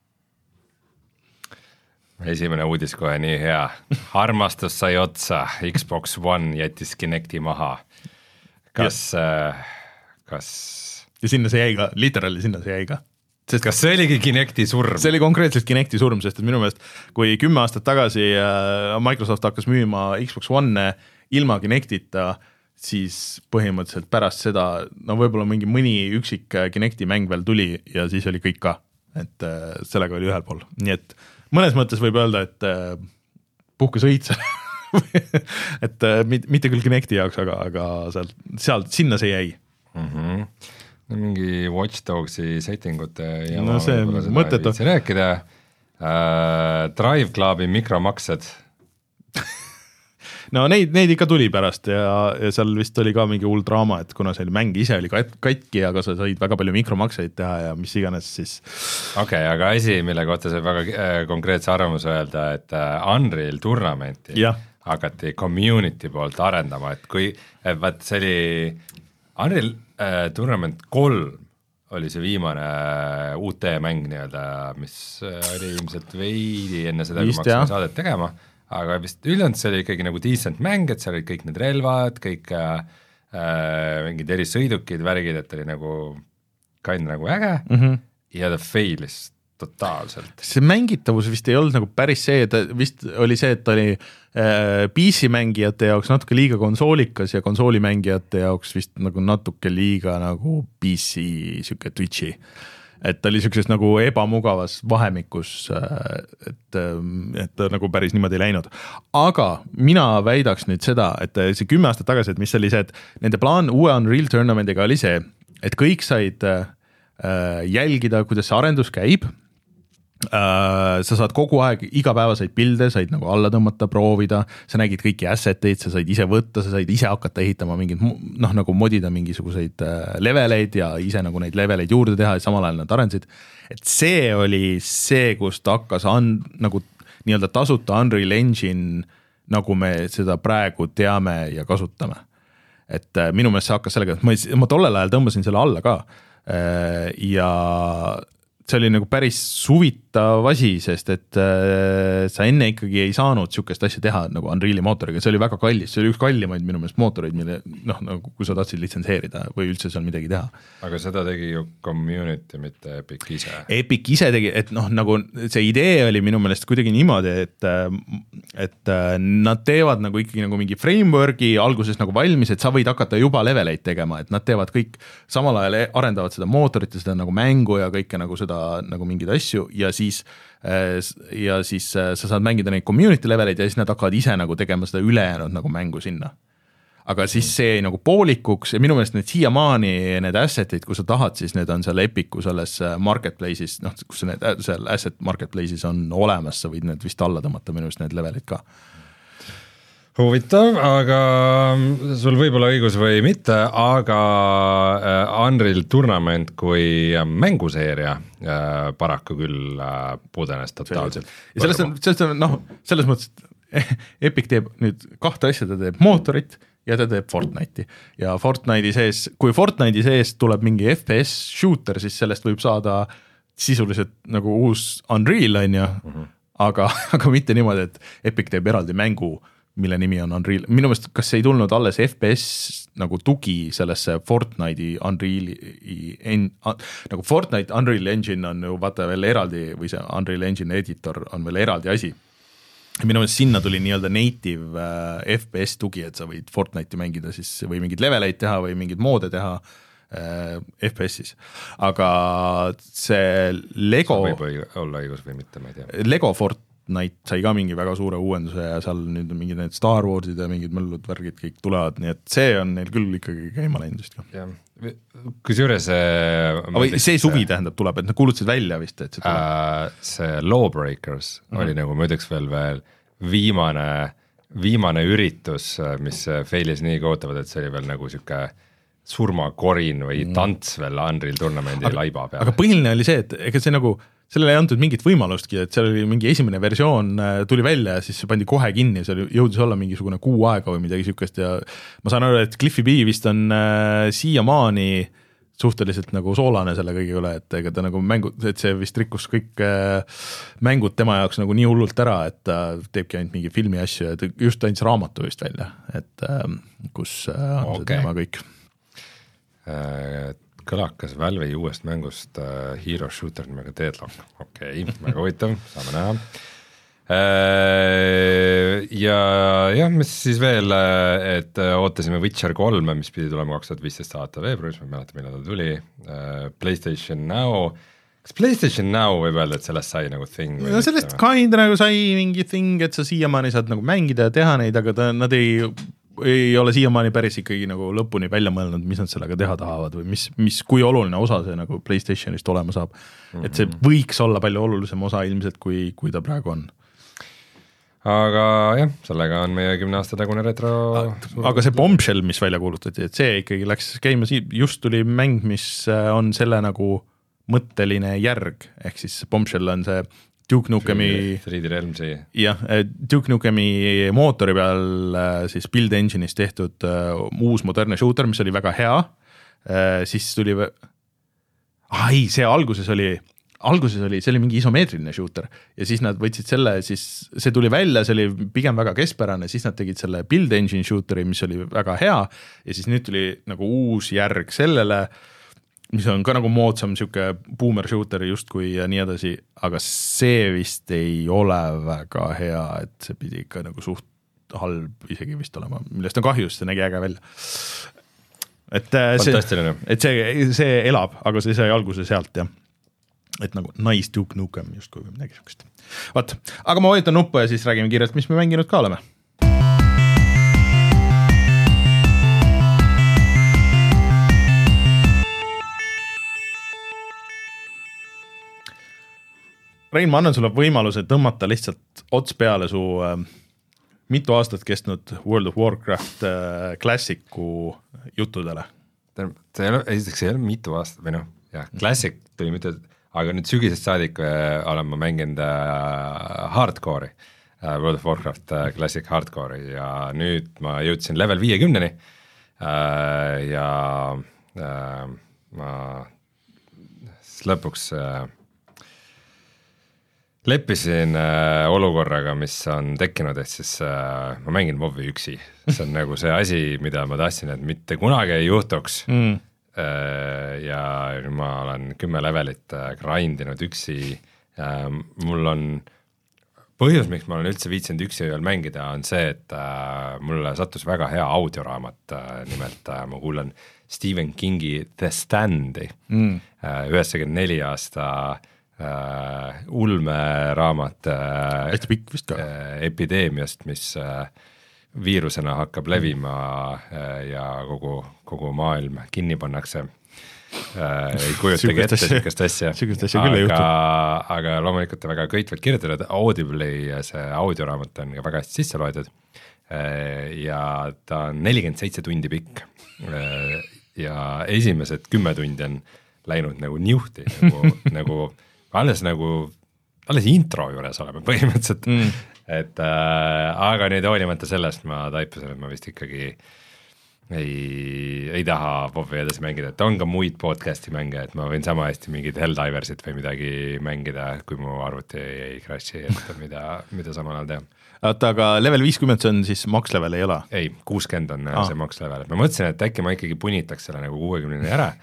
Esimene uudis kohe nii hea. Armastus sai otsa, Xbox One jättis Kinecti maha. Kas, kas... Ja sinna see jäi ka, literaali sinna see jäi ka. Sest kas see oligi Kinecti surm? See oli konkreetselt Kinecti surm, sest et minu meelest, kui kümme aastat tagasi Microsoft hakkas müüma Xbox One ilma Kinectita, siis põhimõtteliselt pärast seda, no võib-olla mingi mõni üksik Kinecti mäng veel tuli ja siis oli kõik ka, et sellega oli ühel pool. Nii et mõnes mõttes võib öelda, et puhkas õitse, et mitte küll Kinecti jaoks, aga, aga sealt, sealt, sinna see jäi. Mm-hmm. No, mingi Watch Dogsi settingute ja no see mõttetu. Rääkida, äh, Drive Clubi mikromaksed. No neid, neid ikka tuli pärast ja, ja seal vist oli ka mingi hull draama, et kuna see mäng ise oli katki, aga sa said väga palju mikromakseid teha ja mis iganes siis. Okei, okay, aga asi, mille kohta saab väga äh, konkreetse arvamuse öelda, et äh, Unreal Tournamenti ja. hakati community poolt arendama, et kui, et vaat see oli Unreal äh, Tournament kolm oli see viimane äh, U T mäng nii-öelda, mis äh, oli ilmselt veidi enne seda, kui ma hakkasin saadet tegema, aga vist ülejäänud see oli ikkagi nagu decent mäng, et seal olid kõik need relvad, kõik äh, mingid erisõidukid, värgid, et oli nagu kind nagu äge mm -hmm. ja ta failis totaalselt. See mängitavus vist ei olnud nagu päris see, et vist oli see, et ta oli äh, P C-mängijate jaoks natuke liiga konsoolikas ja konsoolimängijate jaoks vist nagu natuke liiga nagu P C siuke Twitchi. Et ta oli sellises nagu ebamugavas vahemikus, et, et ta nagu päris niimoodi ei läinud. Aga mina väidaks nüüd seda, et see kümme aastat tagasi, et mis oli see, et nende plaan uue Unreal Tournamentiga oli see, et kõik said jälgida, kuidas see arendus käib. Sa saad kogu aeg igapäevaseid pilde, said nagu alla tõmmata, proovida, sa nägid kõiki asseteid, sa said ise võtta, sa said ise hakata ehitama mingid, noh nagu modida mingisuguseid leveleid ja ise nagu neid leveleid juurde teha ja samal ajal nad arendasid. Et see oli see, kus ta hakkas an, nagu nii-öelda tasuta Unreal Engine, nagu me seda praegu teame ja kasutame. Et minu meelest see hakkas sellega, et ma, ma tollel ajal tõmbasin selle alla ka ja see oli nagu päris suvitav asi, sest et äh, sa enne ikkagi ei saanud sihukest asja teha nagu Unreali mootoriga, see oli väga kallis, see oli üks kallimaid minu meelest mootoreid, mille noh, nagu kui sa tahtsid litsenseerida või üldse seal midagi teha. aga seda tegi ju community, mitte Epic ise. Epic ise tegi, et noh, nagu see idee oli minu meelest kuidagi niimoodi, et et nad teevad nagu ikkagi nagu mingi framework'i alguses nagu valmis, et sa võid hakata juba leveleid tegema, et nad teevad kõik, samal ajal arendavad seda mootorit ja seda nagu mängu ja kõike nagu seda nagu mingeid asju ja siis ja siis sa saad mängida neid community leveleid ja siis nad hakkavad ise nagu tegema seda ülejäänud nagu mängu sinna. Aga siis see nagu poolikuks ja minu meelest need siiamaani need asset'id, kui sa tahad, siis need on seal Epicu selles marketplace'is, noh, kus need seal asset marketplace'is on olemas, sa võid need vist alla tõmmata minu meelest need levelid ka. Huvitav, aga sul võib olla õigus või mitte, aga Unreal Tournament kui mänguseeria paraku küll pudenes totaalselt. Ja sellest on, sellest on, noh, selles mõttes, et Epic teeb nüüd kahte asja, ta teeb mootorit ja ta teeb Fortnite'i. Ja Fortnite'i sees, kui Fortnite'i sees tuleb mingi F P S shooter, siis sellest võib saada sisuliselt nagu uus Unreal, on ju, mm-hmm. aga, aga mitte niimoodi, et Epic teeb eraldi mängu, mille nimi on Unreal, minu meelest, kas ei tulnud alles F P S nagu tugi sellesse Fortnite'i Unreal'i en, nagu Fortnite Unreal Engine on ju vaata veel eraldi või see Unreal Engine editor on veel eraldi asi. Minu meelest sinna tuli nii-öelda native äh, F P S tugi, et sa võid Fortnite'i mängida siis või mingid leveleid teha või mingid moode teha äh, F P S-is. Aga see Lego see võib olla õigus või mitte, ma ei tea. Lego Fortnite Night sai ka mingi väga suure uuenduse ja seal nüüd mingid need Star Warsid ja mingid möllud värgid kõik tulevad, nii et see on neil küll ikkagi käima läinud vist. Kus juures see, see suvi tähendab tuleb, et nad kuulutasid välja vist, et see, äh, see Lawbreakers mm-hmm. oli nagu ma ütleks veel veel viimane, viimane üritus, mis failis nii kohutavad, et see oli veel nagu siuke surmakorin või tants veel Unreal Tournamendi aga, laiba peal. Aga põhiline oli see, et ega see nagu sellele ei antud mingit võimalustki, et seal oli mingi esimene versioon tuli välja ja siis see pandi kohe kinni, seal jõudis olla mingisugune kuu aega või midagi sükest ja ma saan aru, et Cliffy B vist on äh, siiamaani suhteliselt nagu soolane selle kõige üle, et ega ta nagu mängu, et see vist rikkus kõik äh, mängud tema jaoks nagu nii hullult ära, et ta teebki ainult mingi filmi asju ja ta just andis raamatu vist välja, et äh, kus äh, on okay. see tema kõik. Uh, kõlakas Valve'i uuest mängust uh, Hero Shooter nimega Deadlock, okei okay,, väga huvitav, saame näha uh,. Ja jah, mis siis veel, et uh, ootasime Witcher kolme, mis pidi tulema kaks tuhat viisteist aasta veebruaris, ma ei mäleta, millal ta tuli uh, PlayStation Now, kas PlayStation Now võib öelda, et sellest sai nagu thing? No sellest kind nagu sai mingi thing, et sa siiamaani saad nagu mängida ja teha neid, aga ta, nad ei ei ole siiamaani päris ikkagi nagu lõpuni välja mõelnud, mis nad sellega teha tahavad või mis, mis, kui oluline osa see nagu PlayStationist olema saab. Mm-hmm. Et see võiks olla palju olulisem osa ilmselt, kui, kui ta praegu on. Aga jah, sellega on meie kümne aasta tagune retro. Aga see Bombshell, mis välja kuulutati, et see ikkagi läks käima, just tuli mäng, mis on selle nagu mõtteline järg, ehk siis Bombshell on see Duke Nukemi three D Realmsi. jah, Duke Nukemi mootori peal siis Build Engine'is tehtud uh, uus moderne shooter, mis oli väga hea, uh, siis tuli ai, see alguses oli alguses oli, see oli mingi isomeetriline shooter ja siis nad võtsid selle, siis see tuli välja, see oli pigem väga keskpärane, siis nad tegid selle Build Engine shooteri, mis oli väga hea ja siis nüüd tuli nagu uus järg sellele, mis on ka nagu moodsam siuke boomer shooter justkui ja nii edasi, aga see vist ei ole väga hea, et see pidi ikka nagu suht halb isegi vist olema, millest on kahju, see nägi äge välja. Et see, et see, see elab, aga see sai alguse sealt jah. Et nagu nice Duke Nukem justkui või midagi siukest. Vaat, aga ma vajutan nuppu ja siis räägime kiirelt, mis me mänginud ka oleme. Rein, ma annan sulle võimaluse tõmmata lihtsalt ots peale su äh, mitu aastat kestnud World of Warcraft äh, klassiku juttudele. See ei ole, esiteks ei ole mitu aastat või noh, jah, klassik tuli mitu, aga nüüd sügisest saadik äh, olen ma mänginud äh, hardcore'i, äh, World of Warcraft äh, Classic hardcore'i ja nüüd ma jõudsin level viiekümneni äh, ja äh, ma lõpuks äh, leppisin äh, olukorraga, mis on tekkinud, et siis äh, ma mängin WoW-i üksi. See on nagu see asi, mida ma tahtsin, et mitte kunagi ei juhtuks mm. äh, ja ma olen kümme levelit äh, grindinud üksi äh,. Mul on põhjus, miks ma olen üldse viitsinud üksi veel mängida, on see, et äh, mulle sattus väga hea audioraamat äh,, nimelt äh, ma kuulan Stephen Kingi The Standi mm. äh, üheksakümne neli aasta Uh, ulmeraamat uh, hästi pikk vist ka uh, epideemiast, mis uh, viirusena hakkab levima uh, ja kogu, kogu maailm kinni pannakse uh, ei kujutagi ette sükest asja, aga, aga loomulikult on väga köitvalt kirjutatud, Audible'i see audioraamat on ka väga hästi sisse loetud uh, ja ta on nelikümmend seitse tundi pikk uh, ja esimesed kümme tundi on läinud nagu niuhti nagu, nagu alles nagu, alles intro juures oleme põhimõtteliselt mm., et äh, aga nüüd hoolimata sellest ma taipasin, et ma vist ikkagi ei, ei taha WoW-i edasi mängida, et on ka muid podcast'i mänge, et ma võin sama hästi mingid Helldiversit või midagi mängida, kui mu arvuti ei, ei crash'i, et mida, mida samal ajal teha. Oota, aga level viiskümmend see on siis max level, ei ole? Ei, kuuskümmend on ah. see max level, et ma mõtlesin, et äkki ma ikkagi punitaks selle nagu kuuekümneni ära,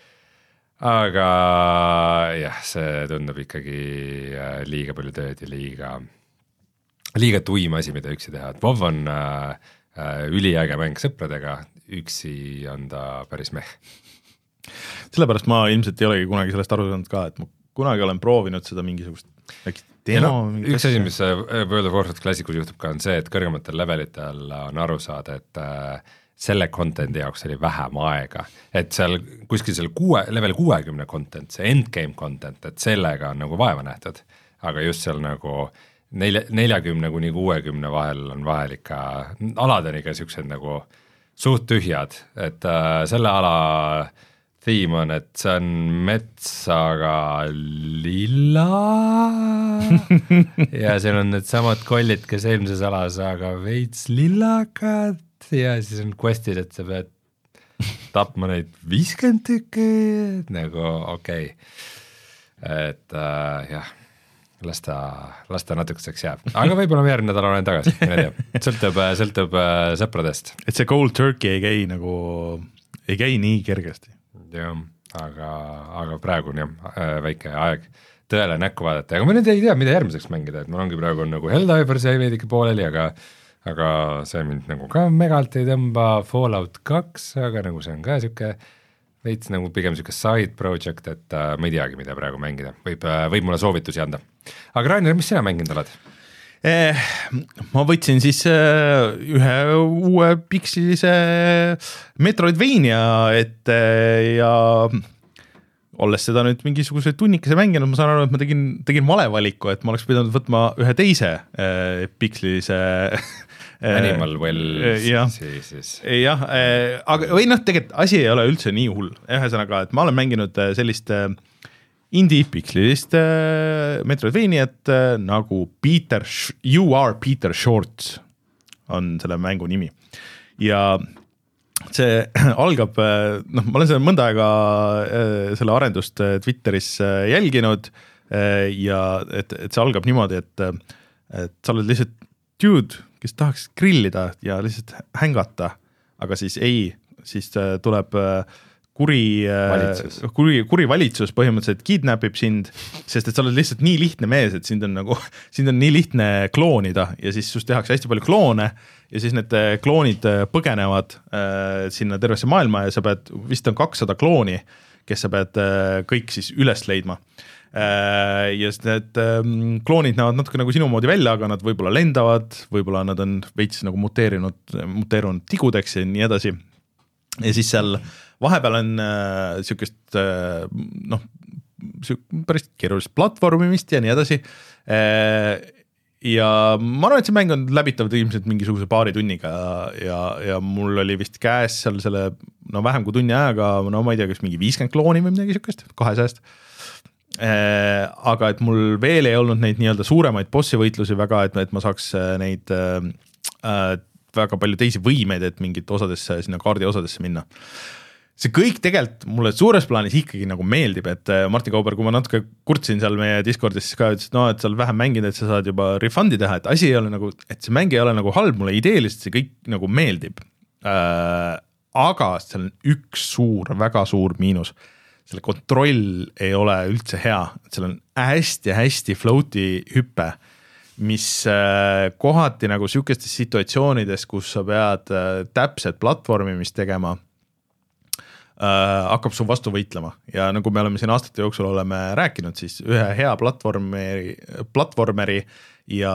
aga jah, see tundub ikkagi liiga palju tööd ja liiga, liiga tuim asi, mida üksi teha, et WoW on äh, üliäge mäng sõpradega, üksi on ta päris meh. Sellepärast ma ilmselt ei olegi kunagi sellest aru saanud ka, et ma kunagi olen proovinud seda mingisugust demo, no, üks asi, mis World of Warcraft Classicus juhtub ka, on see, et kõrgematel levelitel on aru saada, et äh, selle content'i jaoks oli vähem aega, et seal kuskil seal kuue, level kuuekümne content, see endgame content, et sellega on nagu vaeva nähtud, aga just seal nagu nelja, neljakümne kuni kuuekümne vahel on vahel ikka, alad on ikka siuksed nagu suht tühjad, et äh, selle ala theme on, et see on metsaga lilla ja seal on need samad kollid, kes eelmises alas, aga veits lillakad ja siis on quest'id, et sa pead tapma neid viiskümmend tükki, nagu okei okay. et äh, jah, las ta, las ta natukeseks jääb, aga võib-olla järgmine nädal olen tagasi, ma ei tea, sõltub, sõltub äh, sõpradest. Et see cold turkey ei käi nagu, ei käi nii kergesti. Jah, aga, aga praegu on jah äh, väike aeg tõele näkku vaadata, aga ma nüüd ei tea, mida järgmiseks mängida, et mul ongi praegu nagu Helldivers jäi veidike pooleli, aga aga see mind nagu ka megalt ei tõmba, Fallout kaks, aga nagu see on ka siuke veits nagu pigem siuke side project, et äh, ma ei teagi, mida praegu mängida, võib, äh, võib mulle soovitusi anda. Aga Rainer, mis sina mänginud oled? Eh, ma võtsin siis äh, ühe uue pikslise Metroidvania ette ja olles seda nüüd mingisuguse tunnikese mänginud, ma saan aru, et ma tegin, tegin vale valiku, et ma oleks pidanud võtma ühe teise äh, pikslise Animal Wells jah, siis, siis. jah, aga või noh, tegelikult asi ei ole üldse nii hull, ühesõnaga, et ma olen mänginud sellist indie pikslist Metroidvaniat nagu Peter, You Are Peter Shorts on selle mängu nimi ja see algab, noh, ma olen selle mõnda aega selle arendust Twitteris jälginud ja et, et see algab niimoodi, et, et sa oled lihtsalt dude, kes tahaks grillida ja lihtsalt hängata, aga siis ei, siis tuleb kuri valitsus, kuri, kuri valitsus põhimõtteliselt kidnapib sind, sest et sa oled lihtsalt nii lihtne mees, et sind on nagu, sind on nii lihtne kloonida ja siis sust tehakse hästi palju kloone ja siis need kloonid põgenevad äh, sinna tervesse maailma ja sa pead, vist on kakssada klooni, kes sa pead äh, kõik siis üles leidma. Ja need kloonid näevad natuke nagu sinu moodi välja, aga nad võib-olla lendavad, võib-olla nad on veits nagu muteerinud, muteerunud tigudeks ja nii edasi. Ja siis seal vahepeal on niisugust noh, päris keerulist platvormimist ja nii edasi. Ja ma arvan, et see mäng on läbitav ilmselt mingisuguse paari tunniga ja, ja mul oli vist käes seal selle no vähem kui tunni ajaga, no ma ei tea, kas mingi viiskümmend klooni või midagi niisugust, kahesajast. Äh, aga et mul veel ei olnud neid nii-öelda suuremaid bossi võitlusi väga, et, et ma saaks neid äh, väga palju teisi võimeid, et mingit osadesse, sinna kaardi osadesse minna. see kõik tegelikult mulle suures plaanis ikkagi nagu meeldib, et Martin Kauber, kui ma natuke kurtsin seal meie Discordis, siis ka ütles, et no, et sa oled vähem mänginud, et sa saad juba refundi teha, et asi ei ole nagu, et see mäng ei ole nagu halb, mulle ideeliselt see kõik nagu meeldib. Äh, aga seal on üks suur, väga suur miinus. Selle kontroll ei ole üldse hea, seal on hästi-hästi floati hüppe, mis äh, kohati nagu sükestes situatsioonides, kus sa pead äh, täpset platvormimist tegema, Uh, hakkab su vastu võitlema ja nagu me oleme siin aastate jooksul oleme rääkinud, siis ühe hea platvormeri, platvormeri ja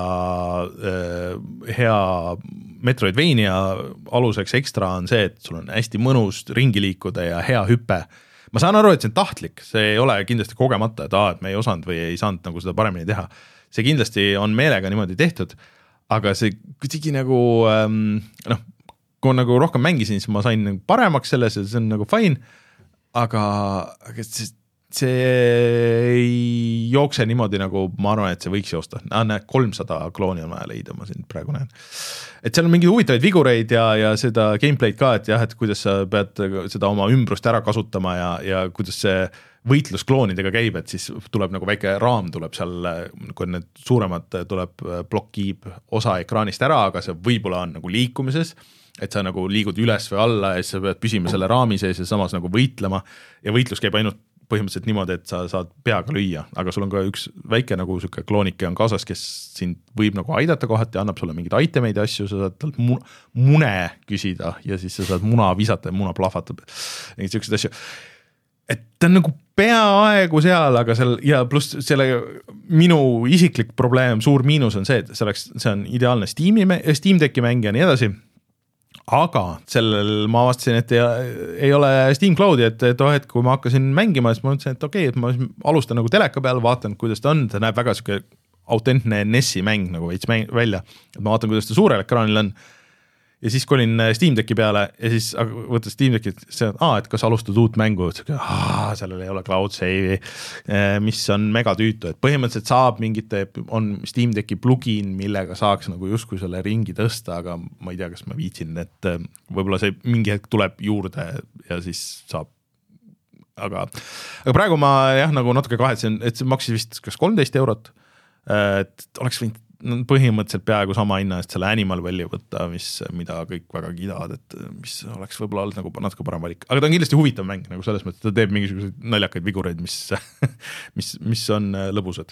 uh, hea Metroidvania aluseks ekstra on see, et sul on hästi mõnus ringi liikuda ja hea hüpe. Ma saan aru, et see on tahtlik, see ei ole kindlasti kogemata, et, aa, et me ei osanud või ei saanud nagu seda paremini teha. See kindlasti on meelega niimoodi tehtud, aga see kuidagi nagu um, noh, kui nagu rohkem mängisin, siis ma sain nagu paremaks selles ja see on nagu fine, aga, aga see, see ei jookse niimoodi nagu ma arvan, et see võiks joosta. Näed, kolmsada klooni on vaja leida, ma siin praegu näen. Et seal on mingeid huvitavaid vigureid ja, ja seda gameplay'd ka, et jah, et kuidas sa pead seda oma ümbrust ära kasutama ja, ja kuidas see võitlus kloonidega käib, et siis tuleb nagu väike raam tuleb seal, kui need suuremad tuleb blokiib osa ekraanist ära, aga see võib-olla on nagu liikumises, et sa nagu liigud üles või alla ja siis sa pead püsima selle raami sees ja samas nagu võitlema ja võitlus käib ainult põhimõtteliselt niimoodi, et sa saad peaga lüüa, aga sul on ka üks väike nagu siuke kloonike on kaasas, kes sind võib nagu aidata kohati, annab sulle mingeid itemeid ja asju, sa saad talt mu- mune küsida ja siis sa saad muna visata ja muna plahvatab, mingid siuksed asju. Et ta on nagu peaaegu seal, aga seal ja pluss selle minu isiklik probleem, suur miinus on see, et see, oleks, see on ideaalne Steam'i, Steam Decki mäng ja nii edasi, aga sellel ma avastasin, et ei, ei ole Steam Cloudi, et, et, oh, et kui ma hakkasin mängima, siis ma mõtlesin, et okei, okay, et ma alustan nagu teleka peal, vaatan, kuidas ta on, ta näeb väga siuke autentne N E S-i mäng nagu veits mäng, välja, et ma vaatan, kuidas ta suurel ekraanil on ja siis kui olin Steam Decki peale ja siis võttes Steam Decki, see on, aa, et kas alustad uut mängu, et aa, sellel ei ole cloud save'i, mis on mega tüütu, et põhimõtteliselt saab mingite, on Steam Decki plugin, millega saaks nagu justkui selle ringi tõsta, aga ma ei tea, kas ma viitsin, et võib-olla see mingi hetk tuleb juurde ja siis saab, aga, aga praegu ma jah, nagu natuke kahetsen, et see maksis vist kas kolmteist eurot, et oleks võinud põhimõtteliselt peaaegu sama hinna eest selle Animal Welli võtta, mis, mida kõik väga kiidavad, et mis oleks võib-olla olnud nagu natuke parem valik. Aga ta on kindlasti huvitav mäng, nagu selles mõttes, ta teeb mingisuguseid naljakaid vigureid, mis, mis, mis on lõbusad.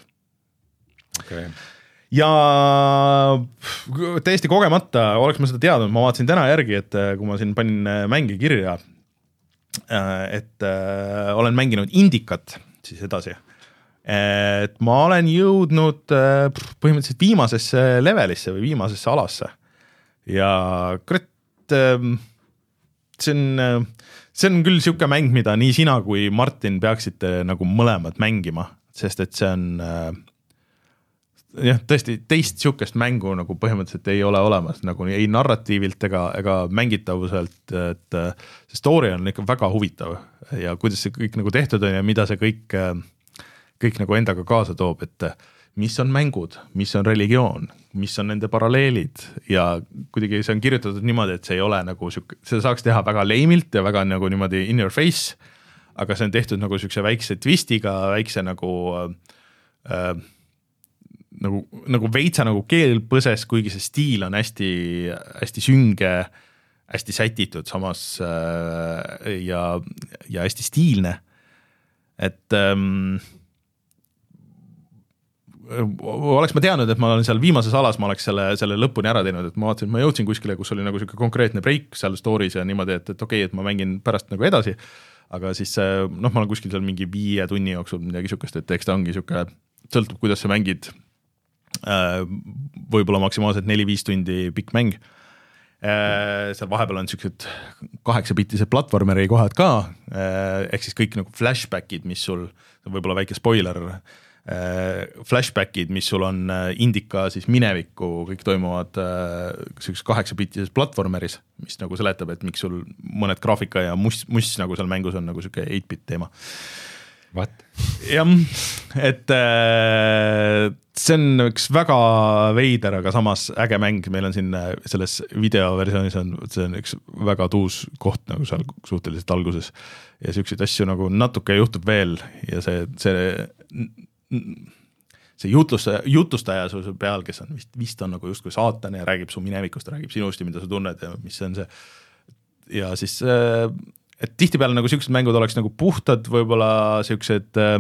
Okay. Ja täiesti kogemata oleks ma seda teadnud, ma vaatasin täna järgi, et kui ma siin panin mängi kirja, et olen mänginud Indikat siis edasi, et ma olen jõudnud põhimõtteliselt viimasesse levelisse või viimasesse alasse ja kurat, see on, see on küll siuke mäng, mida nii sina kui Martin peaksite nagu mõlemad mängima, sest et see on jah, tõesti teist siukest mängu nagu põhimõtteliselt ei ole olemas, nagu ei narratiivilt ega, ega mängitavuselt, et see story on ikka väga huvitav ja kuidas see kõik nagu tehtud on ja mida see kõik kõik nagu endaga kaasa toob, et mis on mängud, mis on religioon, mis on nende paralleelid ja kuidagi see on kirjutatud niimoodi, et see ei ole nagu siuke, see saaks teha väga leimilt ja väga nagu niimoodi in your face, aga see on tehtud nagu siukse väikse twistiga, väikse nagu äh, nagu, nagu veitsa nagu keel põses, kuigi see stiil on hästi, hästi sünge, hästi sätitud samas äh, ja, ja hästi stiilne, et ähm, oleks ma teadnud, et ma olen seal viimases alas, ma oleks selle, selle lõpuni ära teinud, et ma vaatasin, et ma jõudsin kuskile, kus oli nagu siuke konkreetne break seal story's ja niimoodi, et, et okei, okay, et ma mängin pärast nagu edasi, aga siis noh, ma olen kuskil seal mingi viie tunni jooksul midagi siukest, et eks ta ongi siuke, sõltub, kuidas sa mängid, võib-olla maksimaalselt neli-viis tundi pikk mäng, seal vahepeal on siuksed kaheksabitised platvormeri kohad ka, ehk siis kõik nagu flashbackid, mis sul, võib-olla väike spoiler, flashbackid, mis sul on Indika siis minevikku, kõik toimuvad sellises kaheksabitises platvormeris, mis nagu seletab, et miks sul mõned graafika ja muss, muss nagu seal mängus on nagu siuke eight-bit teema. What? jah, et äh, see on üks väga veider, aga samas äge mäng, meil on siin selles videoversioonis on, see on üks väga tuus koht nagu seal suhteliselt alguses ja selliseid asju nagu natuke juhtub veel ja see, see see jutlustaja, jutlustaja su peal, kes on vist, vist on nagu justkui saatan ja räägib su minevikust, räägib sinust ja mida sa tunned ja mis see on see ja siis et tihtipeale nagu sellised mängud oleks nagu puhtad, võib-olla sellised äh,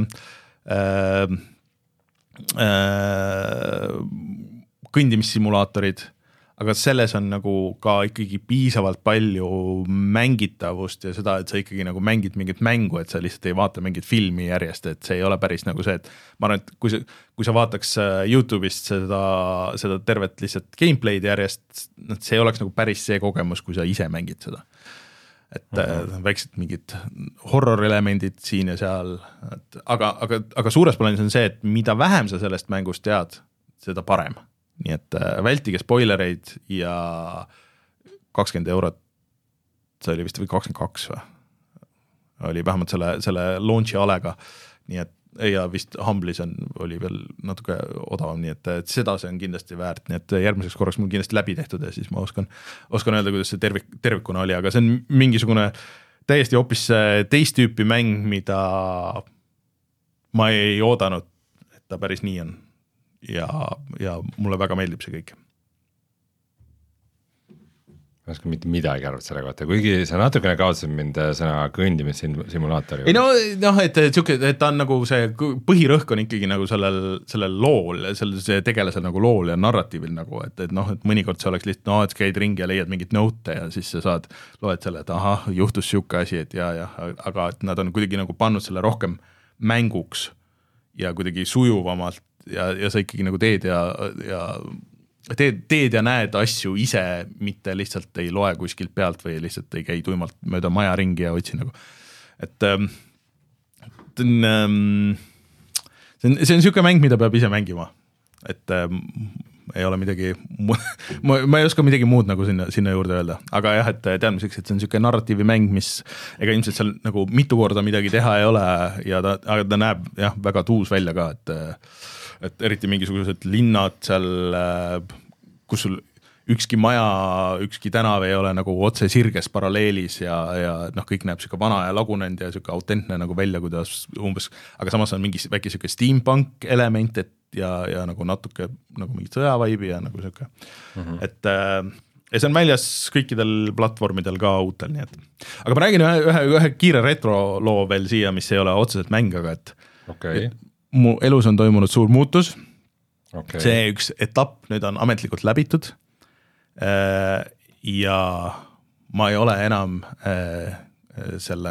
äh, kõndimissimulaatorid, aga selles on nagu ka ikkagi piisavalt palju mängitavust ja seda, et sa ikkagi nagu mängid mingit mängu, et sa lihtsalt ei vaata mingit filmi järjest, et see ei ole päris nagu see, et ma arvan, et kui sa, kui sa vaataks YouTube'ist seda, seda tervet lihtsalt gameplay'd järjest, see ei oleks nagu päris see kogemus, kui sa ise mängid seda. Et uh-huh. väiksed mingid horror-elemendid siin ja seal, et, aga, aga, aga suures plaanis on see, et mida vähem sa sellest mängust tead, seda parem. Nii et vältige spoilereid ja kakskümmend eurot, see oli vist või kakskümmend kaks või? Oli vähemalt selle, selle launchi alega, nii et ja vist Humble'is on, oli veel natuke odavam, nii et, et seda see on kindlasti väärt, nii et järgmiseks korraks mul kindlasti läbi tehtud ja siis ma oskan, oskan öelda, kuidas see tervik, tervikuna oli, aga see on mingisugune täiesti hoopis teist tüüpi mäng, mida ma ei oodanud, et ta päris nii on. Ja, ja mulle väga meeldib see kõik. Ma oskan mitte midagi arvata selle kohta, kuigi sa natukene kaotasid mind sõna kõndimissimulaatori. Ei no, noh, et, et, et ta on nagu see põhirõhk on ikkagi nagu sellel, sellel lool, sellel see tegelasel nagu lool ja narratiivil nagu, et, et noh, et mõnikord see oleks lihtsalt, no, et käid ringi ja leiad mingit note ja siis sa saad, loed selle, et ahah, juhtus siuke asi, et ja, ja, aga et nad on kuidagi nagu pannud selle rohkem mänguks ja kuidagi sujuvamalt ja, ja sa ikkagi nagu teed ja, ja teed, teed ja näed asju ise, mitte lihtsalt ei loe kuskilt pealt või lihtsalt ei käi tuimalt mööda maja ringi ja otsi nagu, et ähm, ähm, see on, see on siuke mäng, mida peab ise mängima, et ähm, ei ole midagi, ma, ma ei oska midagi muud nagu sinna, sinna juurde öelda, aga jah, et teadmiseks, et see on siuke narratiivi mäng, mis ega ilmselt seal nagu mitu korda midagi teha ei ole ja ta, aga ta näeb jah, väga tuus välja ka, et et eriti mingisugused linnad seal, kus sul ükski maja, ükski tänav ei ole nagu otse sirges paralleelis ja, ja noh, kõik näeb siuke vana ja lagunenud ja siuke autentne nagu välja, kuidas umbes, aga samas on mingi väike siuke steampunk element, et ja, ja nagu natuke nagu mingi sõjavaibi ja nagu siuke, mm-hmm. et ja see on väljas kõikidel platvormidel ka uutel, nii et aga ma räägin ühe, ühe, ühe kiire retro loo veel siia, mis ei ole otseselt mäng, aga et, okay. et mu elus on toimunud suur muutus, okay. see üks etapp nüüd on ametlikult läbitud ja ma ei ole enam selle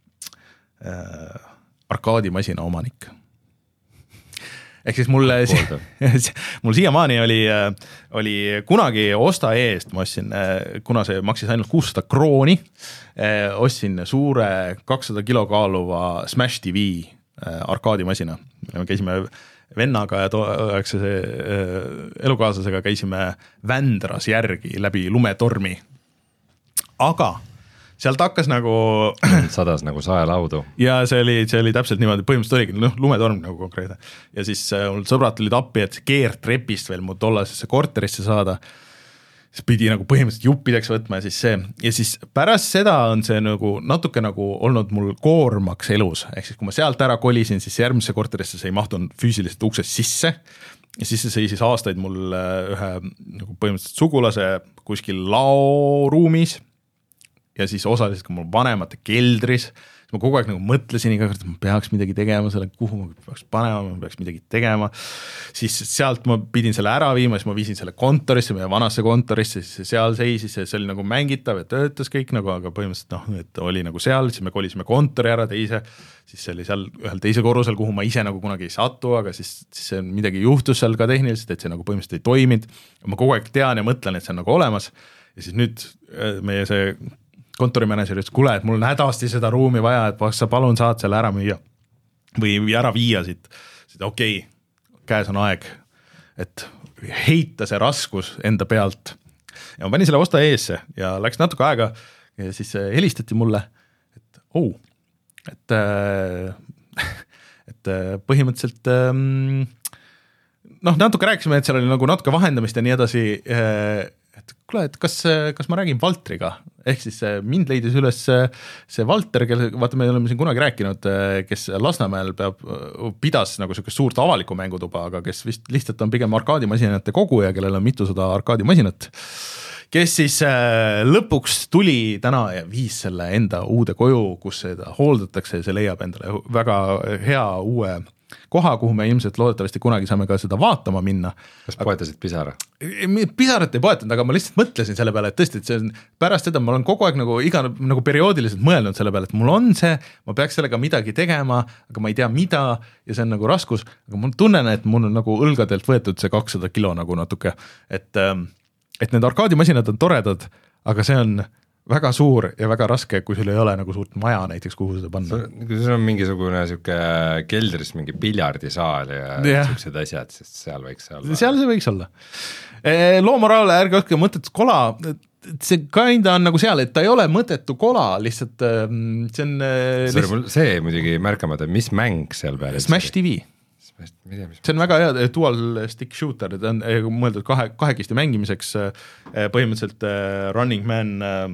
arkaadimasina omanik. Ehk siis mulle, mul siiamaani oli, oli kunagi osta eest, ma ostsin, kuna see maksis ainult kuussada krooni, ostsin suure kakssada kilo kaaluva Smash T V arkaadimasina. Me käisime vennaga ja toeks see elukaaslasega käisime Vändras järgi läbi lumetormi. Aga sealt hakkas nagu sadas nagu saelaudu. Ja see oli, see oli täpselt niimoodi, põhimõtteliselt oligi noh, lumetorm nagu konkreetne. Ja siis mul sõbrad tulid appi, et keertrepist veel mu tollasesse korterisse saada. Siis pidi nagu põhimõtteliselt juppideks võtma ja siis see. Ja siis pärast seda on see nagu natuke nagu olnud mul koormaks elus. Ehk siis kui ma sealt ära kolisin, siis järgmisse korterisse see ei mahtunud füüsiliselt uksest sisse. Ja siis see seisis aastaid mul ühe nagu põhimõtteliselt sugulase kuskil laoruumis. Ja siis osaliselt ka mul vanemate keldris, ma kogu aeg nagu mõtlesin iga kord, et ma peaks midagi tegema selle, kuhu ma peaks panema, ma peaks midagi tegema, siis sealt ma pidin selle ära viima, siis ma viisin selle kontorisse, meie vanasse kontorisse, siis seal seisis ja see oli nagu mängitav ja töötas kõik nagu, aga põhimõtteliselt noh, et oli nagu seal, siis me kolisime kontori ära teise, siis see oli seal ühel teise korrusel, kuhu ma ise nagu kunagi ei satu, aga siis, siis midagi juhtus seal ka tehniliselt, et see nagu põhimõtteliselt ei toiminud, ma kogu aeg tean ja mõtlen, et see on nagu olemas ja siis nüüd meie see kontorimanager ütles, kuule, et mul on hädasti seda ruumi vaja, et sa palun saad selle ära müüa või ära viia siit. Okei, okay, käes on aeg, et heita see raskus enda pealt. Ja ma panin selle osta eesse ja läks natuke aega ja siis helistati mulle, et oh, et äh, et põhimõtteliselt noh, natuke rääkisime, et seal oli nagu natuke vahendamist ja nii edasi, et kuule, et kas, kas ma räägin Valtriga, ehk siis mind leidis üles see Valter, kelle, vaata, me oleme siin kunagi rääkinud, kes Lasnamäel peab, pidas nagu sellist suurt avalikku mängutuba, aga kes vist lihtsalt on pigem arkaadimasinate koguja, kellel on mitusada arkaadimasinat, kes siis lõpuks tuli täna ja viis selle enda uude koju, kus seda hooldatakse ja see leiab endale väga hea uue koha, kuhu me ilmselt loodetavasti kunagi saame ka seda vaatama minna. Kas poetasid pisara? Pisarat ei poetanud, aga ma lihtsalt mõtlesin selle peale, et tõesti, et see on pärast seda, ma olen kogu aeg nagu iga nagu perioodiliselt mõelnud selle peale, et mul on see, ma peaks sellega midagi tegema, aga ma ei tea mida ja see on nagu raskus, aga mul tunnen, et mul on nagu õlgadelt võetud see kakssada kilo nagu natuke, et, et need arkaadimasinad on toredad, aga see on väga suur ja väga raske, kui sul ei ole nagu suurt maja näiteks, kuhu seda panna. Kui sul on mingisugune siuke keldris mingi piljardisaal ja yeah. siuksed asjad, sest seal võiks olla. Seal see võiks olla. Loo moraale, ärge õhke mõttetu kola, see kinda on nagu seal, et ta ei ole mõttetu kola, lihtsalt see on... See, lihtsalt... see muidugi märkamata, mis mäng seal peal? Smash T V. See on väga hea dual stick shooter, ta on mõeldud kahe, kahekesti mängimiseks, põhimõtteliselt Running Man...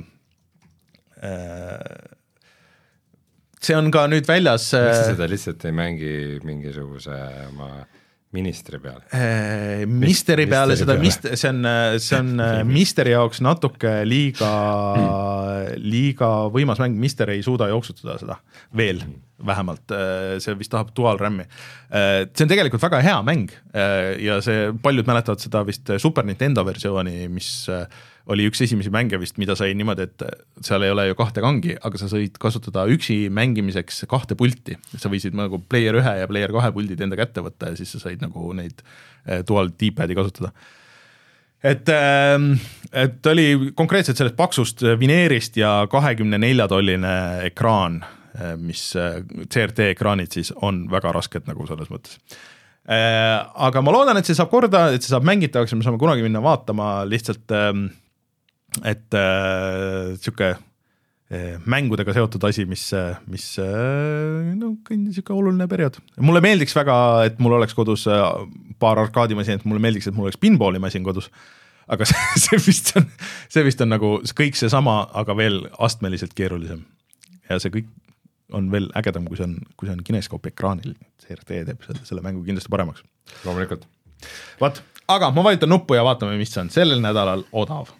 see on ka nüüd väljas. Miks sa seda lihtsalt ei mängi mingisuguse oma ministri peale? Misteri peale, seda mist, see on, see on misteri jaoks natuke liiga, liiga võimas mäng, mister ei suuda jooksutada seda veel vähemalt, see vist tahab dual RAM-i. See on tegelikult väga hea mäng ja see paljud mäletavad seda vist Super Nintendo versiooni, mis oli üks esimesi mänge vist, mida sai niimoodi, et seal ei ole ju kahte kangi, aga sa sõid kasutada üksi mängimiseks kahte pulti. Sa võisid nagu player ühe ja player kahe puldid enda kätte võtta ja siis sa said nagu neid dual D-padi kasutada. Et, et oli konkreetselt sellest paksust vineerist ja kahekümne nelja tolline ekraan, mis C R T ekraanid siis on väga rasked nagu selles mõttes. Aga ma loodan, et see saab korda, et see saab mängitavaks ja me saame kunagi minna vaatama lihtsalt et äh, siuke äh, mängudega seotud asi, mis, mis äh, no, siuke oluline periood. Mulle meeldiks väga, et mul oleks kodus äh, paar arkaadimasin, et mulle meeldiks, et mul oleks pinballimasin kodus, aga see, see, vist on, see vist on nagu kõik see sama, aga veel astmeliselt keerulisem. Ja see kõik on veel ägedam, kui see on, kui see on kineskoop ekraanil. C R T teeb selle, selle mängu kindlasti paremaks. Loomulikult. Vaat, aga ma vajutan nuppu ja vaatame, mis on sellel nädalal odav.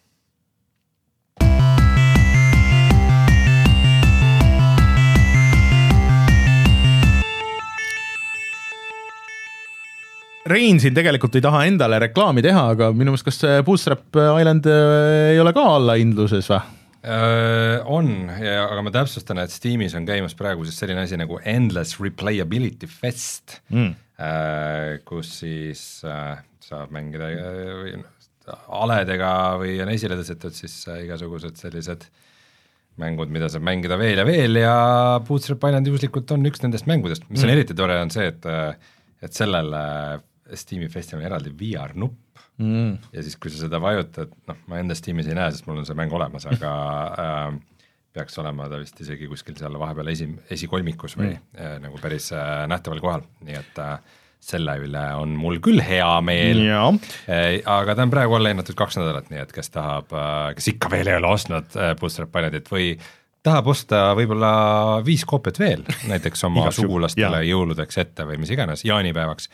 Rein siin tegelikult ei taha endale reklaami teha, aga minu meelest kas Bootstrap Island ei ole ka alla hindluses või? On, ja, aga ma täpsustan, et Steamis on käimas praegu siis selline asi nagu Endless Replayability Fest, mm. kus siis saab mängida aledega või on esile tõstetud siis igasugused sellised mängud, mida saab mängida veel ja veel ja Bootstrap Island juhuslikult on üks nendest mängudest, mis on mm. eriti tore on see, et, et sellel Steam'i festival on eraldi V R-nupp mm. ja siis, kui sa seda vajutad, noh, ma enda Steamis ei näe, sest mul on see mäng olemas, aga äh, peaks olema ta vist isegi kuskil seal vahepeal esi, esikolmikus või mm. äh, nagu päris äh, nähtaval kohal, nii et äh, selle üle on mul küll hea meel, äh, aga ta on praegu alla hinnatud kaks nädalat, nii et kes tahab, äh, kes ikka veel ei ole ostnud äh, Bootstrap Islandit või tahab osta võib-olla viis koopiat veel, näiteks oma sugulastele jõuludeks ette või mis iganes, jaanipäevaks,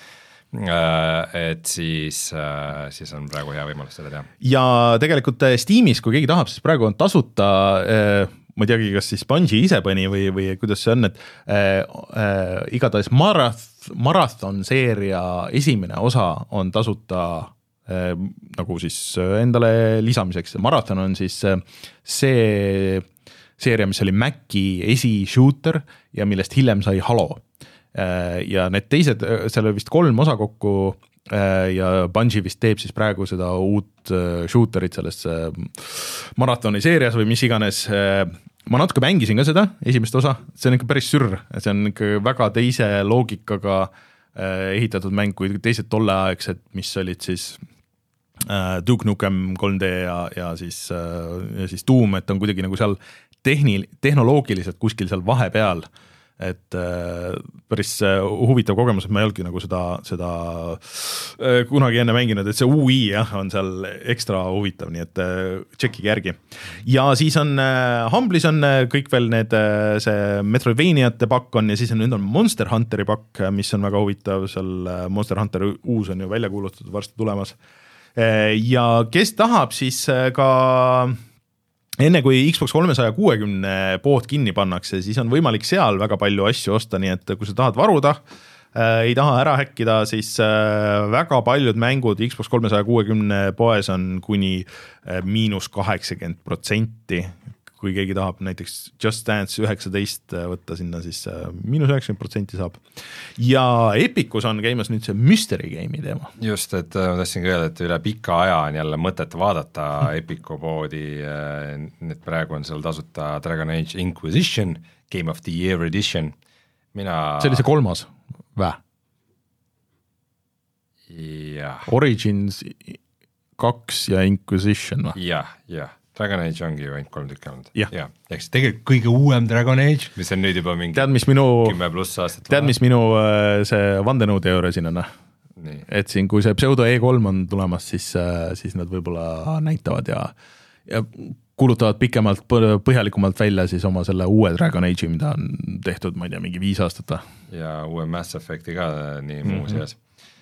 et siis, siis on praegu hea võimalus seda teha. Ja tegelikult Steamis, kui keegi tahab, siis praegu on tasuta, ma ei teagi, kas siis Bungie ise pani või, või kuidas see on, et äh, äh, igatahes Marath, Marathon seeria esimene osa on tasuta äh, nagu siis endale lisamiseks. Marathon on siis see seeria, mis oli Maci esi-shooter ja millest hiljem sai Halo. Ja need teised, seal oli vist kolm osa kokku ja Bungie vist teeb siis praegu seda uut shooterit selles Marathoni seerias või mis iganes. Ma natuke mängisin ka seda, esimest osa, see on ikka päris sürr, see on ikka väga teise loogikaga ehitatud mäng kui teised tolleaegsed, mis olid siis Duke Nukem kolm D ja, ja, siis, ja siis Doom, et on kuidagi nagu seal tehni, tehnoloogiliselt kuskil seal vahepeal et äh, päris äh, huvitav kogemus, et ma ei olnudki nagu seda, seda äh, kunagi enne mänginud, et see U I jah, on seal ekstra huvitav, nii et äh, tšekkige järgi. Ja siis on äh, Humble'is on äh, kõik veel need, äh, see Metroidvaniate pakk on ja siis on nüüd on Monster Hunteri pakk, mis on väga huvitav, seal äh, Monster Hunter uus on ju välja kuulutatud, varsti tulemas. Äh, ja kes tahab, siis äh, ka enne kui Xbox kolmesaja kuuekümne pood kinni pannakse, siis on võimalik seal väga palju asju osta, nii et kui sa tahad varuda, äh, ei taha ära häkkida, siis äh, väga paljud mängud Xbox kolmesaja kuuekümne poes on kuni äh, miinus kaheksakümmend protsenti. Kui keegi tahab näiteks Just Dance üheksateist võtta sinna, siis äh, miinus üheksakümmend protsenti saab. Ja Epicus on käimas nüüd see Mystery Game'i teema. Just, et ma tahtsin ka öelda, et üle pika aja on jälle mõtet vaadata Epicu poodi, et praegu on seal tasuta Dragon Age Inquisition, Game of the Year Edition. Mina... See oli see kolmas, vä? Jah. Origins kaks ja Inquisition, vä? Jah, jah. Dragon Age ongi ju ainult kolm tükki olnud. Ja. Ja. Ehk siis tegelikult kõige uuem Dragon Age, mis on nüüd juba mingi tead, mis minu, kümme pluss aastat. Tead, mis minu see vandenõuteooria siin on? Nii. Et siin, kui see pseudo E kolm on tulemas, siis, siis nad võib-olla näitavad ja, ja kulutavad pikemalt, põhjalikumalt välja siis oma selle uue Dragon Age'i, mida on tehtud, ma ei tea, mingi viis aastat. Ja uue Mass Effecti ka nii mm-hmm. muu seas.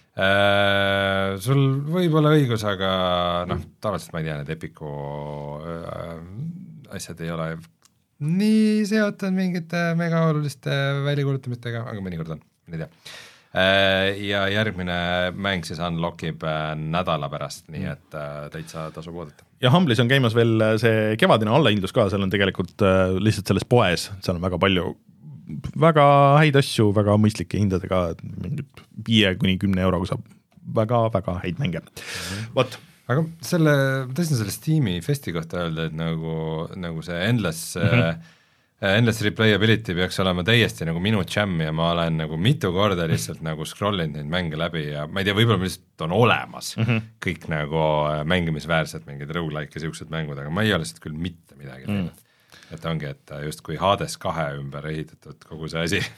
Äh, sul võib olla õigus, aga noh, tavaliselt ma ei tea, need Epicu äh, asjad ei ole nii seotud mingite mega oluliste väljakuulutamistega, aga mõnikord on, ei tea. Äh, ja järgmine mäng siis unlockib äh, nädala pärast, nii et äh, täitsa tasub oodata. Ja Humble'is on käimas veel see kevadine allahindlus ka, seal on tegelikult äh, lihtsalt selles poes, seal on väga palju väga häid asju, väga mõistlike hindadega, mingid viie kuni kümne euroga saab väga-väga häid mänge. Mm-hmm. Vot. Aga selle, ma tahtsin selle Steam'i festi kohta öelda, et nagu, nagu see endless, mm-hmm. äh, endless replayability peaks olema täiesti nagu minu jam ja ma olen nagu mitu korda lihtsalt nagu scrollinud neid mänge läbi ja ma ei tea, võib-olla lihtsalt on olemas mm-hmm. kõik nagu mängimisväärsed mingid roguelike ja siuksed mängud, aga ma ei ole lihtsalt küll mitte midagi teinud. Mm. Et ongi, et just kui Hades kahe ümber ehitatud kogu see asi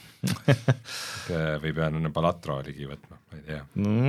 või pean Palatro ligi võtma, ma ei tea.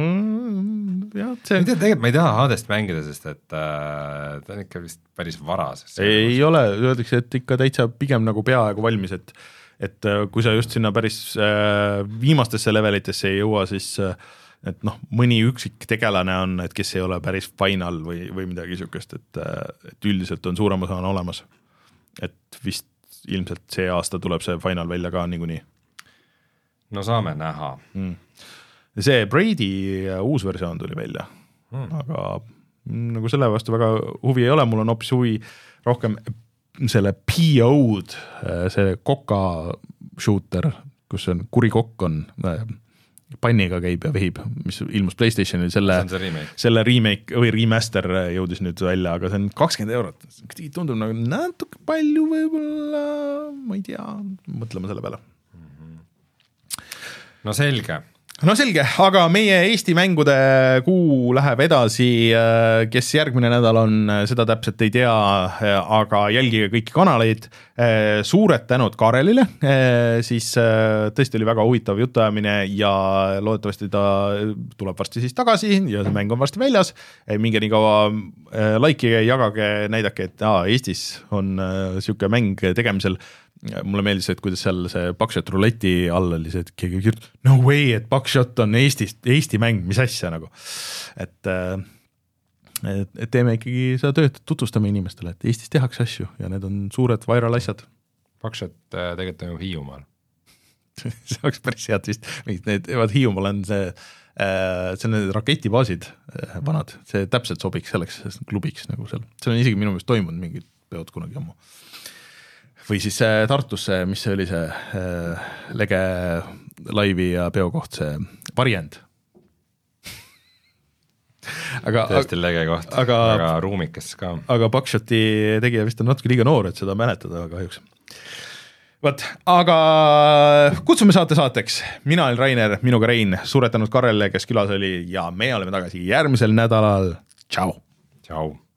Mm, jah, see... ma ei tea, tegelikult ma ei taha Hadest mängida, sest et äh, ta on ikka vist päris varas. Ei nagu... ole, öeldakse, et ikka täitsa pigem nagu peaaegu valmis, et, et kui sa just sinna päris äh, viimastesse levelitesse ei jõua, siis äh, et noh, mõni üksik tegelane on, et kes ei ole päris final või, või midagi niisugust, et, et üldiselt on suurem osa on olemas. Et vist ilmselt see aasta tuleb see final välja ka niikuinii. No saame näha. Mm. See Brady uus versioon tuli välja, mm. aga nagu selle vastu väga huvi ei ole, mul on hoopis huvi rohkem selle P O-d, see koka shooter, kus on kuri kokk on, panniga käib ja vehib, mis ilmus PlayStationil, selle, remake. selle remake või remaster jõudis nüüd välja, aga see on kakskümmend eurot. Tundub nagu natuke palju võib-olla, ma ei tea, mõtleme selle peale. No selge. No selge, aga meie Eesti mängude kuu läheb edasi, kes järgmine nädal on, seda täpselt ei tea, aga jälgige kõiki kanaleid. Suured tänud Karelile, siis tõesti oli väga huvitav jutuajamine ja loodetavasti ta tuleb varsti siis tagasi ja see mäng on varsti väljas. Minge nii kaua likeige, jagage, näidake, et aa, Eestis on siuke mäng tegemisel. Mulle meeldis, et kuidas seal see Buckshot ruleti all oli see, et keegi kirjutab, no way, et Buckshot on Eestist, Eesti mäng, mis asja nagu. Et, et, et teeme ikkagi seda tööd, tutvustame inimestele, et Eestis tehakse asju ja need on suured viral asjad. Buckshot tegelikult on ju Hiiumaal. See oleks päris head vist. Need, vaat Hiiumaal on see, see on need raketibaasid vanad, see täpselt sobiks selleks klubiks nagu seal. See on isegi minu meelest toimunud mingid peod kunagi ammu. Või siis Tartusse, mis see oli see äh, lege laivi ja peokoht, see Varjend. aga, tõesti lege koht, aga, aga ruumikas ka. Aga Buckshoti tegija vist on natuke liiga noor, et seda mäletada kahjuks. Võt, aga kutsume saate saateks. Mina olen Rainer, minuga Rein, suuretanud Karele, kes külas oli ja me oleme tagasi järgmisel nädalal. Tšau! Tšau!